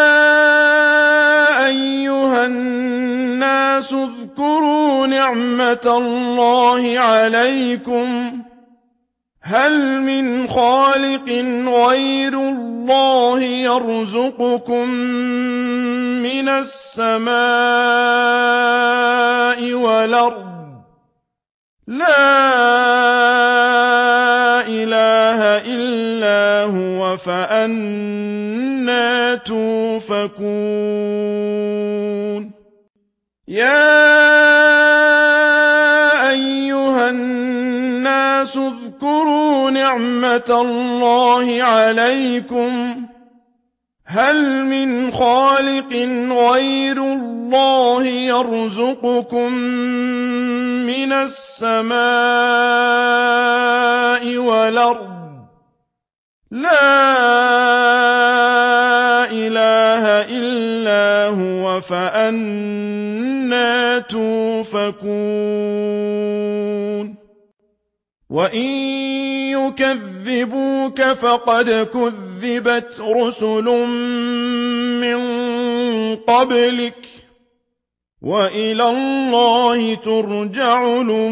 أيها الناس اذكروا نعمة الله عليكم هل من خالق غير الله يرزقكم من السماء والأرض لا إله إلا هو فأنى توفكون يا أيها الناس اذكروا نعمة الله عليكم هل من خالق غير الله يرزقكم من السماء والأرض لا إله إلا هو فأنى توفكون وَإِن يُكَذِّبُوكَ فَقَدْ كُذِّبَتْ رُسُلٌ مِّن قَبْلِكَ وَإِلَى اللَّهِ تُرْجَعُ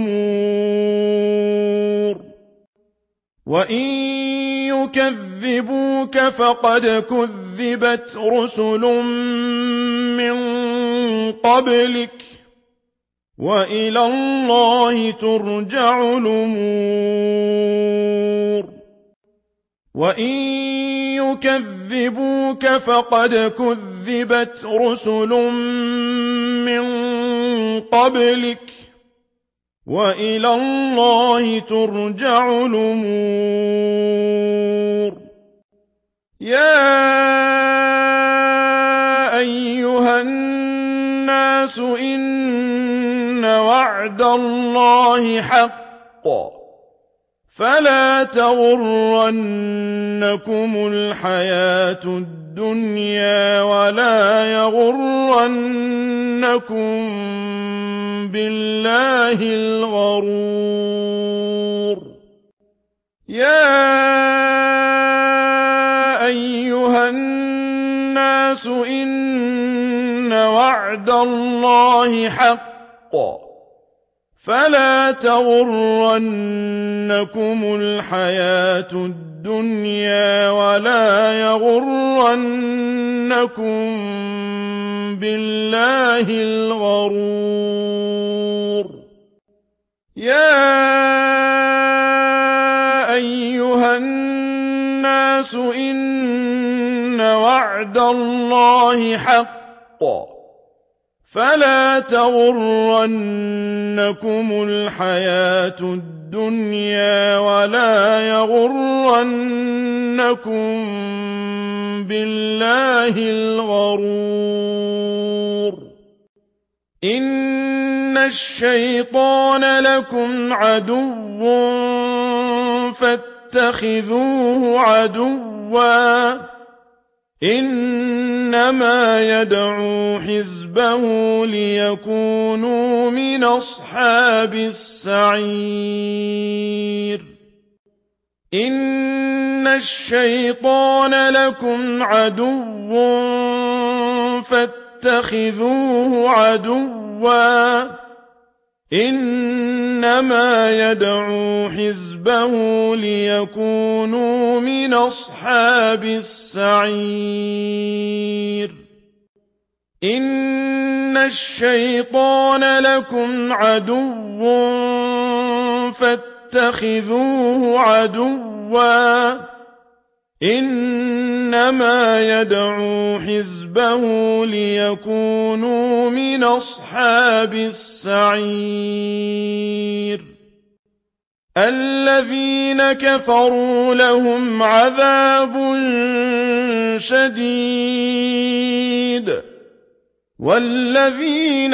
الْأُمُورُ وَإِن يُكَذِّبُوكَ فَقَدْ كُذِّبَتْ رُسُلٌ مِّن قَبْلِكَ وَإِلَى اللَّهِ تُرْجَعُ الْأُمُورُ وَإِن يُكَذِّبُوكَ فَقَدْ كُذِّبَتْ رُسُلٌ مِّن قَبْلِكَ وَإِلَى اللَّهِ تُرْجَعُ الْأُمُورُ يَا أَيُّهَا النَّاسُ إِنَّ وَعْدَ اللَّهِ حَقٌّ فَلَا تَغُرَّنَّكُمُ الْحَيَاةُ الدُّنْيَا وَلَا يَغُرَّنَّكُم بِاللَّهِ الْغَرُورُ يَا أَيُّهَا النَّاسُ إِنَّ وَعْدَ اللَّهِ حَقٌّ فَلَا تَغُرَّنَّكُمُ الْحَيَاةُ الدُّنْيَا وَلَا يَغُرَّنَّكُم بِاللَّهِ الْغَرُورُ يَا أَيُّهَا النَّاسُ إِنَّ وَعْدَ اللَّهِ حَقٌّ فَلَا تَغُرَّنَّكُمُ الْحَيَاةُ الدُّنْيَا وَلَا يَغُرَّنَّكُم بِاللَّهِ الْغَرُورُ إِنَّ الشَّيْطَانَ لَكُمْ عَدُوٌّ فَاتَّخِذُوهُ عَدُوًّا إِنَّمَا يَدْعُو حِزْبَهُ لِيَكُونُوا مِنْ أَصْحَابِ السَّعِيرِ إِنَّ الشَّيْطَانَ لَكُمْ عَدُوٌّ فَاتَّخِذُوهُ عَدُوًّا إِنَّمَا يَدْعُو حِزْبَهُ لِيَكُونُوا مِنْ أَصْحَابِ السَّعِيرِ إِنَّ الشَّيْطَانَ لَكُمْ عَدُوٌّ فَاتَّخِذُوهُ عَدُوًّا إِنَّمَا يَدْعُو حِزْبَهُ لِيَكُونُوا مِنْ أَصْحَابِ السَّعِيرِ الَّذِينَ كَفَرُوا لَهُمْ عَذَابٌ شَدِيدٌ وَالَّذِينَ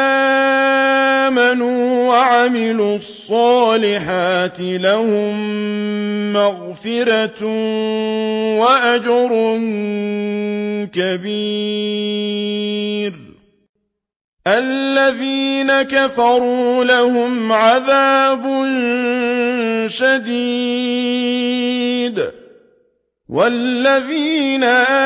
آمَنُوا وَعَمِلُوا الصَّالِحَاتِ لَهُم مَّغْفِرَةٌ وَأَجْرٌ كَبِيرٌ الَّذِينَ كَفَرُوا لَهُمْ عَذَابٌ شَدِيدٌ وَالَّذِينَ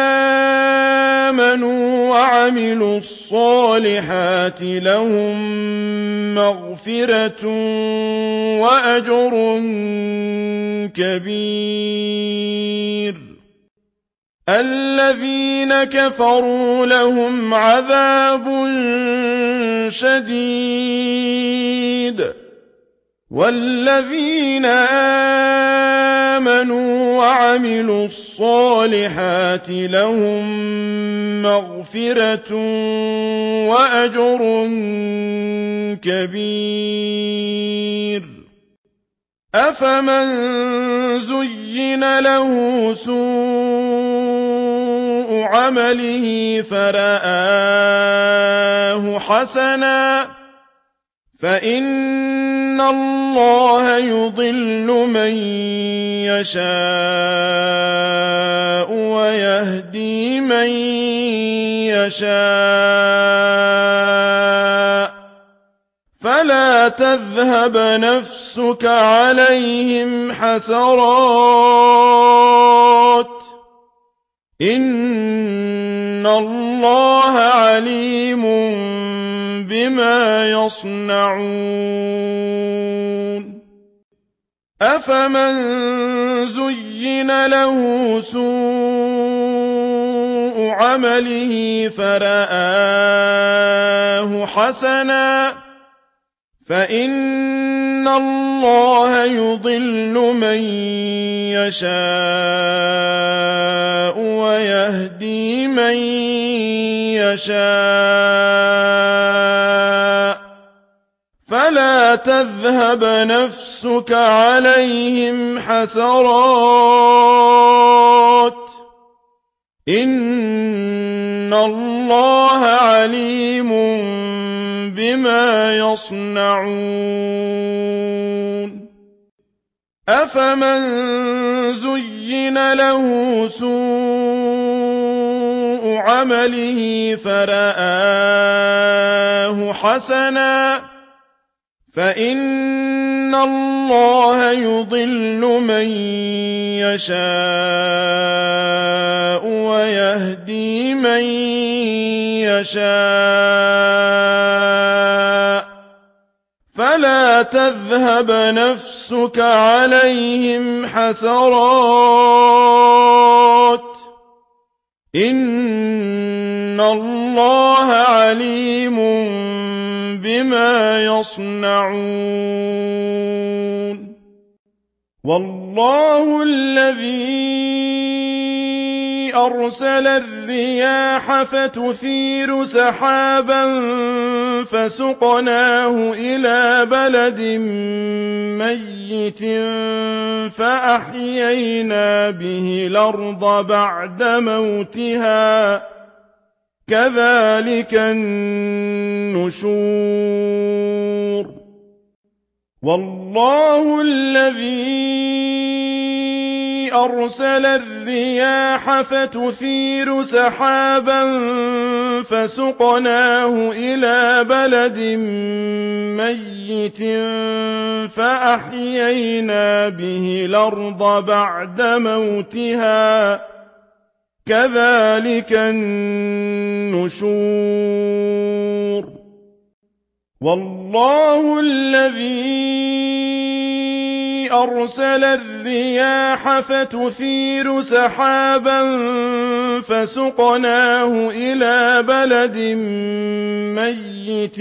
آمَنُوا وَعَمِلُوا الصَّالِحَاتِ لَهُم مَّغْفِرَةٌ وَأَجْرٌ كَبِيرٌ الَّذِينَ كَفَرُوا لَهُمْ عَذَابٌ شَدِيدٌ وَالَّذِينَ آمَنُوا وَعَمِلُوا الصَّالِحَاتِ لَهُم مَّغْفِرَةٌ وَأَجْرٌ كَبِيرٌ أَفَمَن زُيِّنَ لَهُ سُوءُ عَمَلِهِ فَرَآهُ حَسَنًا فَإِنَّ اللَّهَ يُضِلُّ مَن يَشَاءُ وَيَهْدِي مَن يَشَاءُ فَلَا تذهب نفسك عليهم حسرات إن الله عليم بما يصنعون أفمن زين له سوء عمله فرآه حسنا فإن الله يضل من يشاء ويهدي من يشاء فلا تذهب نفسك عليهم حسرات إن الله عليم بما يصنعون أفمن زين له سوء عمله فرآه حسنا فإن الله يضل من يشاء ويهدي من يشاء فلا تذهب نفسك عليهم حسرات إن الله عليم بما يصنعون والله الذي أرسل الرياح فتثير سحابا فسقناه إلى بلد ميت فأحيينا به الأرض بعد موتها كذلك النشور والله الذي أرسل الرياح فتثير سحابا فسقناه إلى بلد ميت فأحيينا به الأرض بعد موتها كذلك النشور والله الذي أرسل الرياح فتثير سحابا فسقناه إلى بلد ميت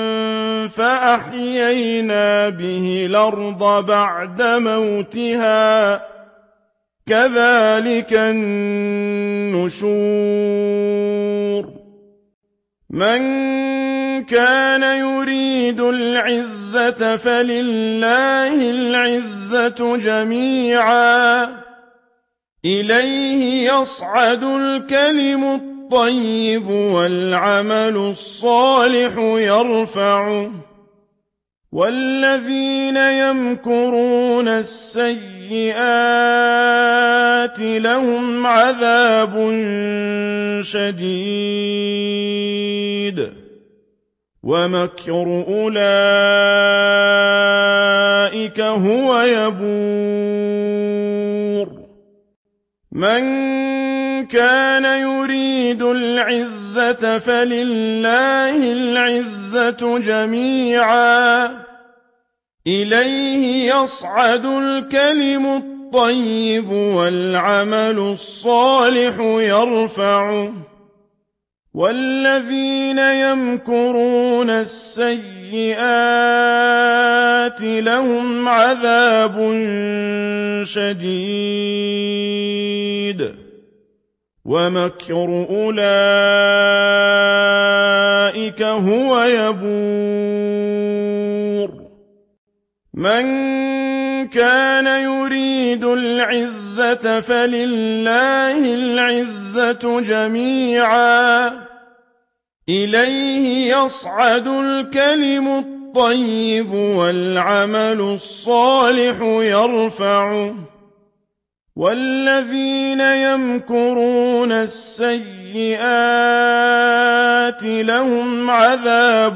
فأحيينا به الأرض بعد موتها كذلك النشور من كان يريد العزة فلله العزة جميعا إليه يصعد الكلم الطيب والعمل الصالح يرفعه والذين يمكرون السيئات لهم عذاب شديد ومكر أولئك هو يبور من كان يريد العزة فلله العزة جميعا إليه يصعد الكلم الطيب والعمل الصالح يرفعه والذين يمكرون السيئات لهم عذاب شديد ومكر أولئك هو يبور من كان يريد العزة فلله العزة جميعا إليه يصعد الكلم الطيب والعمل الصالح يرفعه وَالَّذِينَ يَمْكُرُونَ السَّيِّئَاتِ لَهُمْ عَذَابٌ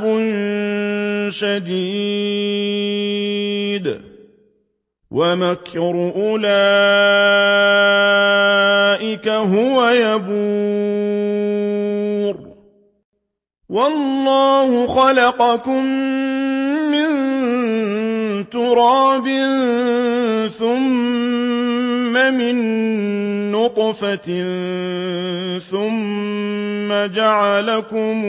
شَدِيدٌ وَمَكْرُ أُولَئِكَ هُوَ يَبُورُ وَاللَّهُ خَلَقَكُم مِّن تُرَابٍ ثُمَّ مِن نُّطْفَةٍ ثُمَّ جَعَلَكُمْ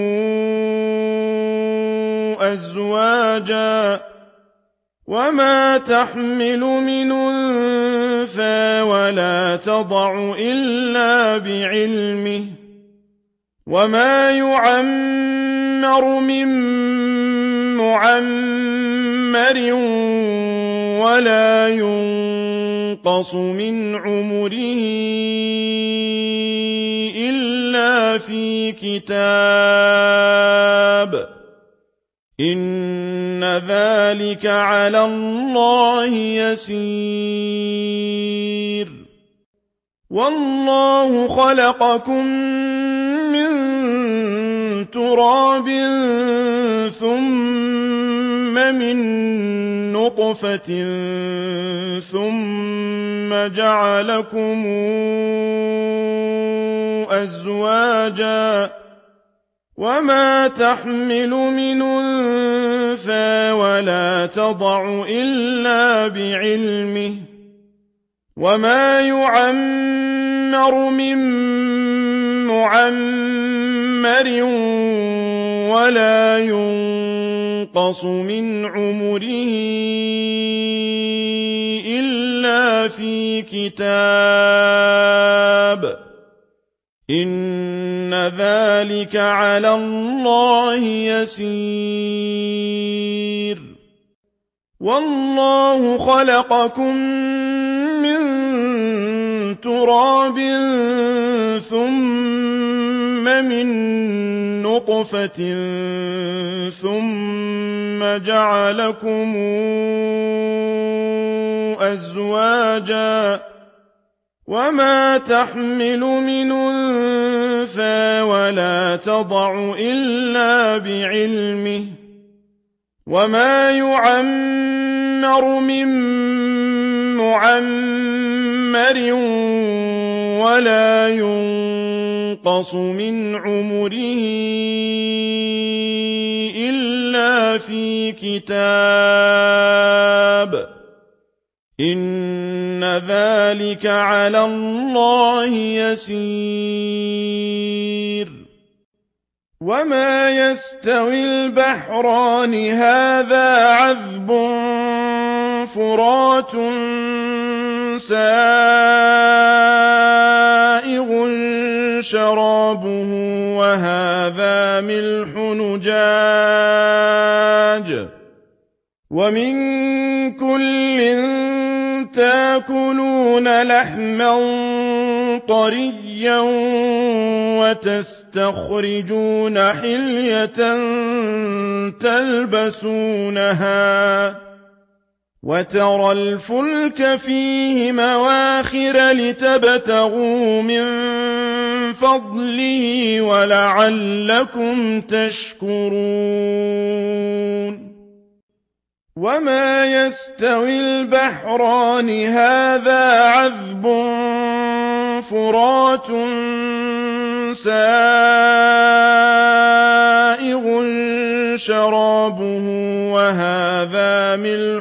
أَزْوَاجًا وَمَا تَحْمِلُ مِنْ أُنثَىٰ وَلَا تَضَعُ إِلَّا بِعِلْمِهِ وَمَا يُعَمَّرُ مِن مُّعَمَّرٍ وَلَا يُنقَصُ مِنْ عُمُرِهِ إِلَّا فِي كِتَابٍ إِنَّ ذَلِكَ عَلَى اللَّهِ يَسِيرٌ وَاللَّهُ خَلَقَكُم مِّن تُرَابٍ ثُمَّ مِن نُّطْفَةٍ ثُمَّ جَعَلَكُمْ أَزْوَاجًا وَمَا تَحْمِلُ مِنْ أُنثَىٰ وَلَا تَضَعُ إِلَّا بِعِلْمِهِ وَمَا يُعَمَّرُ مِن مُّعَمَّرٍ وَلَا يُنقَصُ مِنْ عُمُرِهِ إِلَّا فِي كِتَابٍ إِنَّ ذَلِكَ عَلَى اللَّهِ يَسِيرٌ وَاللَّهُ خَلَقَكُم مِّن تُرَابٍ ثُمَّ مِن نُّطْفَةٍ ثُمَّ جَعَلَكُمْ أَزْوَاجًا وَمَا تَحْمِلُ مِنْ أُنثَىٰ وَلَا تَضَعُ إِلَّا بِعِلْمِهِ وَمَا يُعَمَّرُ مِن مُّعَمَّرٍ وَلَا يُنقَصُ مِنْ عُمُرِهِ إِلَّا فِي كِتَابٍ إِنَّ ذَلِكَ عَلَى اللَّهِ يَسِيرٌ وَمَا يَسْتَوِي الْبَحْرَانِ هَٰذَا عَذْبٌ فُرَاتٌ سَائِغٌ شَرَابُهُ وَهَٰذَا مِلْحٌ أُجَاجٌ وَمِن كُلٍّ تَأْكُلُونَ لَحْمًا طَرِيًّا وَتَسْتَخْرِجُونَ حِلْيَةً تَلْبَسُونَهَا وَتَرَى الْفُلْكَ فِيهِ مَوَاخِرَ لِتَبْتَغُوا مِن فَضْلِهِ وَلَعَلَّكُمْ تَشْكُرُونَ وَمَا يَسْتَوِي الْبَحْرَانِ هَٰذَا عَذْبٌ فُرَاتٌ سَائِغٌ شَرَابُهُ وَهَٰذَا مِلْحٌ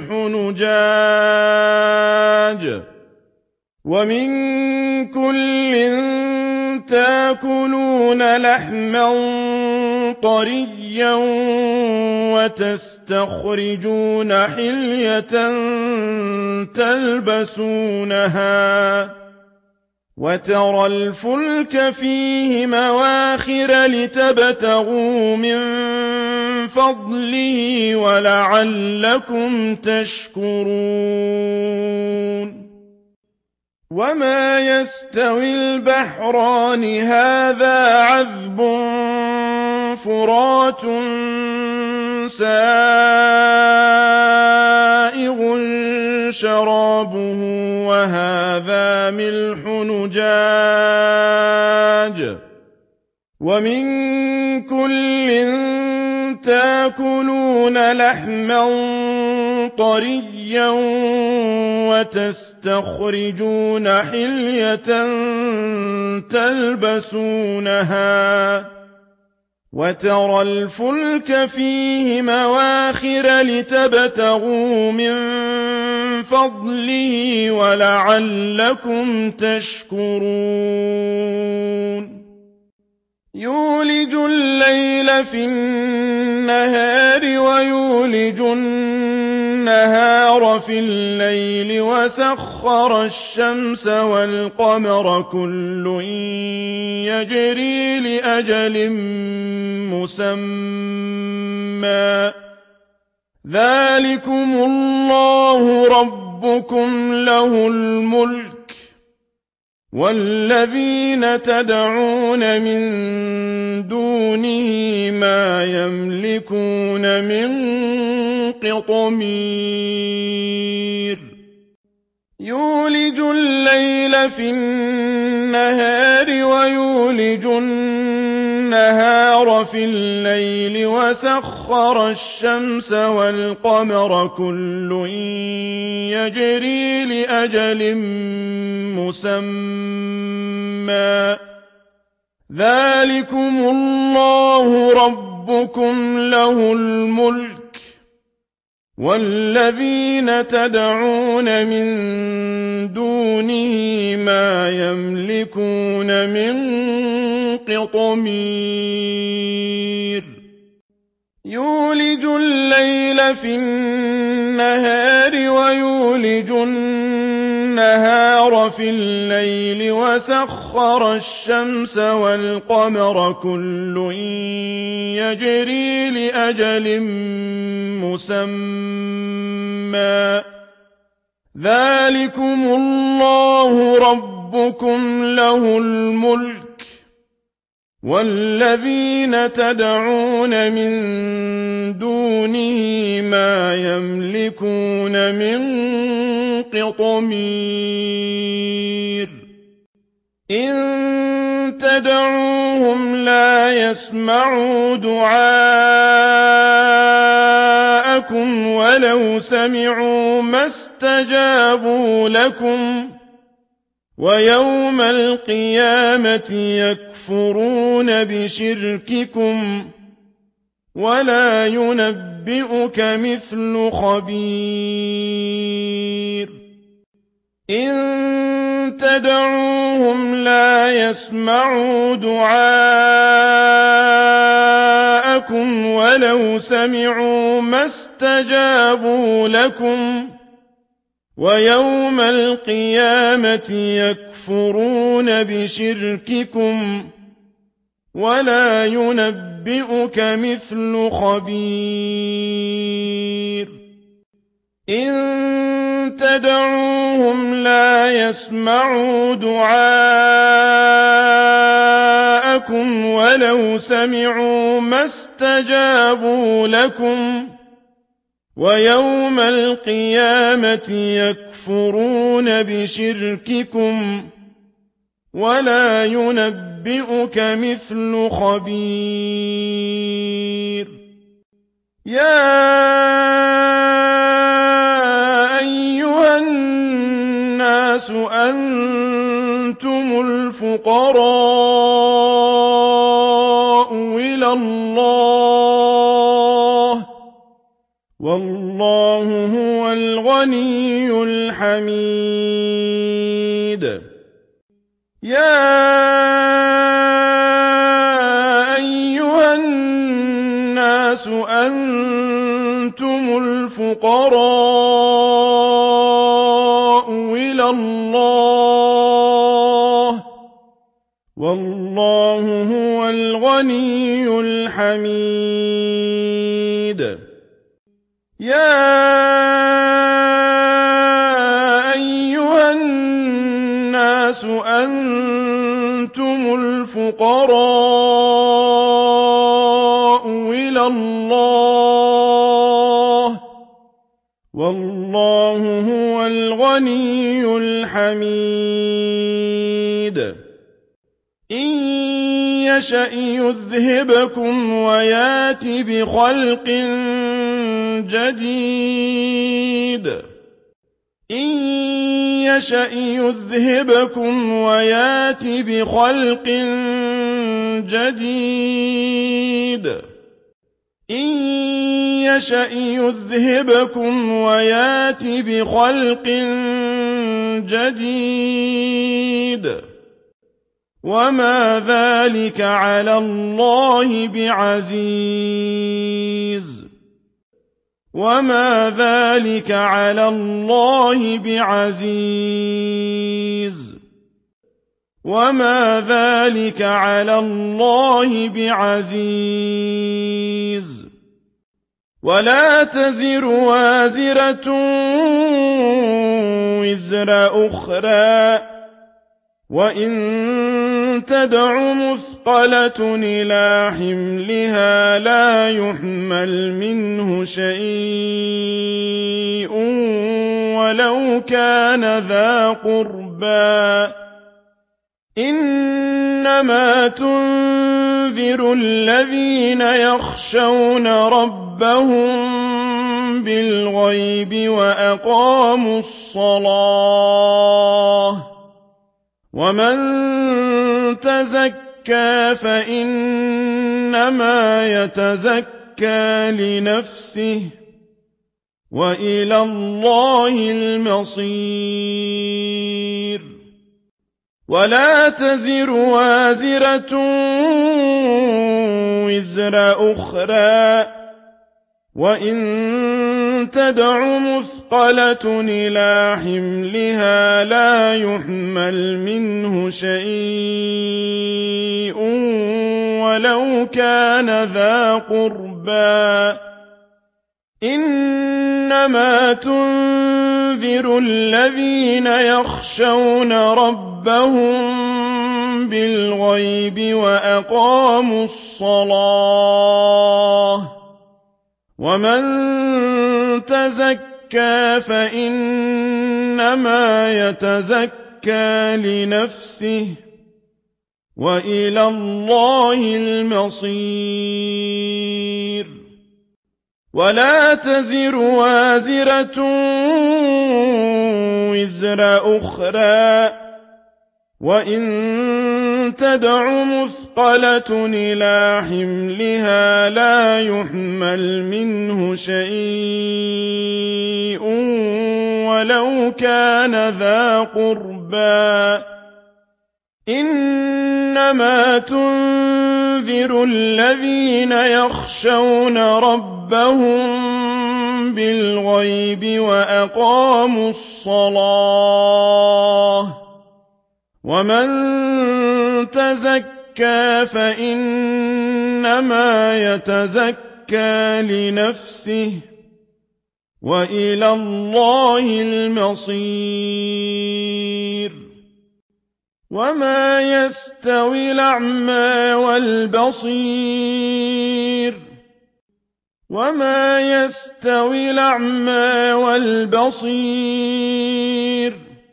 أُجَاجٌ وَمِن كُلٍّ تَأْكُلُونَ لَحْمًا طَرِيًّا وَتَسْتَخْرِجُونَ حِلْيَةً تَلْبَسُونَهَا وَتَرَى الْفُلْكَ فِيهِ مَوَاخِرَ لِتَبْتَغُوا مِن فَضْلِهِ وَلَعَلَّكُمْ تَشْكُرُونَ وَمَا يَسْتَوِي الْبَحْرَانِ هَٰذَا عَذْبٌ فُرَاتٌ سَائِغٌ شرابه وهذا ملح نجاج ومن كل تأكلون لحما طريا وتستخرجون حلية تلبسونها وترى الفلك فيه مواخر لتبتغوا من فضله ولعلكم تشكرون يولج الليل في النهار ويولج النهار في الليل وسخر الشمس والقمر كل يجري لأجل مسمى ذلكم الله ربكم له الملك والذين تدعون من دونه ما يملكون من قطمير يولج الليل في النهار ويولج النهار في الليل وسخر الشمس والقمر كل يجري لأجل مسمى ذلكم الله ربكم له الملك والذين تدعون من دونه ما يملكون من قطمير يولج الليل في النهار ويولج النهار في الليل وسخر الشمس والقمر كل يجري لأجل مسمى ذلكم الله ربكم له الملك والذين تدعون من دونه ما يملكون من قطمير إن تدعوهم لا يسمعوا دعاءكم ولو سمعوا ما استجابوا لكم ويوم القيامة يكفرون بشرككم ولا ينبئك مثل خبير إن تدعوهم لا يسمعوا دعاءكم ولو سمعوا ما استجابوا لكم ويوم القيامة يكفرون بشرككم ولا ينبئك مثل خبير إن تدعوهم لا يسمعوا دعاءكم ولو سمعوا ما استجابوا لكم ويوم القيامة يكفرون بشرككم ولا ينبئك مثل خبير يا أيها الناس أنتم الفقراء إلى الله والله هو الغني الحميد يا أيها الناس أنتم الفقراء إلى الله والله هو الغني الحميد يا أيها الناس أنتم الفقراء إلى الله والله هو الغني الحميد إن يشأ يذهبكم ويات بخلق جديد إن يشأ يذهبكم ويات بخلق جديد إن يشأ يذهبكم ويات بخلق جديد وما ذلك على الله بعزيز وما ذلك على الله بعزيز وما ذلك على الله بعزيز ولا تزر وازرة وزر أخرى وإن تدع مثقلة إلى حملها لا يحمل منه شيء ولو كان ذا قربى إنما تنذر الذين يخشون ربهم بالغيب وأقاموا الصلاة ومن تزكى فإنما يتزكى لنفسه وإلى الله المصير ولا تزر وازرة وزر أخرى وإن تدع مثقلة إلى حملها لا يحمل منه شيء ولو كان ذا قربى إنما تنذر الذين يخشون ربهم بالغيب وأقاموا الصلاة ومن تزكى فإنما يتزكى لنفسه وإلى الله المصير ولا تزر وازرة وزر أخرى وإن تدع مثقلة إلى حملها لا يحمل منه شيء ولو كان ذا قربى إنما تنذر الذين يخشون ربهم بالغيب وأقاموا الصلاة ومن تزكى فإنما يتزكى لنفسه وإلى الله المصير وما يستوي الأعمى والبصير وما يستوي الأعمى والبصير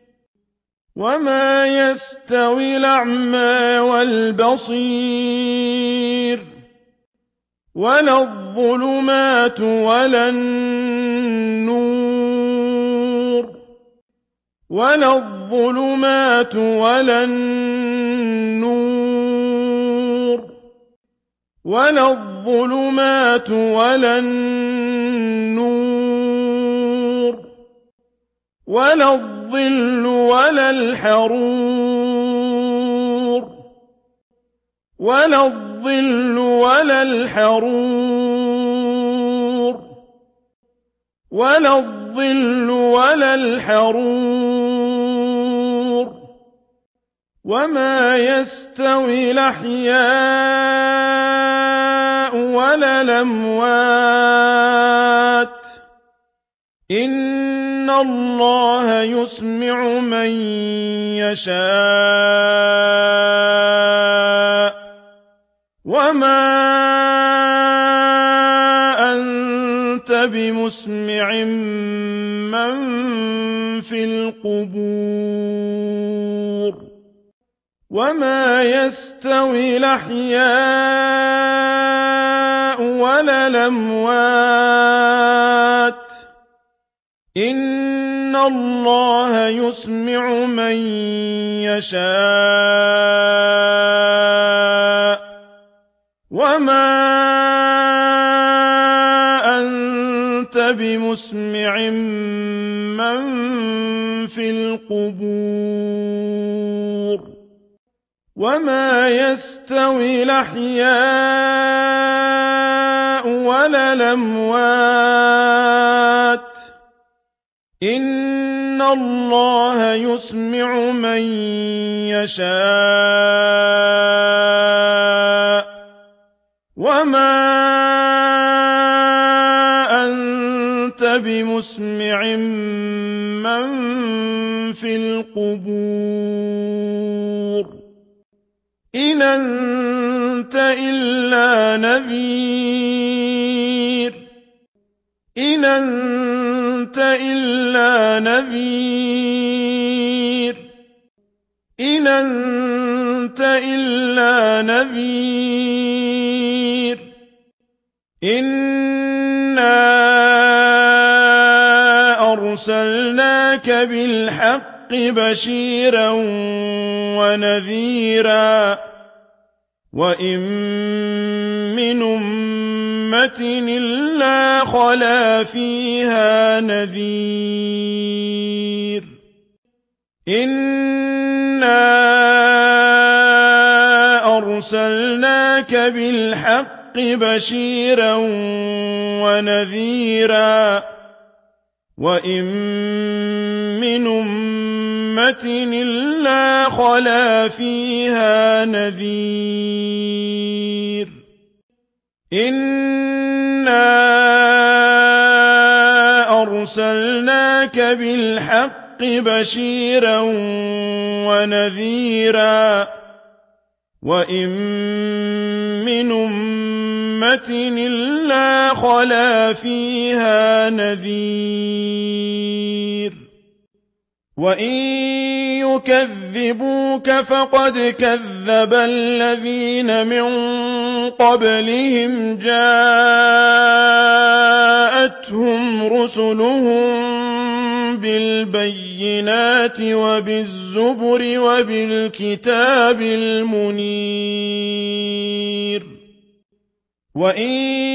وما يستوي الأعمى والبصير ولا الظلمات ولا النور ولا الظلمات ولا النور ولا الظلمات ولا النور ولا الظل ولا الحرور ولا الظل ولا الحرور ولا الظل ولا الحرور وما يستوي الأحياء ولا الأموات إن الله يسمع من يشاء وما أنت بمسمع من في القبور وما يستوي الأحياء ولا الأموات إن الله يسمع من يشاء وما أنت بمسمع من في القبور وما يستوي الأحياء ولا الأموات إن الله يسمع من يشاء وما أنت بمسمع من في القبور إن أنت إلا نذير إن أنت إلا نذير إن أنت إلا نذير إنا أرسلناك بالحق بشيرا ونذيرا وإن من أمة إلا خلا فيها نذير إنا أرسلناك بالحق بشيرا ونذيرا وإن من أمة إلا خلا فيها نذير إنا أرسلناك بالحق بشيرا ونذيرا وإن من أمة إلا خلا فيها نذير وإن يكذبوك فقد كذب الذين من قبلهم جاءتهم رسلهم بالبينات وبالزبر وبالكتاب المنير وإن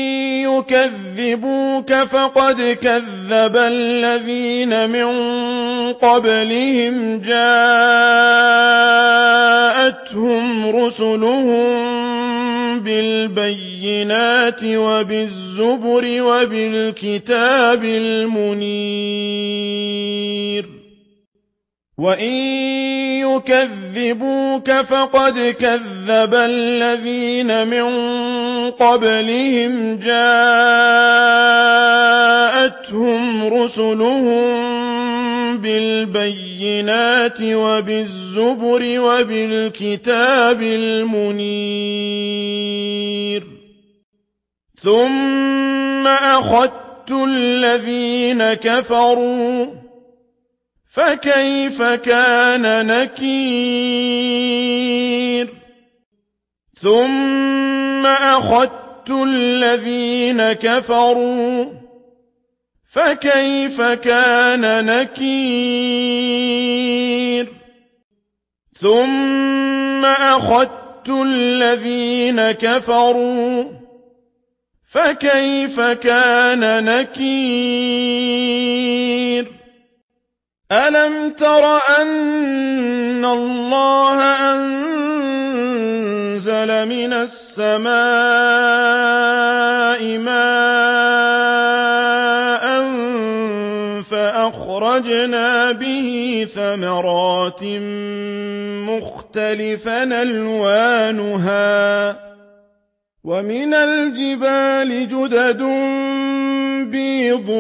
يكذبوك فقد كذب الذين من قبلهم جاءتهم رسلهم بالبينات وبالزبر وبالكتاب المنير وإن يكذبوك فقد كذب الذين من قبلهم جاءتهم رسلهم بالبينات وبالزبر وبالكتاب المنير ثم أخذت الذين كفروا فكيف كان نكير ثم أخذت الذين كفروا فكيف كان نكير ثم أخذت الذين كفروا فكيف كان نكير ألم تر أن الله أنزل من السماء ماء فأخرجنا به ثمرات مختلفا ألوانها ومن الجبال جدد بيض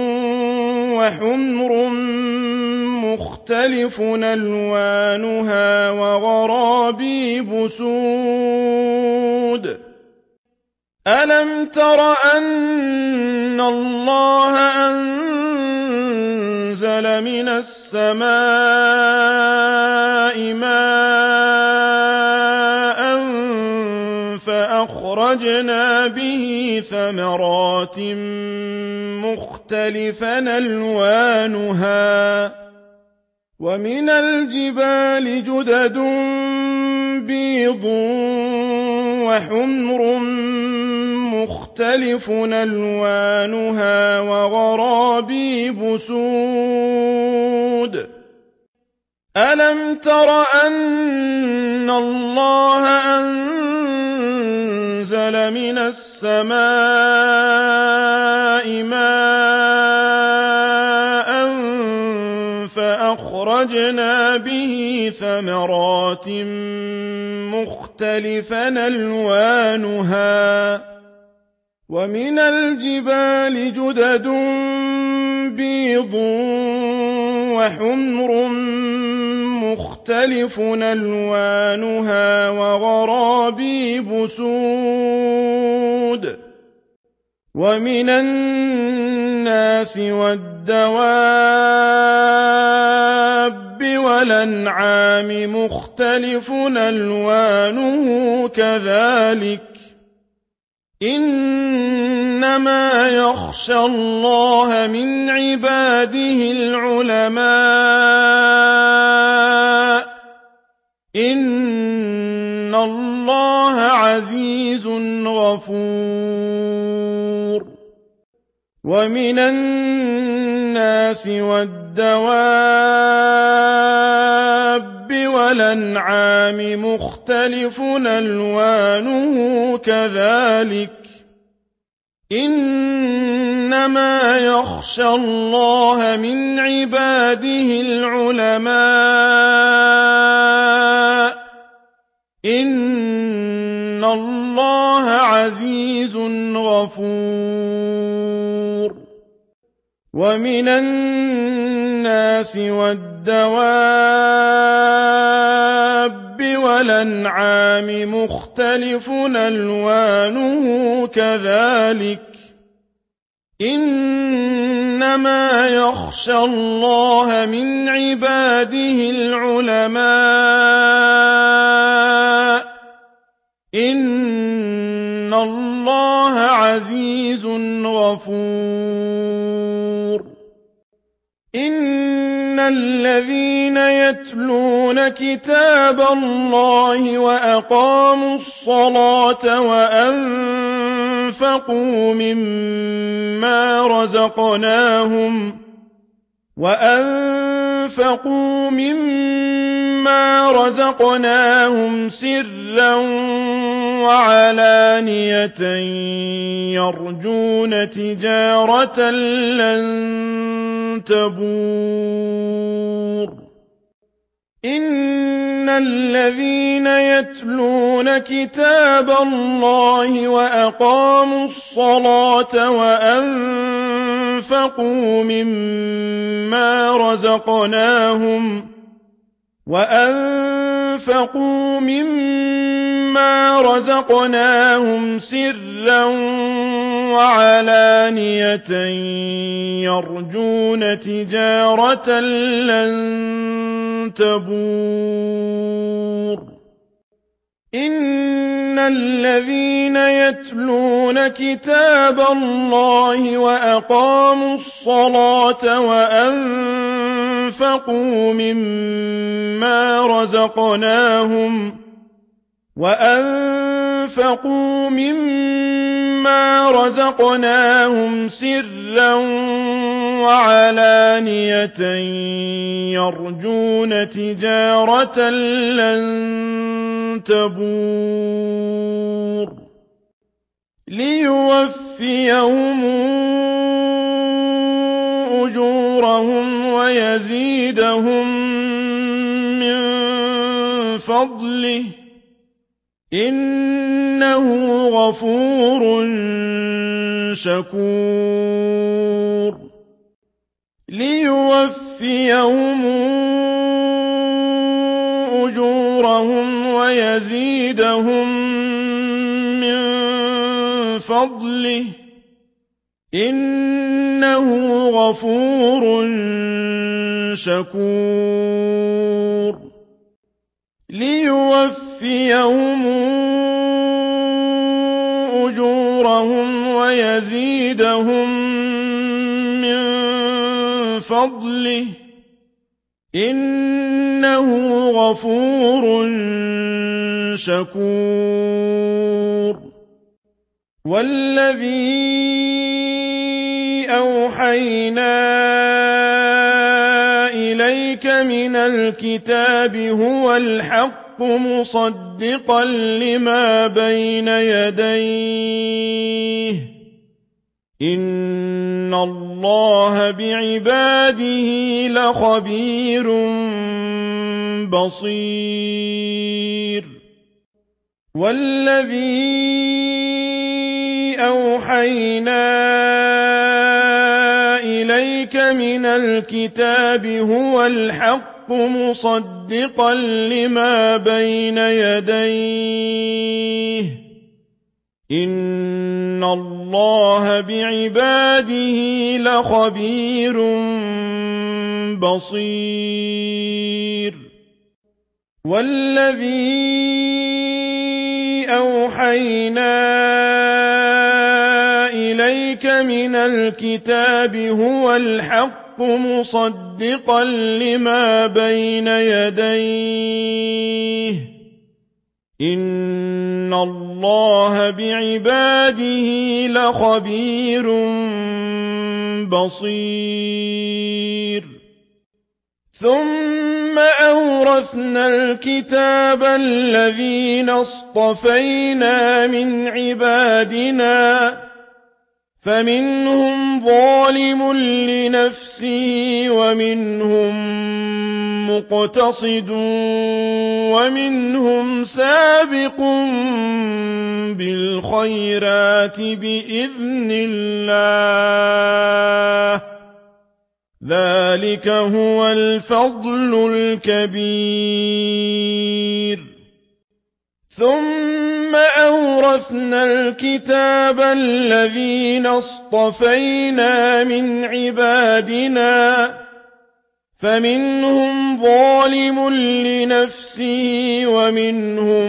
وحمر مختلف ألوانها وغرابيب سود ألم تر أن الله أنزل من السماء ماء فأخرجنا به ثمرات مختلفا ألوانها ومن الجبال جدد بيض وحمر مختلف ألوانها وغرابيب سود ألم تر أن الله أنزل من السماء ماء فأخرجنا به ثمرات مختلفا ألوانها ومن الجبال جدد بيض وحمر مختلف ألوانها وغرابيب سود ومن الناس والدواب والأنعام مختلف ألوانه كذلك إنما يخشى الله من عباده العلماء إن الله عزيز غفور ومن الناس والدواب والأنعام مختلف ألوانه كذلك إنما يخشى الله من عباده العلماء إن الله عزيز غفور ومن الناس والدواب والأنعام مختلف ألوانه كذلك إنما يخشى الله من عباده العلماء إن الله عزيز غفور إن الذين يتلون كتاب الله وأقاموا الصلاة وأنفقوا مما رزقناهم وأنفقوا مما رزقناهم سرا وعلانية يرجون تجارة لن تبور إن الذين يتلون كتاب الله وأقاموا الصلاة وأنفقوا مما رزقناهم وأنفقوا مما رزقناهم سرا وعلانية يرجون تجارة لن تبور إن الذين يتلون كتاب الله وأقاموا الصلاة وأنفقوا مما رزقناهم وأنفقوا مما رزقناهم سرا وعلانية يرجون تجارة لن تبور ليوفيهم أجورهم ويزيدهم من فضله إنه غفور شكور ليوفيهم أجورهم ويزيدهم من فضله إنه غفور شكور ليوفيهم أجورهم ويزيدهم من فضله إنه غفور شكور والذي أوحينا إليك من الكتاب هو الحق مصدقا لما بين يديه إن الله بعباده لخبير بصير والذي أوحينا إليك من الكتاب هو الحق مصدقا لما بين يديه إن الله بعباده لخبير بصير والذي أوحينا إليك من الكتاب هو الحق مصدقا لما بين يديه إن الله بعباده لخبير بصير ثم أورثنا الكتاب الذين اصطفينا من عبادنا فمنهم ظالم لنفسه ومنهم مقتصد ومنهم سابق بالخيرات بإذن الله ذلك هو الفضل الكبير ثم أورثنا الكتاب الذين اصطفينا من عبادنا فمنهم ظالم لنفسه ومنهم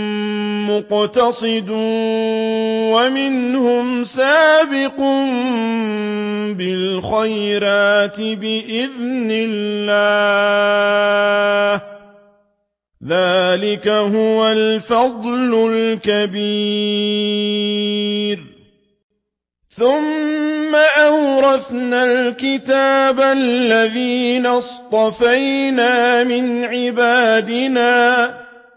مقتصد ومنهم سابق بالخيرات بإذن الله ذلك هو الفضل الكبير ثم أورثنا الكتاب الذين اصطفينا من عبادنا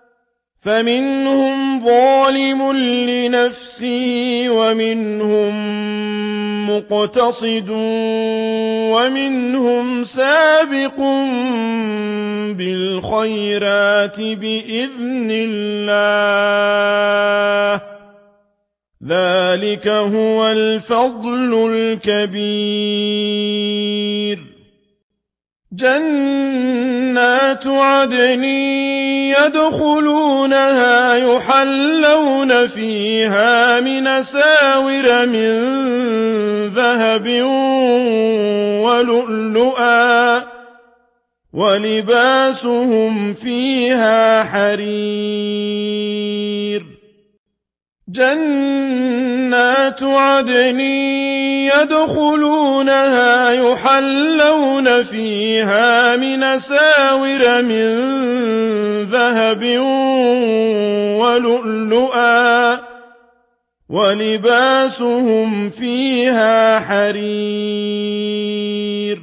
فمنهم ظالم لنفسه ومنهم مقتصد ومنهم سابق بالخيرات بإذن الله ذلك هو الفضل الكبير جنات عدن يدخلونها يحلون فيها من أساور من ذهب ولؤلؤا ولباسهم فيها حرير جنات عدن يدخلونها يحلون فيها من أساور من ذهب ولؤلؤا ولباسهم فيها حرير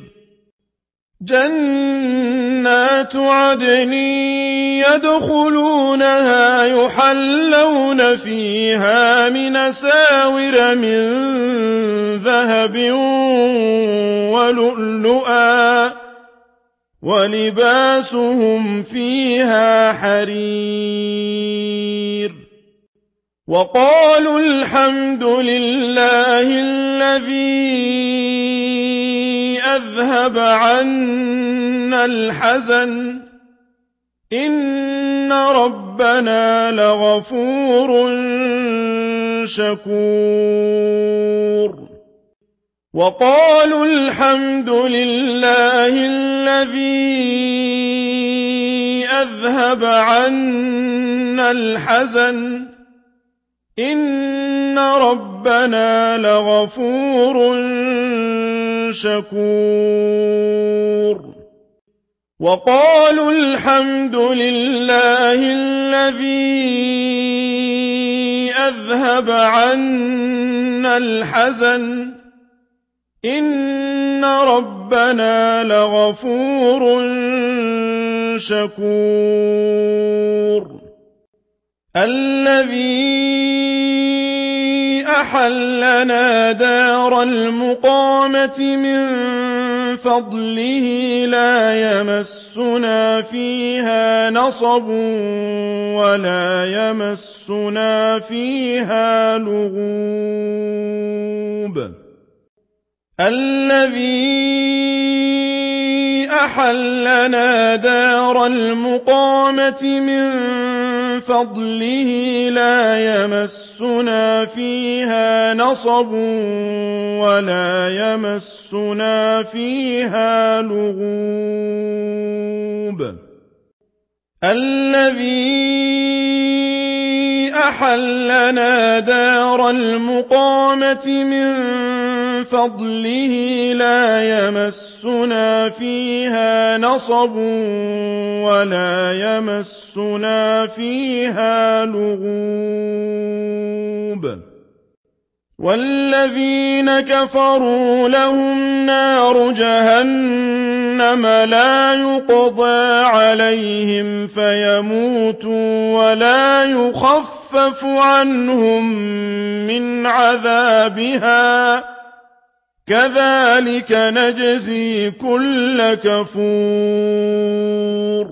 جنات عدن يدخلونها يحلون فيها من أساور من ذهب ولؤلؤا ولباسهم فيها حرير وقالوا الحمد لله الذي أذهب عنا الحزن إن ربنا لغفور شكور وقالوا الحمد لله الذي أذهب عنا الحزن إن ربنا لغفور شكور وقالوا الحمد لله الذي أذهب عنا الحزن إن ربنا لغفور شكور الذي أحلنا دار المقامة من فضله لا يمسنا فيها نصب ولا يمسنا فيها لغوب الذي أحلنا دار المقامة من فضله لا يمسنا فيها نصب ولا يمسنا فيها لغوب الذي أحلنا دار المقامة من فضله لا يمسنا فيها نصب ولا يمسنا فيها لغوب والذين كفروا لهم نار جهنم لا يقضى عليهم فيموتوا ولا يخفف عنهم من عذابها كذلك نجزي كل كفور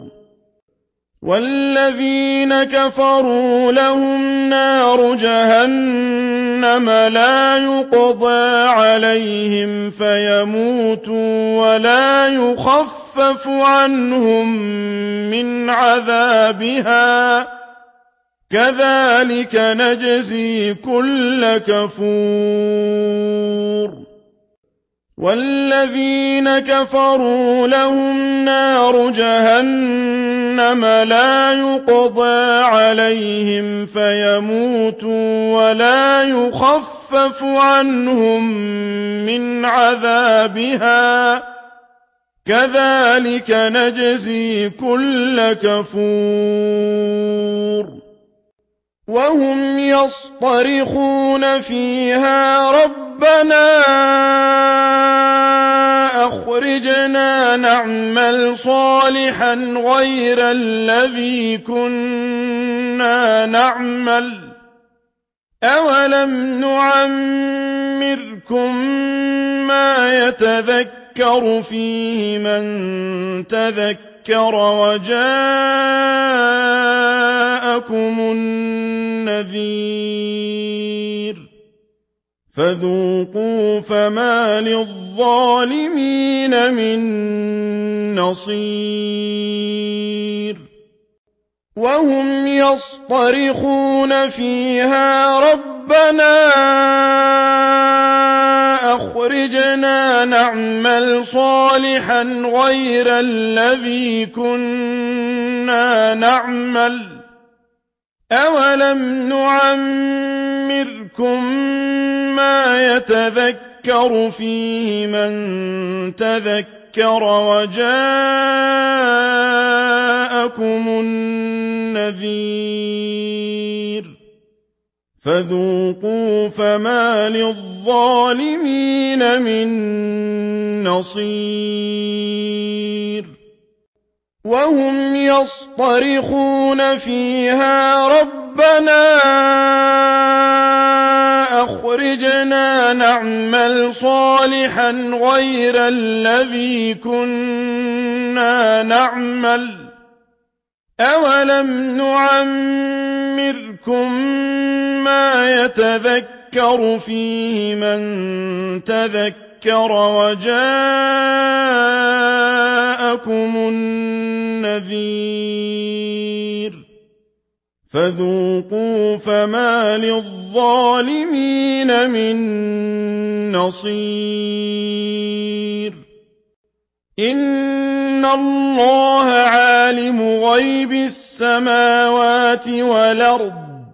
والذين كفروا لهم نار جهنم لا يقضى عليهم فيموتوا ولا يخفف عنهم من عذابها كذلك نجزي كل كفور والذين كفروا لهم نار جهنم لا يقضى عليهم فيموتوا ولا يخفف عنهم من عذابها كذلك نجزي كل كفور وهم يصطرخون فيها ربنا أخرجنا نعمل صالحا غير الذي كنا نعمل أولم نعمركم ما يتذكر فيه من تذكر وجاءكم النذير فذوقوا فما للظالمين من نصير وهم يصطرخون فيها ربنا أخرجنا نعمل صالحا غير الذي كنا نعمل أولم نعمركم ما يتذكر فيه من تذكر وجاءكم النذير فذوقوا فما للظالمين من نصير وهم يصطرخون فيها ربنا أخرجنا نعمل صالحا غير الذي كنا نعمل أولم نعمركم ما يتذكر فيه من تذكر وجاءكم النذير فذوقوا فما للظالمين من نصير إن الله عالم غيب السماوات والأرض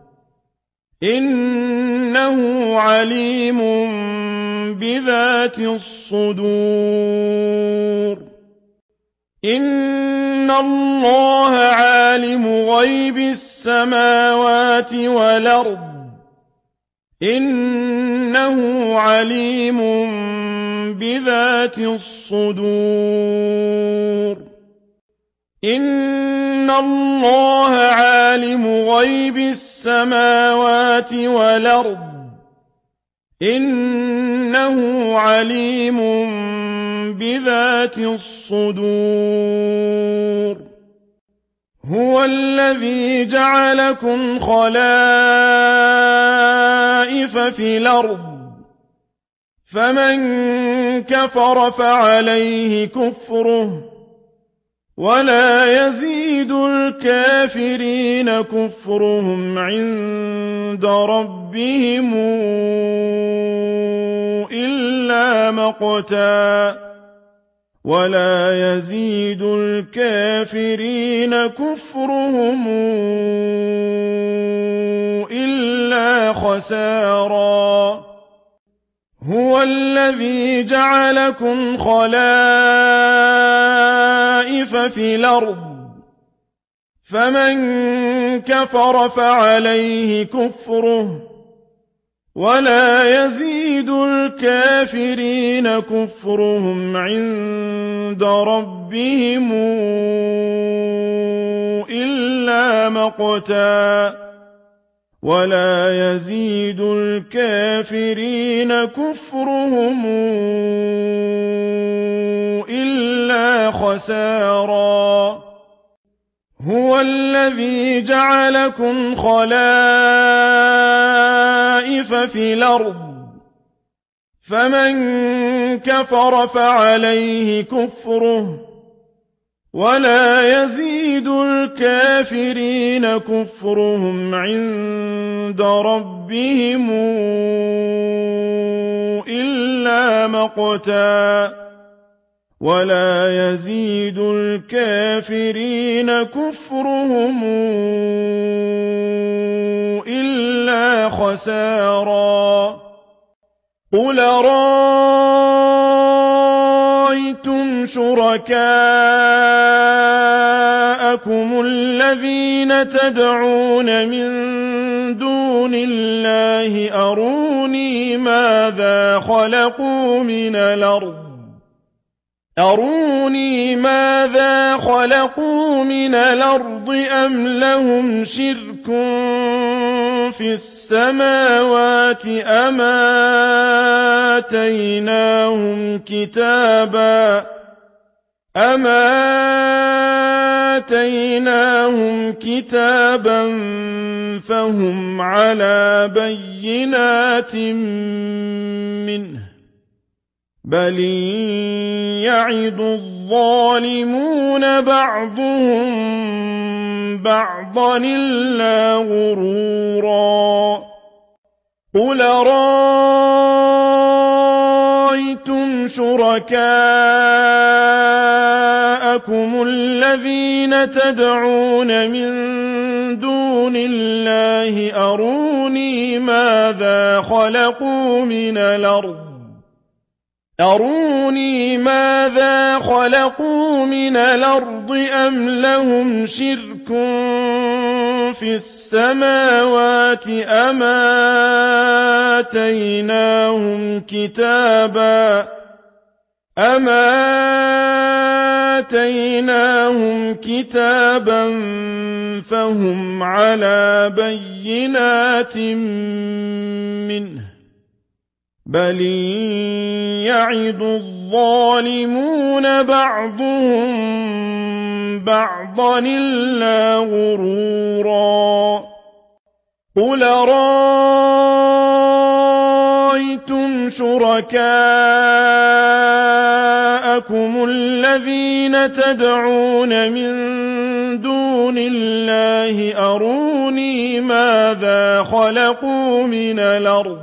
إنه عليم بذات الصدور إن الله عالم غيب السماوات والأرض إنه عليم بذات الصدور إن الله عالم غيب السماوات والأرض إنه عليم بذات الصدور هو الذي جعلكم خلائف في الأرض فمن كفر فعليه كفره ولا يزيد الكافرين كفرهم عند ربهم إلا مقتا ولا يزيد الكافرين كفرهم إلا خسارا هو الذي جعلكم خلائف في الأرض فمن كفر فعليه كفره ولا يزيد الكافرين كفرهم عند ربهم إلا مقتا ولا يزيد الكافرين كفرهم إلا خسارا هو الذي جعلكم خلائف في الأرض فمن كفر فعليه كفره ولا يزيد الكافرين كفرهم عند ربهم إلا مقتا ولا يزيد الكافرين كفرهم إلا خسارا قل رأيتم شركاءكم الذين تدعون من دون الله أروني ماذا خلقوا من الأرض أروني ماذا خلقوا من الأرض أم لهم شرك في السماوات أم آتيناهم كتابا أم آتيناهم كتابا فهم على بينات منه بل يعد الظالمون بعضهم بعضا إلا غرورا قل رأيتم شركاءكم الذين تدعون من دون الله أروني ماذا خلقوا من الأرض أروني ماذا خلقوا من الأرض أم لهم شرك في السماوات أم آتيناهم كتابا أم آتيناهم كتابا فهم على بينات منه بل يعد الظالمون بعضهم بعضا إلا غرورا قل رأيتم شركاءكم الذين تدعون من دون الله أروني ماذا خلقوا من الأرض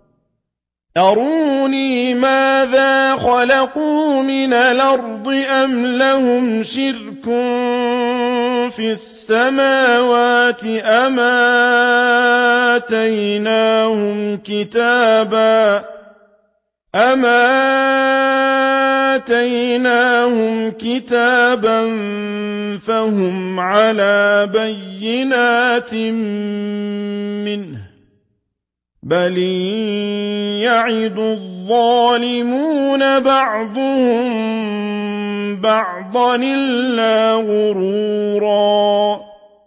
أروني ماذا خلقوا من الأرض أم لهم شرك في السماوات أم آتيناهم كتابا أم آتيناهم كتابا فهم على بينات منه بل يعد الظالمون بعضهم بعضا إلا غرورا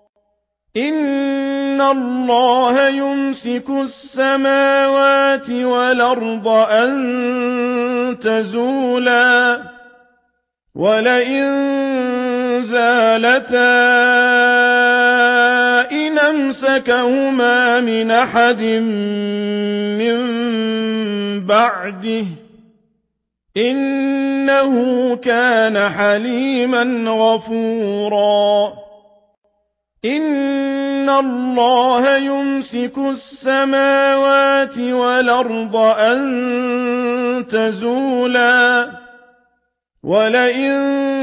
إن الله يمسك السماوات والأرض أن تزولا ولئن زالتا إن أمسكهما من أحد من بعده إنه كان حليما غفورا إن الله يمسك السماوات والأرض أن تزولا ولئن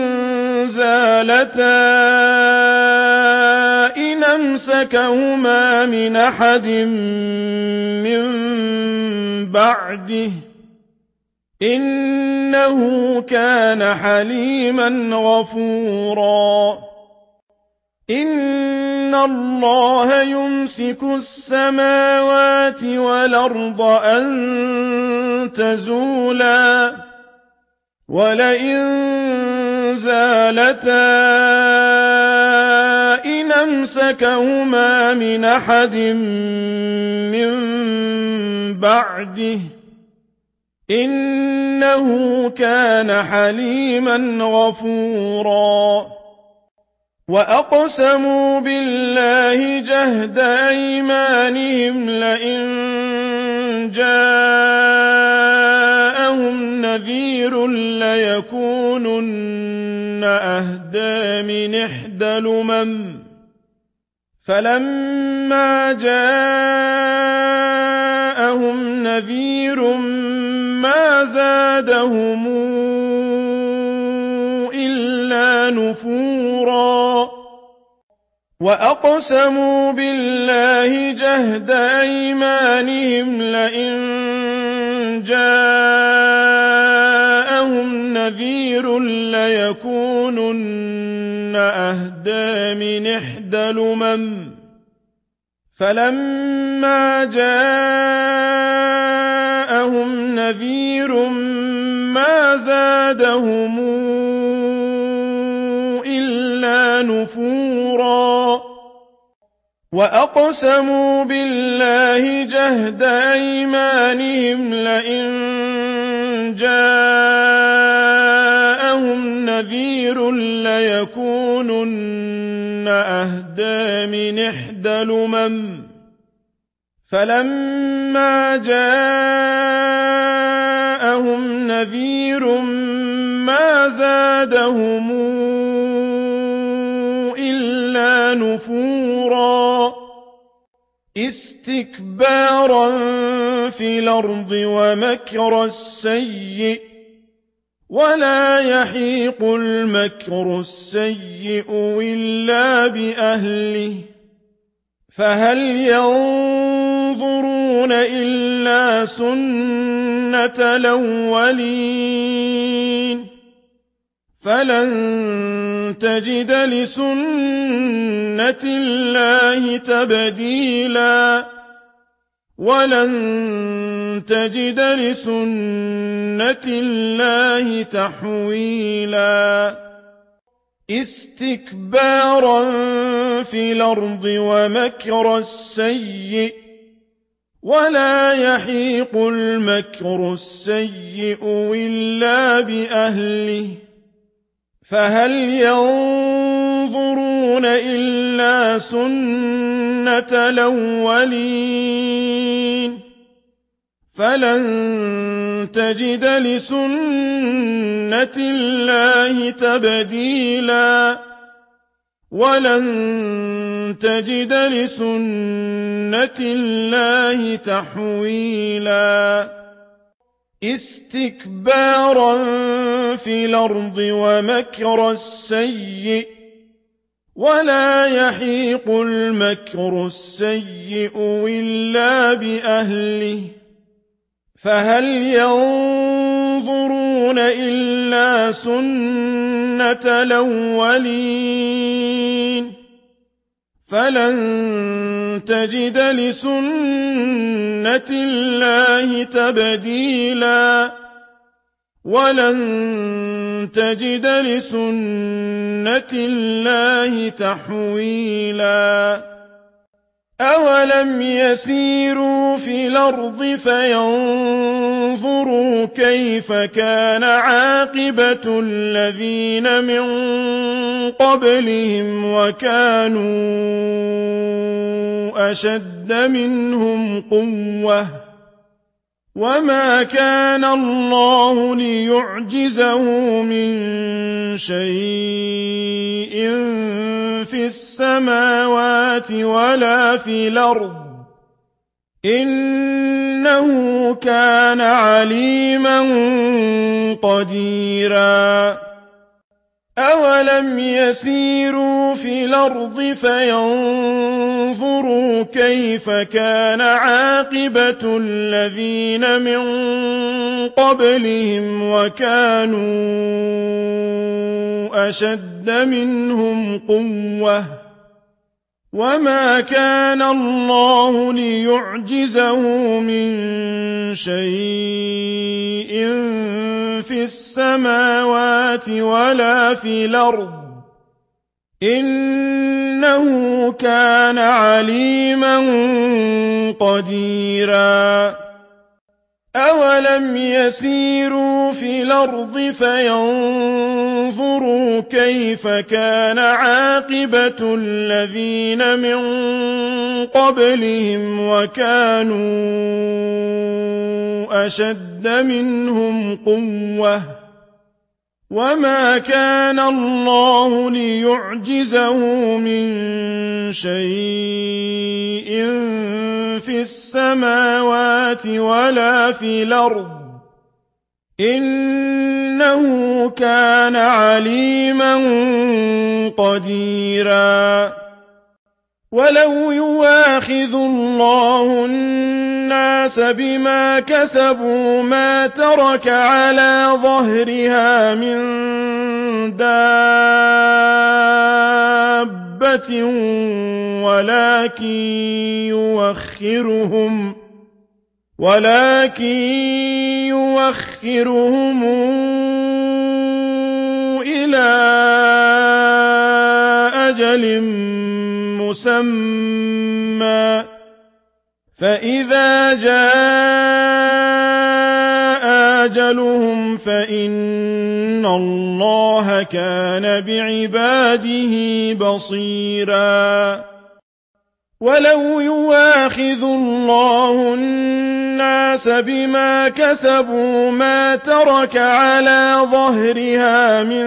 زالتا إن أمسكهما من أحد من بعده إنه كان حليما غفورا إن الله يمسك السماوات والأرض أن تزولا ولئن زالتا إن أمسكهما من أحد من بعده إنه كان حليما غفورا وأقسموا بالله جهد أيمانهم لئن جاءهم نذير ليكونن أهدى من إحدى الأمم فلما جاءهم نذير ما زادهم إلا نفورا وأقسموا بالله جهد أيمانهم لئن جاءهم نذير ليكونن أهدى من إحدى الأمم فلما جاءهم نذير ما زادهم إلا نفورا وأقسموا بالله جهد أيمانهم لئن جاءهم نذير ليكونن أهدى من إحدى الأمم فلما جاءهم نذير ما زادهم إلا نفورا استكبارا في الأرض ومكر السيء ولا يحيق المكر السيء إلا بأهله فهل ينظرون إلا سنة الأولين فلن تجد لسنة الله تبديلا ولن تجد لسنة الله تحويلا استكبارا في الأرض ومكر السيء ولا يحيق المكر السيء إلا بأهله فهل ينظرون إلا سنة الأولين فلن تجد لسنة الله تبديلا وَلَن تَجِدَ لِسُنَّةِ اللَّهِ تَحْوِيلًا اسْتِكْبَارًا فِي الْأَرْضِ وَمَكْرَ السَّيِّئِ ۚ وَلَا يَحِيقُ الْمَكْرُ السَّيِّئُ إِلَّا بِأَهْلِهِ ۚ فَهَلْ يَنظُرُونَ إِلَّا سُنَّتَ الْأَوَّلِينَ ۚ فَلَن تَجِدَ لِسُنَّةِ اللَّهِ تَبْدِيلًا وَلَن تَجِدَ لِسُنَّةِ اللَّهِ تَحْوِيلًا أَوَلَمْ يَسِيرُوا فِي الْأَرْضِ فَيَنظُرُوا كَيْفَ كَانَ عَاقِبَةُ الَّذِينَ مِن قَبْلِهِمْ وَكَانُوا أَشَدَّ مِنْهُمْ قُوَّةً وَمَا كَانَ اللَّهُ لِيُعْجِزَهُ مِن شَيْءٍ فِي السَّمَاوَاتِ وَلَا فِي الْأَرْضِ ۚ إِنَّهُ كَانَ عَلِيمًا قَدِيرًا أَوَلَمْ يَسِيرُوا فِي الْأَرْضِ فَيَنظُرُوا كَيْفَ كَانَ عَاقِبَةُ الَّذِينَ مِن قَبْلِهِمْ وَكَانُوا أَشَدَّ مِنْهُمْ قُوَّةً وَمَا كَانَ اللَّهُ لِيُعْجِزَهُ مِن شَيْءٍ فِي السَّمَاوَاتِ وَلَا فِي الْأَرْضِ ۚ إِنَّهُ كَانَ عَلِيمًا قَدِيرًا أَوَلَمْ يَسِيرُوا فِي الْأَرْضِ فَيَنظُرُوا كَيْفَ كَانَ عَاقِبَةُ الَّذِينَ مِن قَبْلِهِمْ وَكَانُوا أَشَدَّ مِنْهُمْ قُوَّةً وَمَا كَانَ اللَّهُ لِيُعْجِزَهُ مِن شَيْءٍ فِي السَّمَاوَاتِ وَلَا فِي الْأَرْضِ ۚ إِنَّهُ كَانَ عَلِيمًا قَدِيرًا وَلَوْ يُؤَاخِذُ اللَّهُ النَّاسَ بِمَا كَسَبُوا مَا تَرَكَ عَلَىٰ ظَهْرِهَا مِن دَابَّةٍ وَلَٰكِن يُؤَخِّرُهُمْ وَلَٰكِن يُؤَخِّرُهُمْ إِلَىٰ أَجَلٍ مُّسَمًّى ۖ فَإِذَا جَاءَ أَجَلُهُمْ فَإِنَّ اللَّهَ كَانَ بِعِبَادِهِ بَصِيرًا وَلَوْ يُؤَاخِذُ اللَّهُ النَّاسَ بِمَا كَسَبُوا مَا تَرَكَ عَلَىٰ ظَهْرِهَا مِن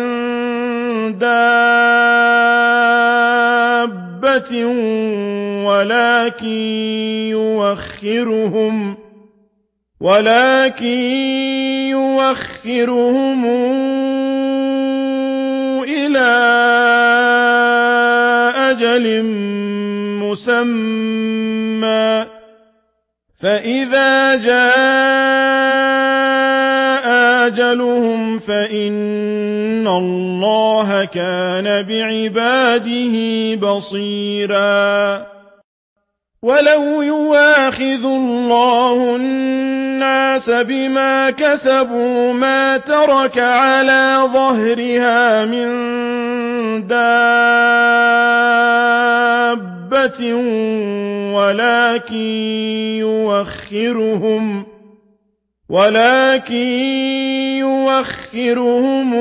دَابَّةٍ وَلَٰكِن يُؤَخِّرُهُمْ وَلَٰكِن يُؤَخِّرُهُمْ إِلَىٰ أَجَلٍ مُّسَمًّى ۖ فَإِذَا جَاءَ أَجَلُهُمْ فَإِنَّ اللَّهَ كَانَ بِعِبَادِهِ بَصِيرًا وَلَوْ يُؤَاخِذُ اللَّهُ النَّاسَ بِمَا كَسَبُوا مَا تَرَكَ عَلَىٰ ظَهْرِهَا مِن دَابَّةٍ وَلَٰكِن يُؤَخِّرُهُمْ وَلَٰكِن يُؤَخِّرُهُمْ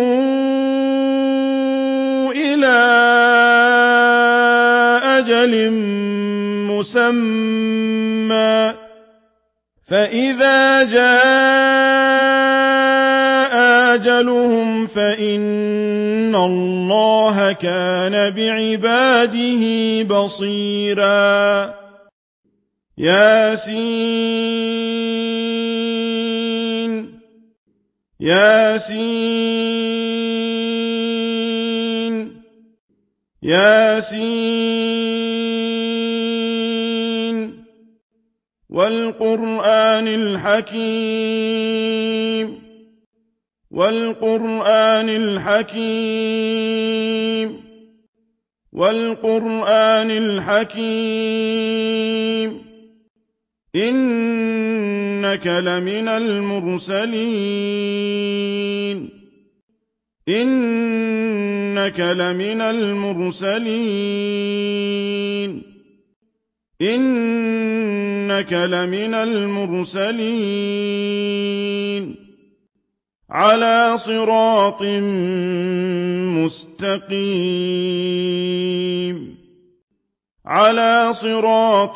إِلَىٰ أَجَلٍ مُّسَمًّى ۖ فَإِذَا جَاءَ أجلهم فإن الله كان بعباده بصيرا ياسين ياسين ياسين والقرآن الحكيم والقرآن الحكيم والقرآن الحكيم إنك لمن المرسلين إنك لمن المرسلين إنك لمن المرسلين على صراط مستقيم على صراط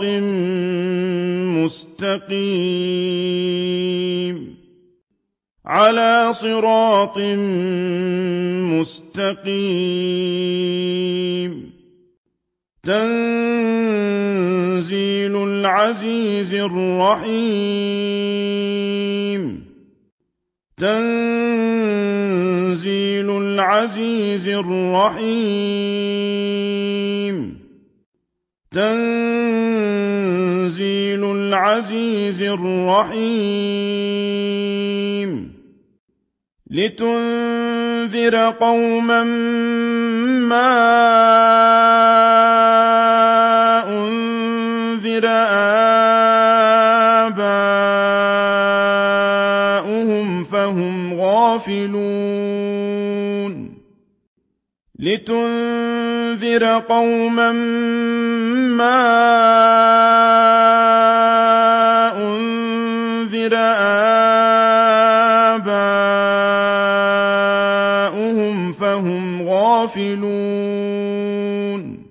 مستقيم على صراط مستقيم تنزيل العزيز الرحيم تنزيل العزيز الرحيم تنزيل العزيز الرحيم لتنذر قوما ما أنذر آباؤهم فهم غافلون لتنذر قوما ما أنذر آباؤهم فهم غافلون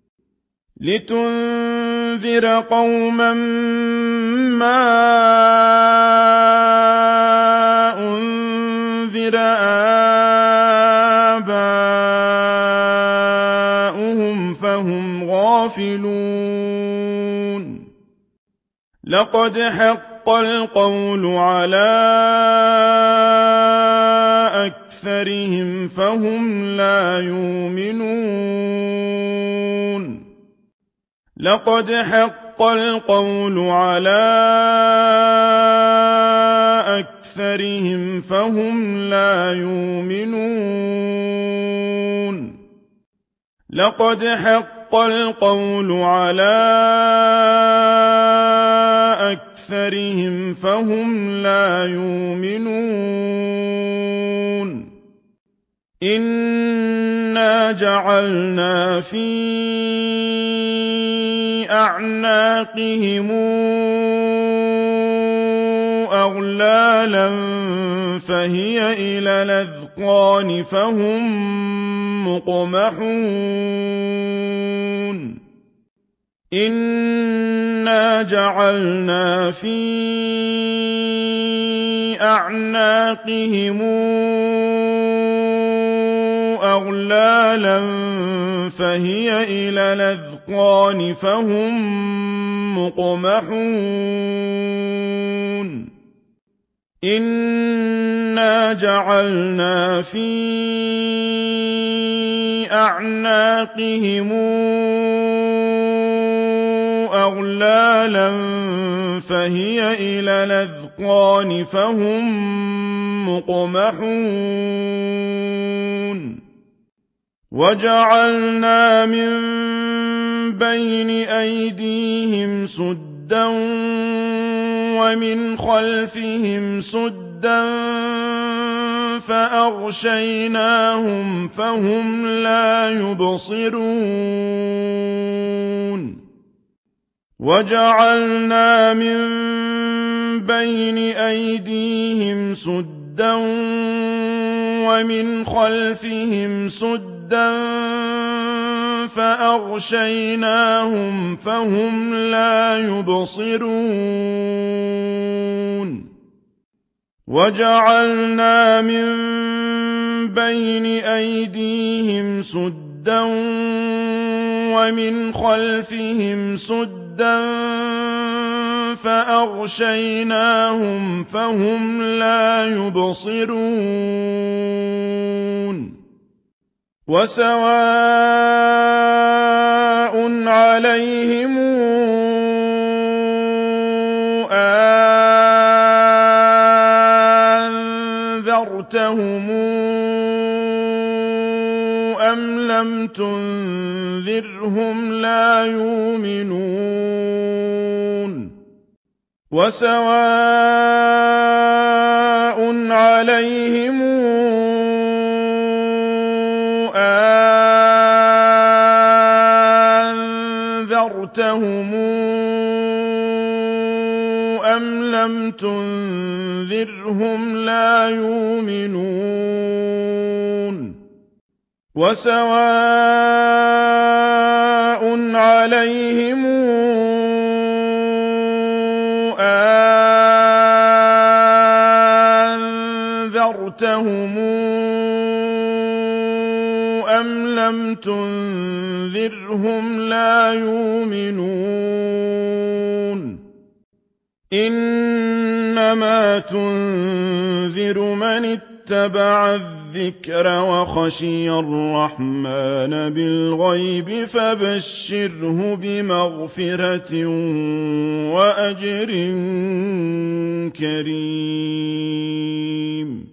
لتنذر قوما ما أنذر آباؤهم فهم غافلون لقد حق القول على أكثرهم فهم لا يؤمنون لقد حق القول على أكثرهم فهم لا يؤمنون لقد حق القول على أكثرهم فهم لا يؤمنون إنا جعلنا في أعناقهم أغلالا فهي إلى الأذقان فهم مقمحون إنا جعلنا في أعناقهم أغلالا فهي إلى الأذقان فهم مقمحون إنا جعلنا في أعناقهم أغلالا فهي إلى الأذقان فهم مقمحون وجعلنا من بين أيديهم سدا ومن خلفهم سدا فأغشيناهم فهم لا يبصرون وجعلنا من بين أيديهم سدا ومن خلفهم سدا فأغشيناهم فهم لا يبصرون وجعلنا من بين أيديهم سدا ومن خلفهم سدا فأغشيناهم فهم لا يبصرون وسواء عليهم أنذرتهم أم لم تنذرهم لا يؤمنون وسواء عليهم أنذرتهم أم لم تنذرهم لا يؤمنون وسواء عليهم أنذرتهم أم لم تنذرهم لا يؤمنون إنما تنذر من اتبع الذكر وخشي الرحمن بالغيب فبشره بمغفرة وأجر كريم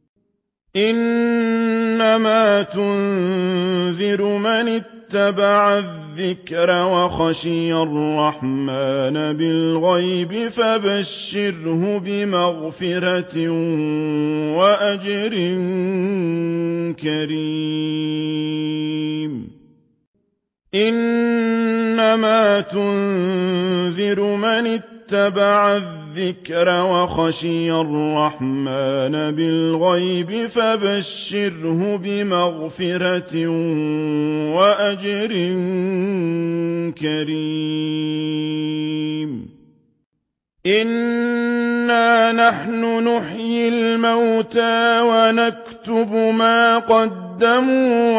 إنما تنذر من اتبع الذكر وخشي الرحمن بالغيب فبشره بمغفرة وأجر كريم إنما تنذر من اتبع الذكر وخشي الرحمن بالغيب فبشره بمغفرة وأجر كريم إنا نحن نحيي الموتى ونكتب ما قدموا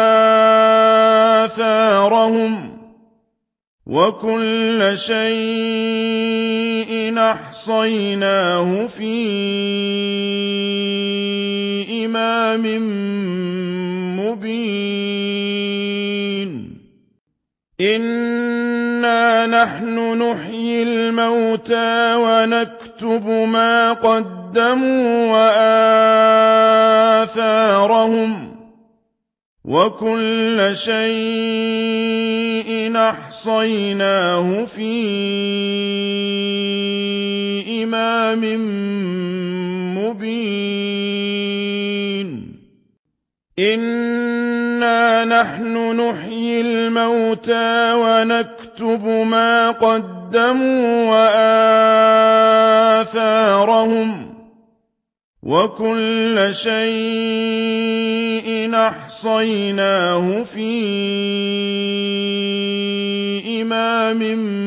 وآثارهم وكل شيء أحصيناه في إمام مبين إنا نحن نحيي الموتى ونكتب ما قدموا وآثارهم وكل شيء أحصيناه في إمام مبين إنا نحن نحيي الموتى ونكتب ما قدموا وآثارهم وكل شيء أحصيناه في إمام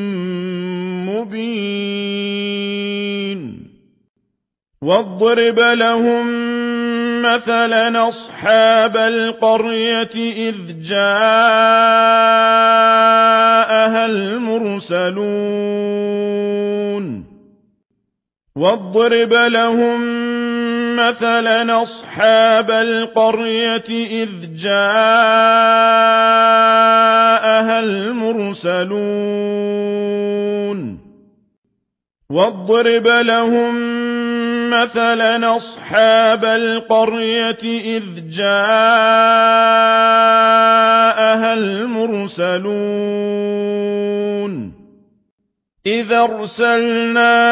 مبين واضرب لهم مثلا أصحاب القرية إذ جاءها المرسلون واضرب لهم مثلا أصحاب القرية إذ جاءها المرسلون واضرب لهم مثلا أصحاب القرية إذ جاءها المرسلون إذ أرسلنا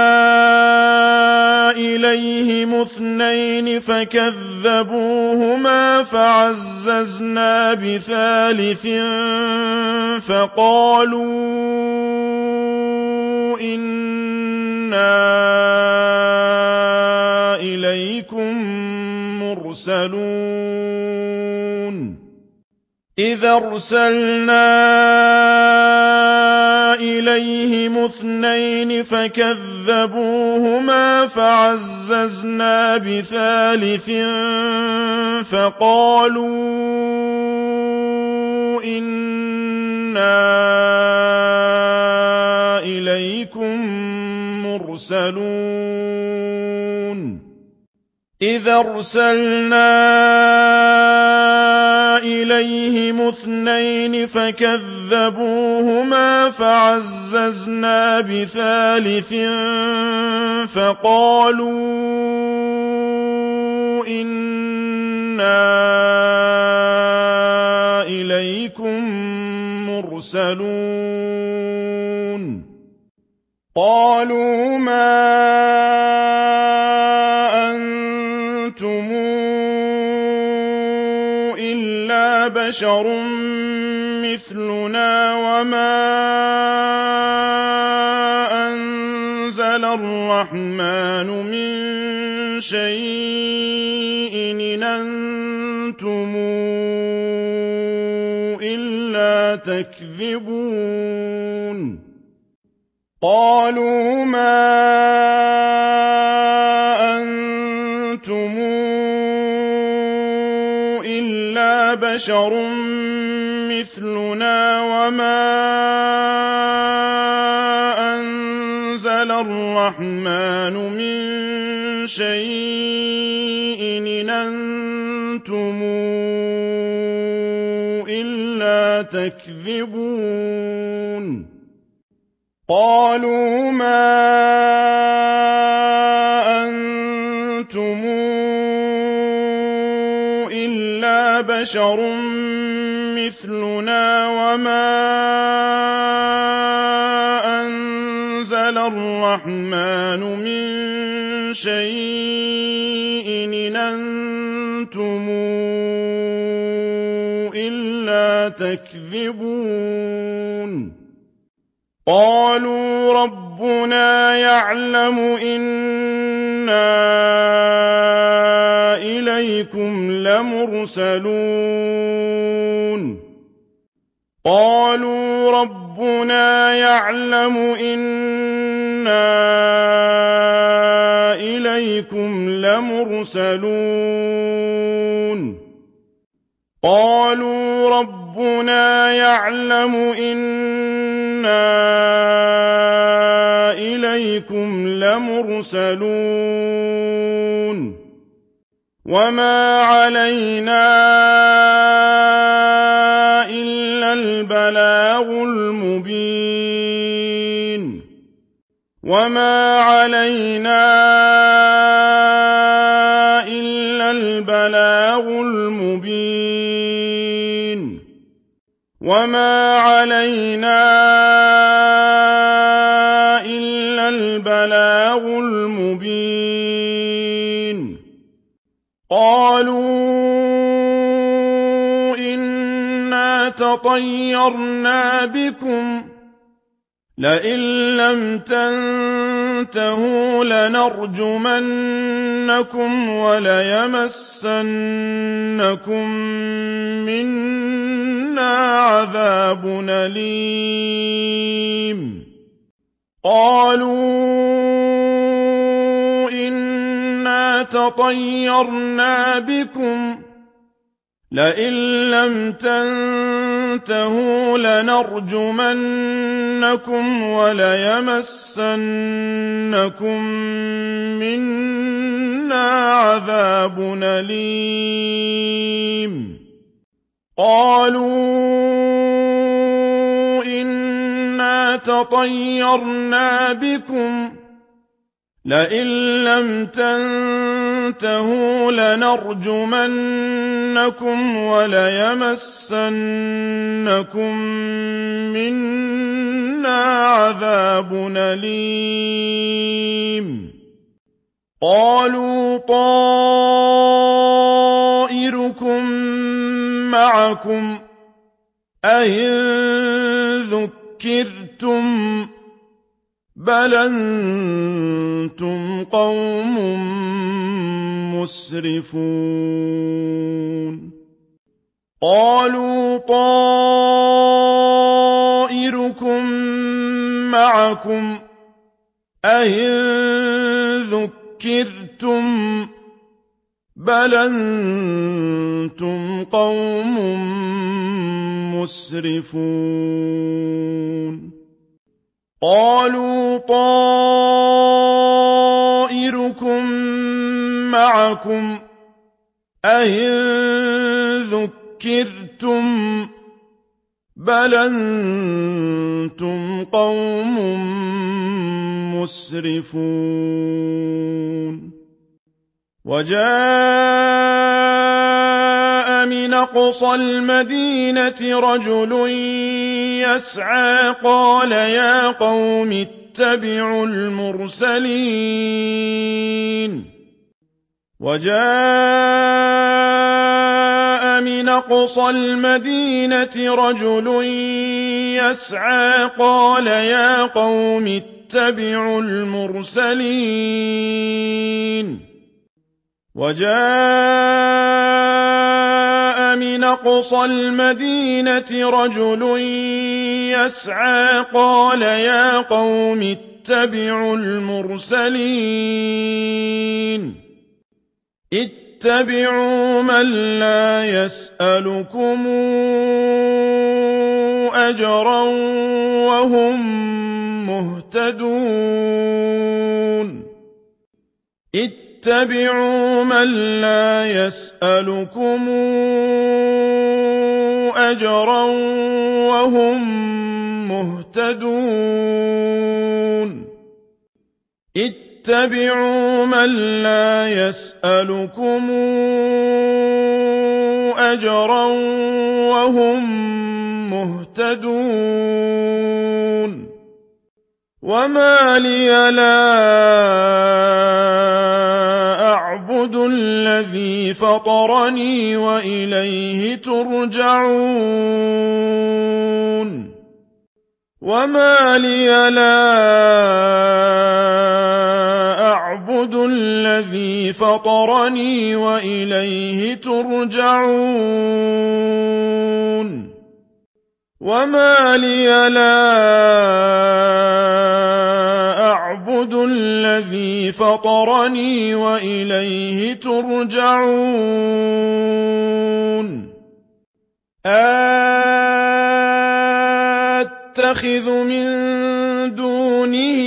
إليهم اثنين فكذبوهما فعززنا بثالث فقالوا إنا إليكم مرسلون إذا أرسلنا إليهم اثنين فكذبوهما فعززنا بثالث فقالوا إنا إليكم مرسلون إذا أرسلنا إليهم اثنين فكذبوهما فعززنا بثالث فقالوا إنا إليكم مرسلون قالوا ما أنتم إلا بشر مثلنا وما أنزل الرحمن من شيء إن أنتم إلا تكذبون قالوا ما أنتم إلا بشر مثلنا وما أنزل الرحمن من شيء إن أنتم إلا تكذبون قالوا ما أنتم إلا بشر مثلنا وما أنزل الرحمن من شيء إن أنتم إلا تكذبون قالوا ربنا يعلم إنا إليكم لمرسلون قالوا ربنا يعلم إنا إليكم لمرسلون قالوا ربنا يعلم إنا إليكم لمرسلون وما علينا إلا البلاغ المبين وما علينا إلا البلاغ المبين وما علينا إلا البلاغ المبين قالوا إنا تطيرنا بكم لئن لم تنتهوا لنرجمنكم وليمسنكم منا عذاب أليم قالوا إنا تطيرنا بكم لئن لم تنتهوا لنرجمنكم وليمسنكم منا عذاب أليم قالوا إنا تطيرنا بكم لئن لم تنتهوا لنرجمنكم وليمسنكم منا عذاب أليم قالوا طائركم معكم أئن ذكرتم بل أنتم قوم مسرفون قالوا طائركم معكم أئن ذكرتم بل أنتم قوم مسرفون قالوا طائركم معكم أئن ذكرتم بل أنتم قوم مسرفون وجاء من أقصى المدينة رجل يسعى قال يا قوم اتبعوا المرسلين وجاء من أقصى المدينة رجل يسعى قال يا قوم اتبعوا المرسلين وجاء من أقصى المدينة رجل يسعى قال يا قوم اتبعوا المرسلين اتبعوا من لا يسألكم أجرا وهم مهتدون اتبعوا من لا يسألكم أجرا وهم مهتدون اتبعوا من لا يسألكم أجرا وهم مهتدون وما لي لا أعبد الذي فطرني وإليه ترجعون وما لي لا أعبد الذي فطرني وإليه ترجعون وما لي لا أعبد الذي فطرني وإليه ترجعون أتخذ من دونه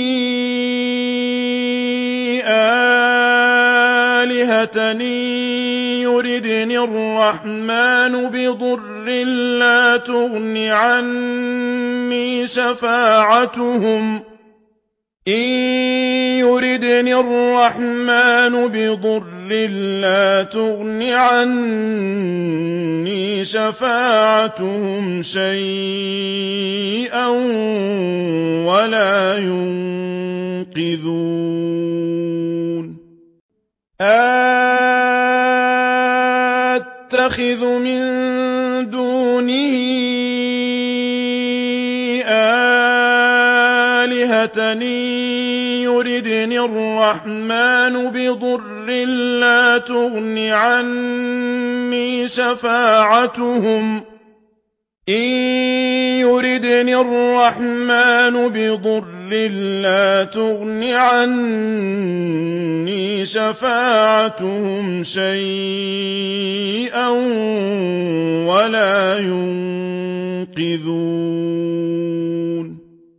آلهة يردني الرحمن بضر لا تغن عني شفاعتهم إن يردني الرحمن بضر لا تغن عني شفاعتهم شيئا ولا ينقذون أتخذ من دونه آلهة يردني الرحمن بضر لا تغن عني شفاعتهم إن يردني الرحمن بضر لا تغن عني شفاعتهم شيئا ولا ينقذون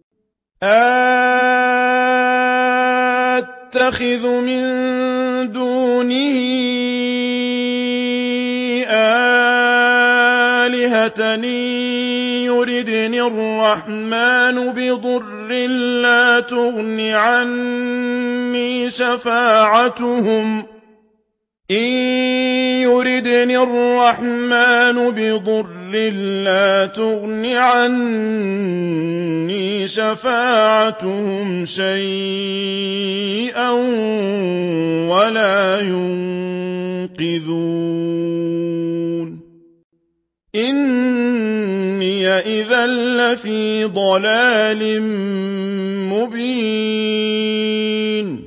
أتخذ من دونه آلهة يردني الرحمن بضر لا تغن عني شفاعتهم إن يردني الرحمن بضر لا تغن عني شفاعتهم شيئا ولا ينقذون إني إذا لفي ضلال مبين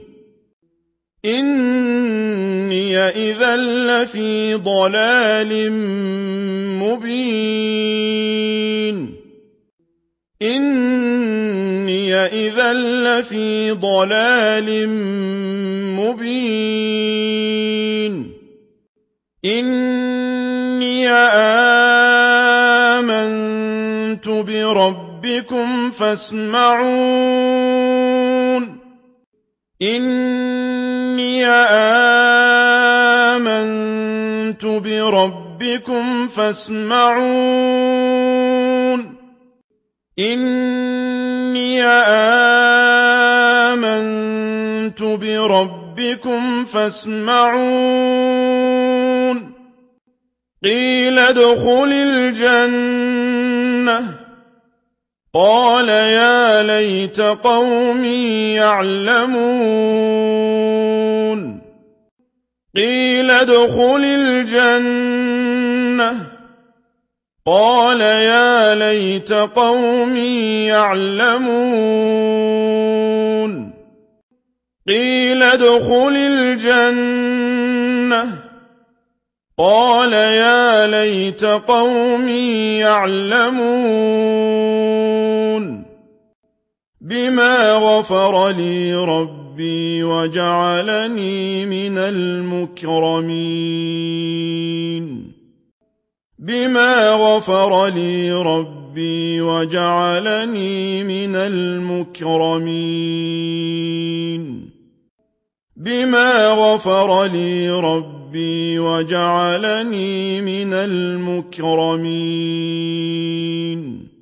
إني إذا لفي ضلال مبين إني إذا لفي ضلال مبين إني آمنت بربكم فاسمعون إني آمنت بربكم فاسمعون إني آمنت بربكم فاسمعون قيل ادخل الجنة قال يا ليت قومي يعلمون قيل ادخل الجنة قال يا ليت قومي يعلمون قيل ادخل الجنة قال يا ليت قومي يعلمون بما غفر لي ربي وجعلني من المكرمين بما غفر لي ربي وجعلني من المكرمين بما غفر لي ربي وجعلني من المكرمين